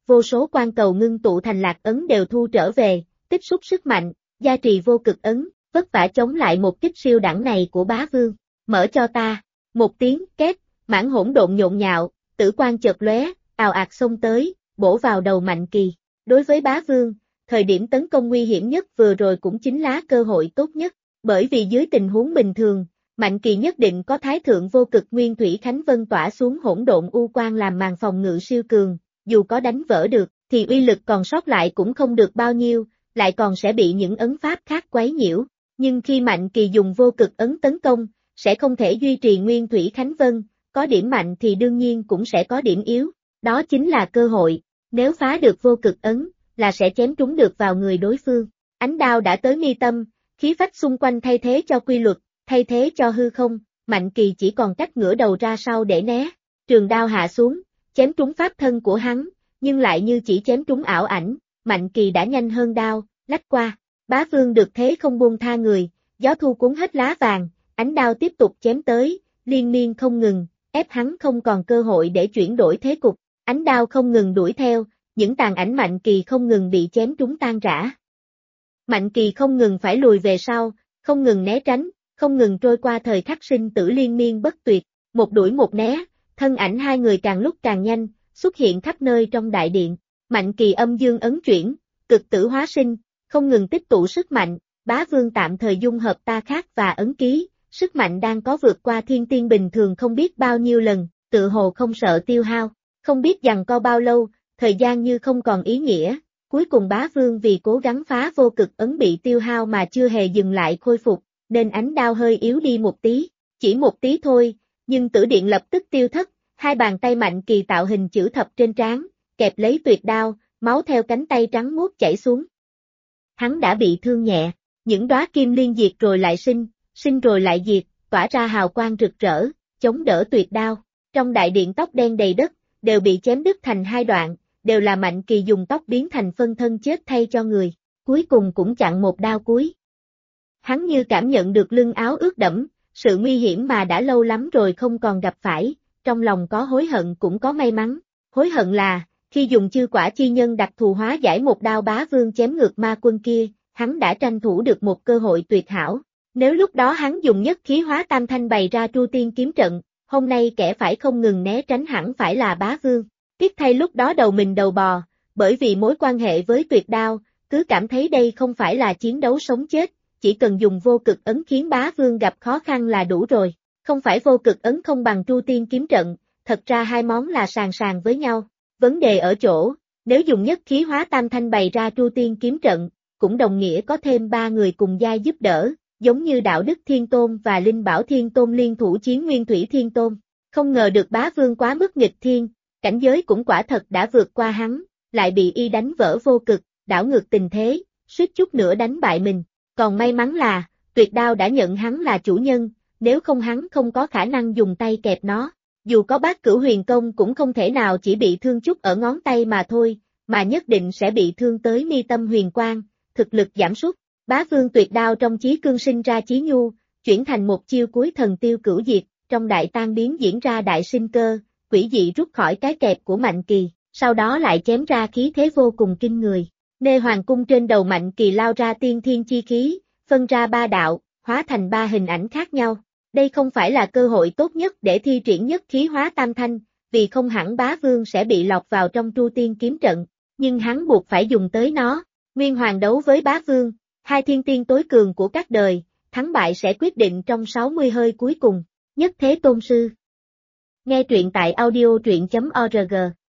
vô số quan cầu ngưng tụ thành lạc ấn đều thu trở về, tích xúc sức mạnh, gia trì vô cực ấn, vất vả chống lại một kích siêu đẳng này của bá vương. Mở cho ta, một tiếng két, mãn hỗn độn nhộn nhạo, tử quang chợt lóe, ào ạt xông tới, bổ vào đầu Mạnh Kỳ. Đối với bá vương, thời điểm tấn công nguy hiểm nhất vừa rồi cũng chính là cơ hội tốt nhất, bởi vì dưới tình huống bình thường, Mạnh Kỳ nhất định có thái thượng vô cực nguyên thủy khánh vân tỏa xuống hỗn độn u quang làm màn phòng ngự siêu cường, dù có đánh vỡ được, thì uy lực còn sót lại cũng không được bao nhiêu, lại còn sẽ bị những ấn pháp khác quấy nhiễu. Nhưng khi Mạnh Kỳ dùng vô cực ấn tấn công, sẽ không thể duy trì nguyên thủy khánh vân, có điểm mạnh thì đương nhiên cũng sẽ có điểm yếu, đó chính là cơ hội, nếu phá được vô cực ấn, là sẽ chém trúng được vào người đối phương. Ánh đao đã tới mi tâm, khí phách xung quanh thay thế cho quy luật, thay thế cho hư không, Mạnh Kỳ chỉ còn cách ngửa đầu ra sau để né, trường đao hạ xuống, chém trúng pháp thân của hắn, nhưng lại như chỉ chém trúng ảo ảnh, Mạnh Kỳ đã nhanh hơn đao, lách qua, bá vương được thế không buông tha người, gió thu cuốn hết lá vàng, ánh đao tiếp tục chém tới, liên miên không ngừng, ép hắn không còn cơ hội để chuyển đổi thế cục, ánh đao không ngừng đuổi theo, những tàn ảnh Mạnh Kỳ không ngừng bị chém trúng tan rã. Mạnh Kỳ không ngừng phải lùi về sau, không ngừng né tránh, không ngừng trôi qua thời khắc sinh tử liên miên bất tuyệt, một đuổi một né, thân ảnh hai người càng lúc càng nhanh, xuất hiện khắp nơi trong đại điện. Mạnh Kỳ âm dương ấn chuyển, cực tử hóa sinh, không ngừng tích tụ sức mạnh, bá vương tạm thời dung hợp ta khác và ấn ký, sức mạnh đang có vượt qua thiên tiên bình thường không biết bao nhiêu lần, tự hồ không sợ tiêu hao, không biết giằng co bao lâu, thời gian như không còn ý nghĩa, cuối cùng bá vương vì cố gắng phá vô cực ấn bị tiêu hao mà chưa hề dừng lại khôi phục, nên ánh đao hơi yếu đi một tí, chỉ một tí thôi, nhưng tử điện lập tức tiêu thất, hai bàn tay Mạnh Kỳ tạo hình chữ thập trên trán, kẹp lấy tuyệt đao, máu theo cánh tay trắng muốt chảy xuống. Hắn đã bị thương nhẹ, những đóa kim liên diệt rồi lại sinh, sinh rồi lại diệt, tỏa ra hào quang rực rỡ, chống đỡ tuyệt đao. Trong đại điện tóc đen đầy đất, đều bị chém đứt thành hai đoạn, đều là Mạnh Kỳ dùng tóc biến thành phân thân chết thay cho người, cuối cùng cũng chặn một đao cuối. Hắn như cảm nhận được lưng áo ướt đẫm, sự nguy hiểm mà đã lâu lắm rồi không còn gặp phải, trong lòng có hối hận cũng có may mắn. Hối hận là, khi dùng chư quả chi nhân đặc thù hóa giải một đao bá vương chém ngược ma quân kia, hắn đã tranh thủ được một cơ hội tuyệt hảo. Nếu lúc đó hắn dùng nhất khí hóa tam thanh bày ra tru tiên kiếm trận, hôm nay kẻ phải không ngừng né tránh hẳn phải là bá vương. Tiếc thay lúc đó đầu mình đầu bò, bởi vì mối quan hệ với tuyệt đao, cứ cảm thấy đây không phải là chiến đấu sống chết, chỉ cần dùng vô cực ấn khiến bá vương gặp khó khăn là đủ rồi. Không phải vô cực ấn không bằng tru tiên kiếm trận, thật ra hai món là sàn sàn với nhau. Vấn đề ở chỗ, nếu dùng nhất khí hóa tam thanh bày ra tru tiên kiếm trận, cũng đồng nghĩa có thêm ba người cùng giai giúp đỡ, giống như Đạo Đức Thiên Tôn và Linh Bảo Thiên Tôn liên thủ chiến Nguyên Thủy Thiên Tôn. Không ngờ được bá vương quá mức nghịch thiên, cảnh giới cũng quả thật đã vượt qua hắn, lại bị y đánh vỡ vô cực, đảo ngược tình thế, suýt chút nữa đánh bại mình. Còn may mắn là, tuyệt đao đã nhận hắn là chủ nhân, nếu không hắn không có khả năng dùng tay kẹp nó. Dù có Bát Cửu Huyền Công cũng không thể nào chỉ bị thương chút ở ngón tay mà thôi, mà nhất định sẽ bị thương tới mi tâm huyền quang, thực lực giảm sút. Bá vương tuyệt đao trong chí cương sinh ra chí nhu, chuyển thành một chiêu cuối thần tiêu cửu diệt, trong đại tan biến diễn ra đại sinh cơ, quỷ dị rút khỏi cái kẹp của Mạnh Kỳ, sau đó lại chém ra khí thế vô cùng kinh người. Nê hoàng cung trên đầu Mạnh Kỳ lao ra tiên thiên chi khí, phân ra ba đạo, hóa thành ba hình ảnh khác nhau. Đây không phải là cơ hội tốt nhất để thi triển nhất khí hóa tam thanh, vì không hẳn bá vương sẽ bị lọt vào trong tru tiên kiếm trận, nhưng hắn buộc phải dùng tới nó. Nguyên hoàng đấu với bá vương, hai thiên tiên tối cường của các đời, thắng bại sẽ quyết định trong 60 hơi cuối cùng. Nhất Thế Tôn Sư. Nghe truyện tại audio truyện.org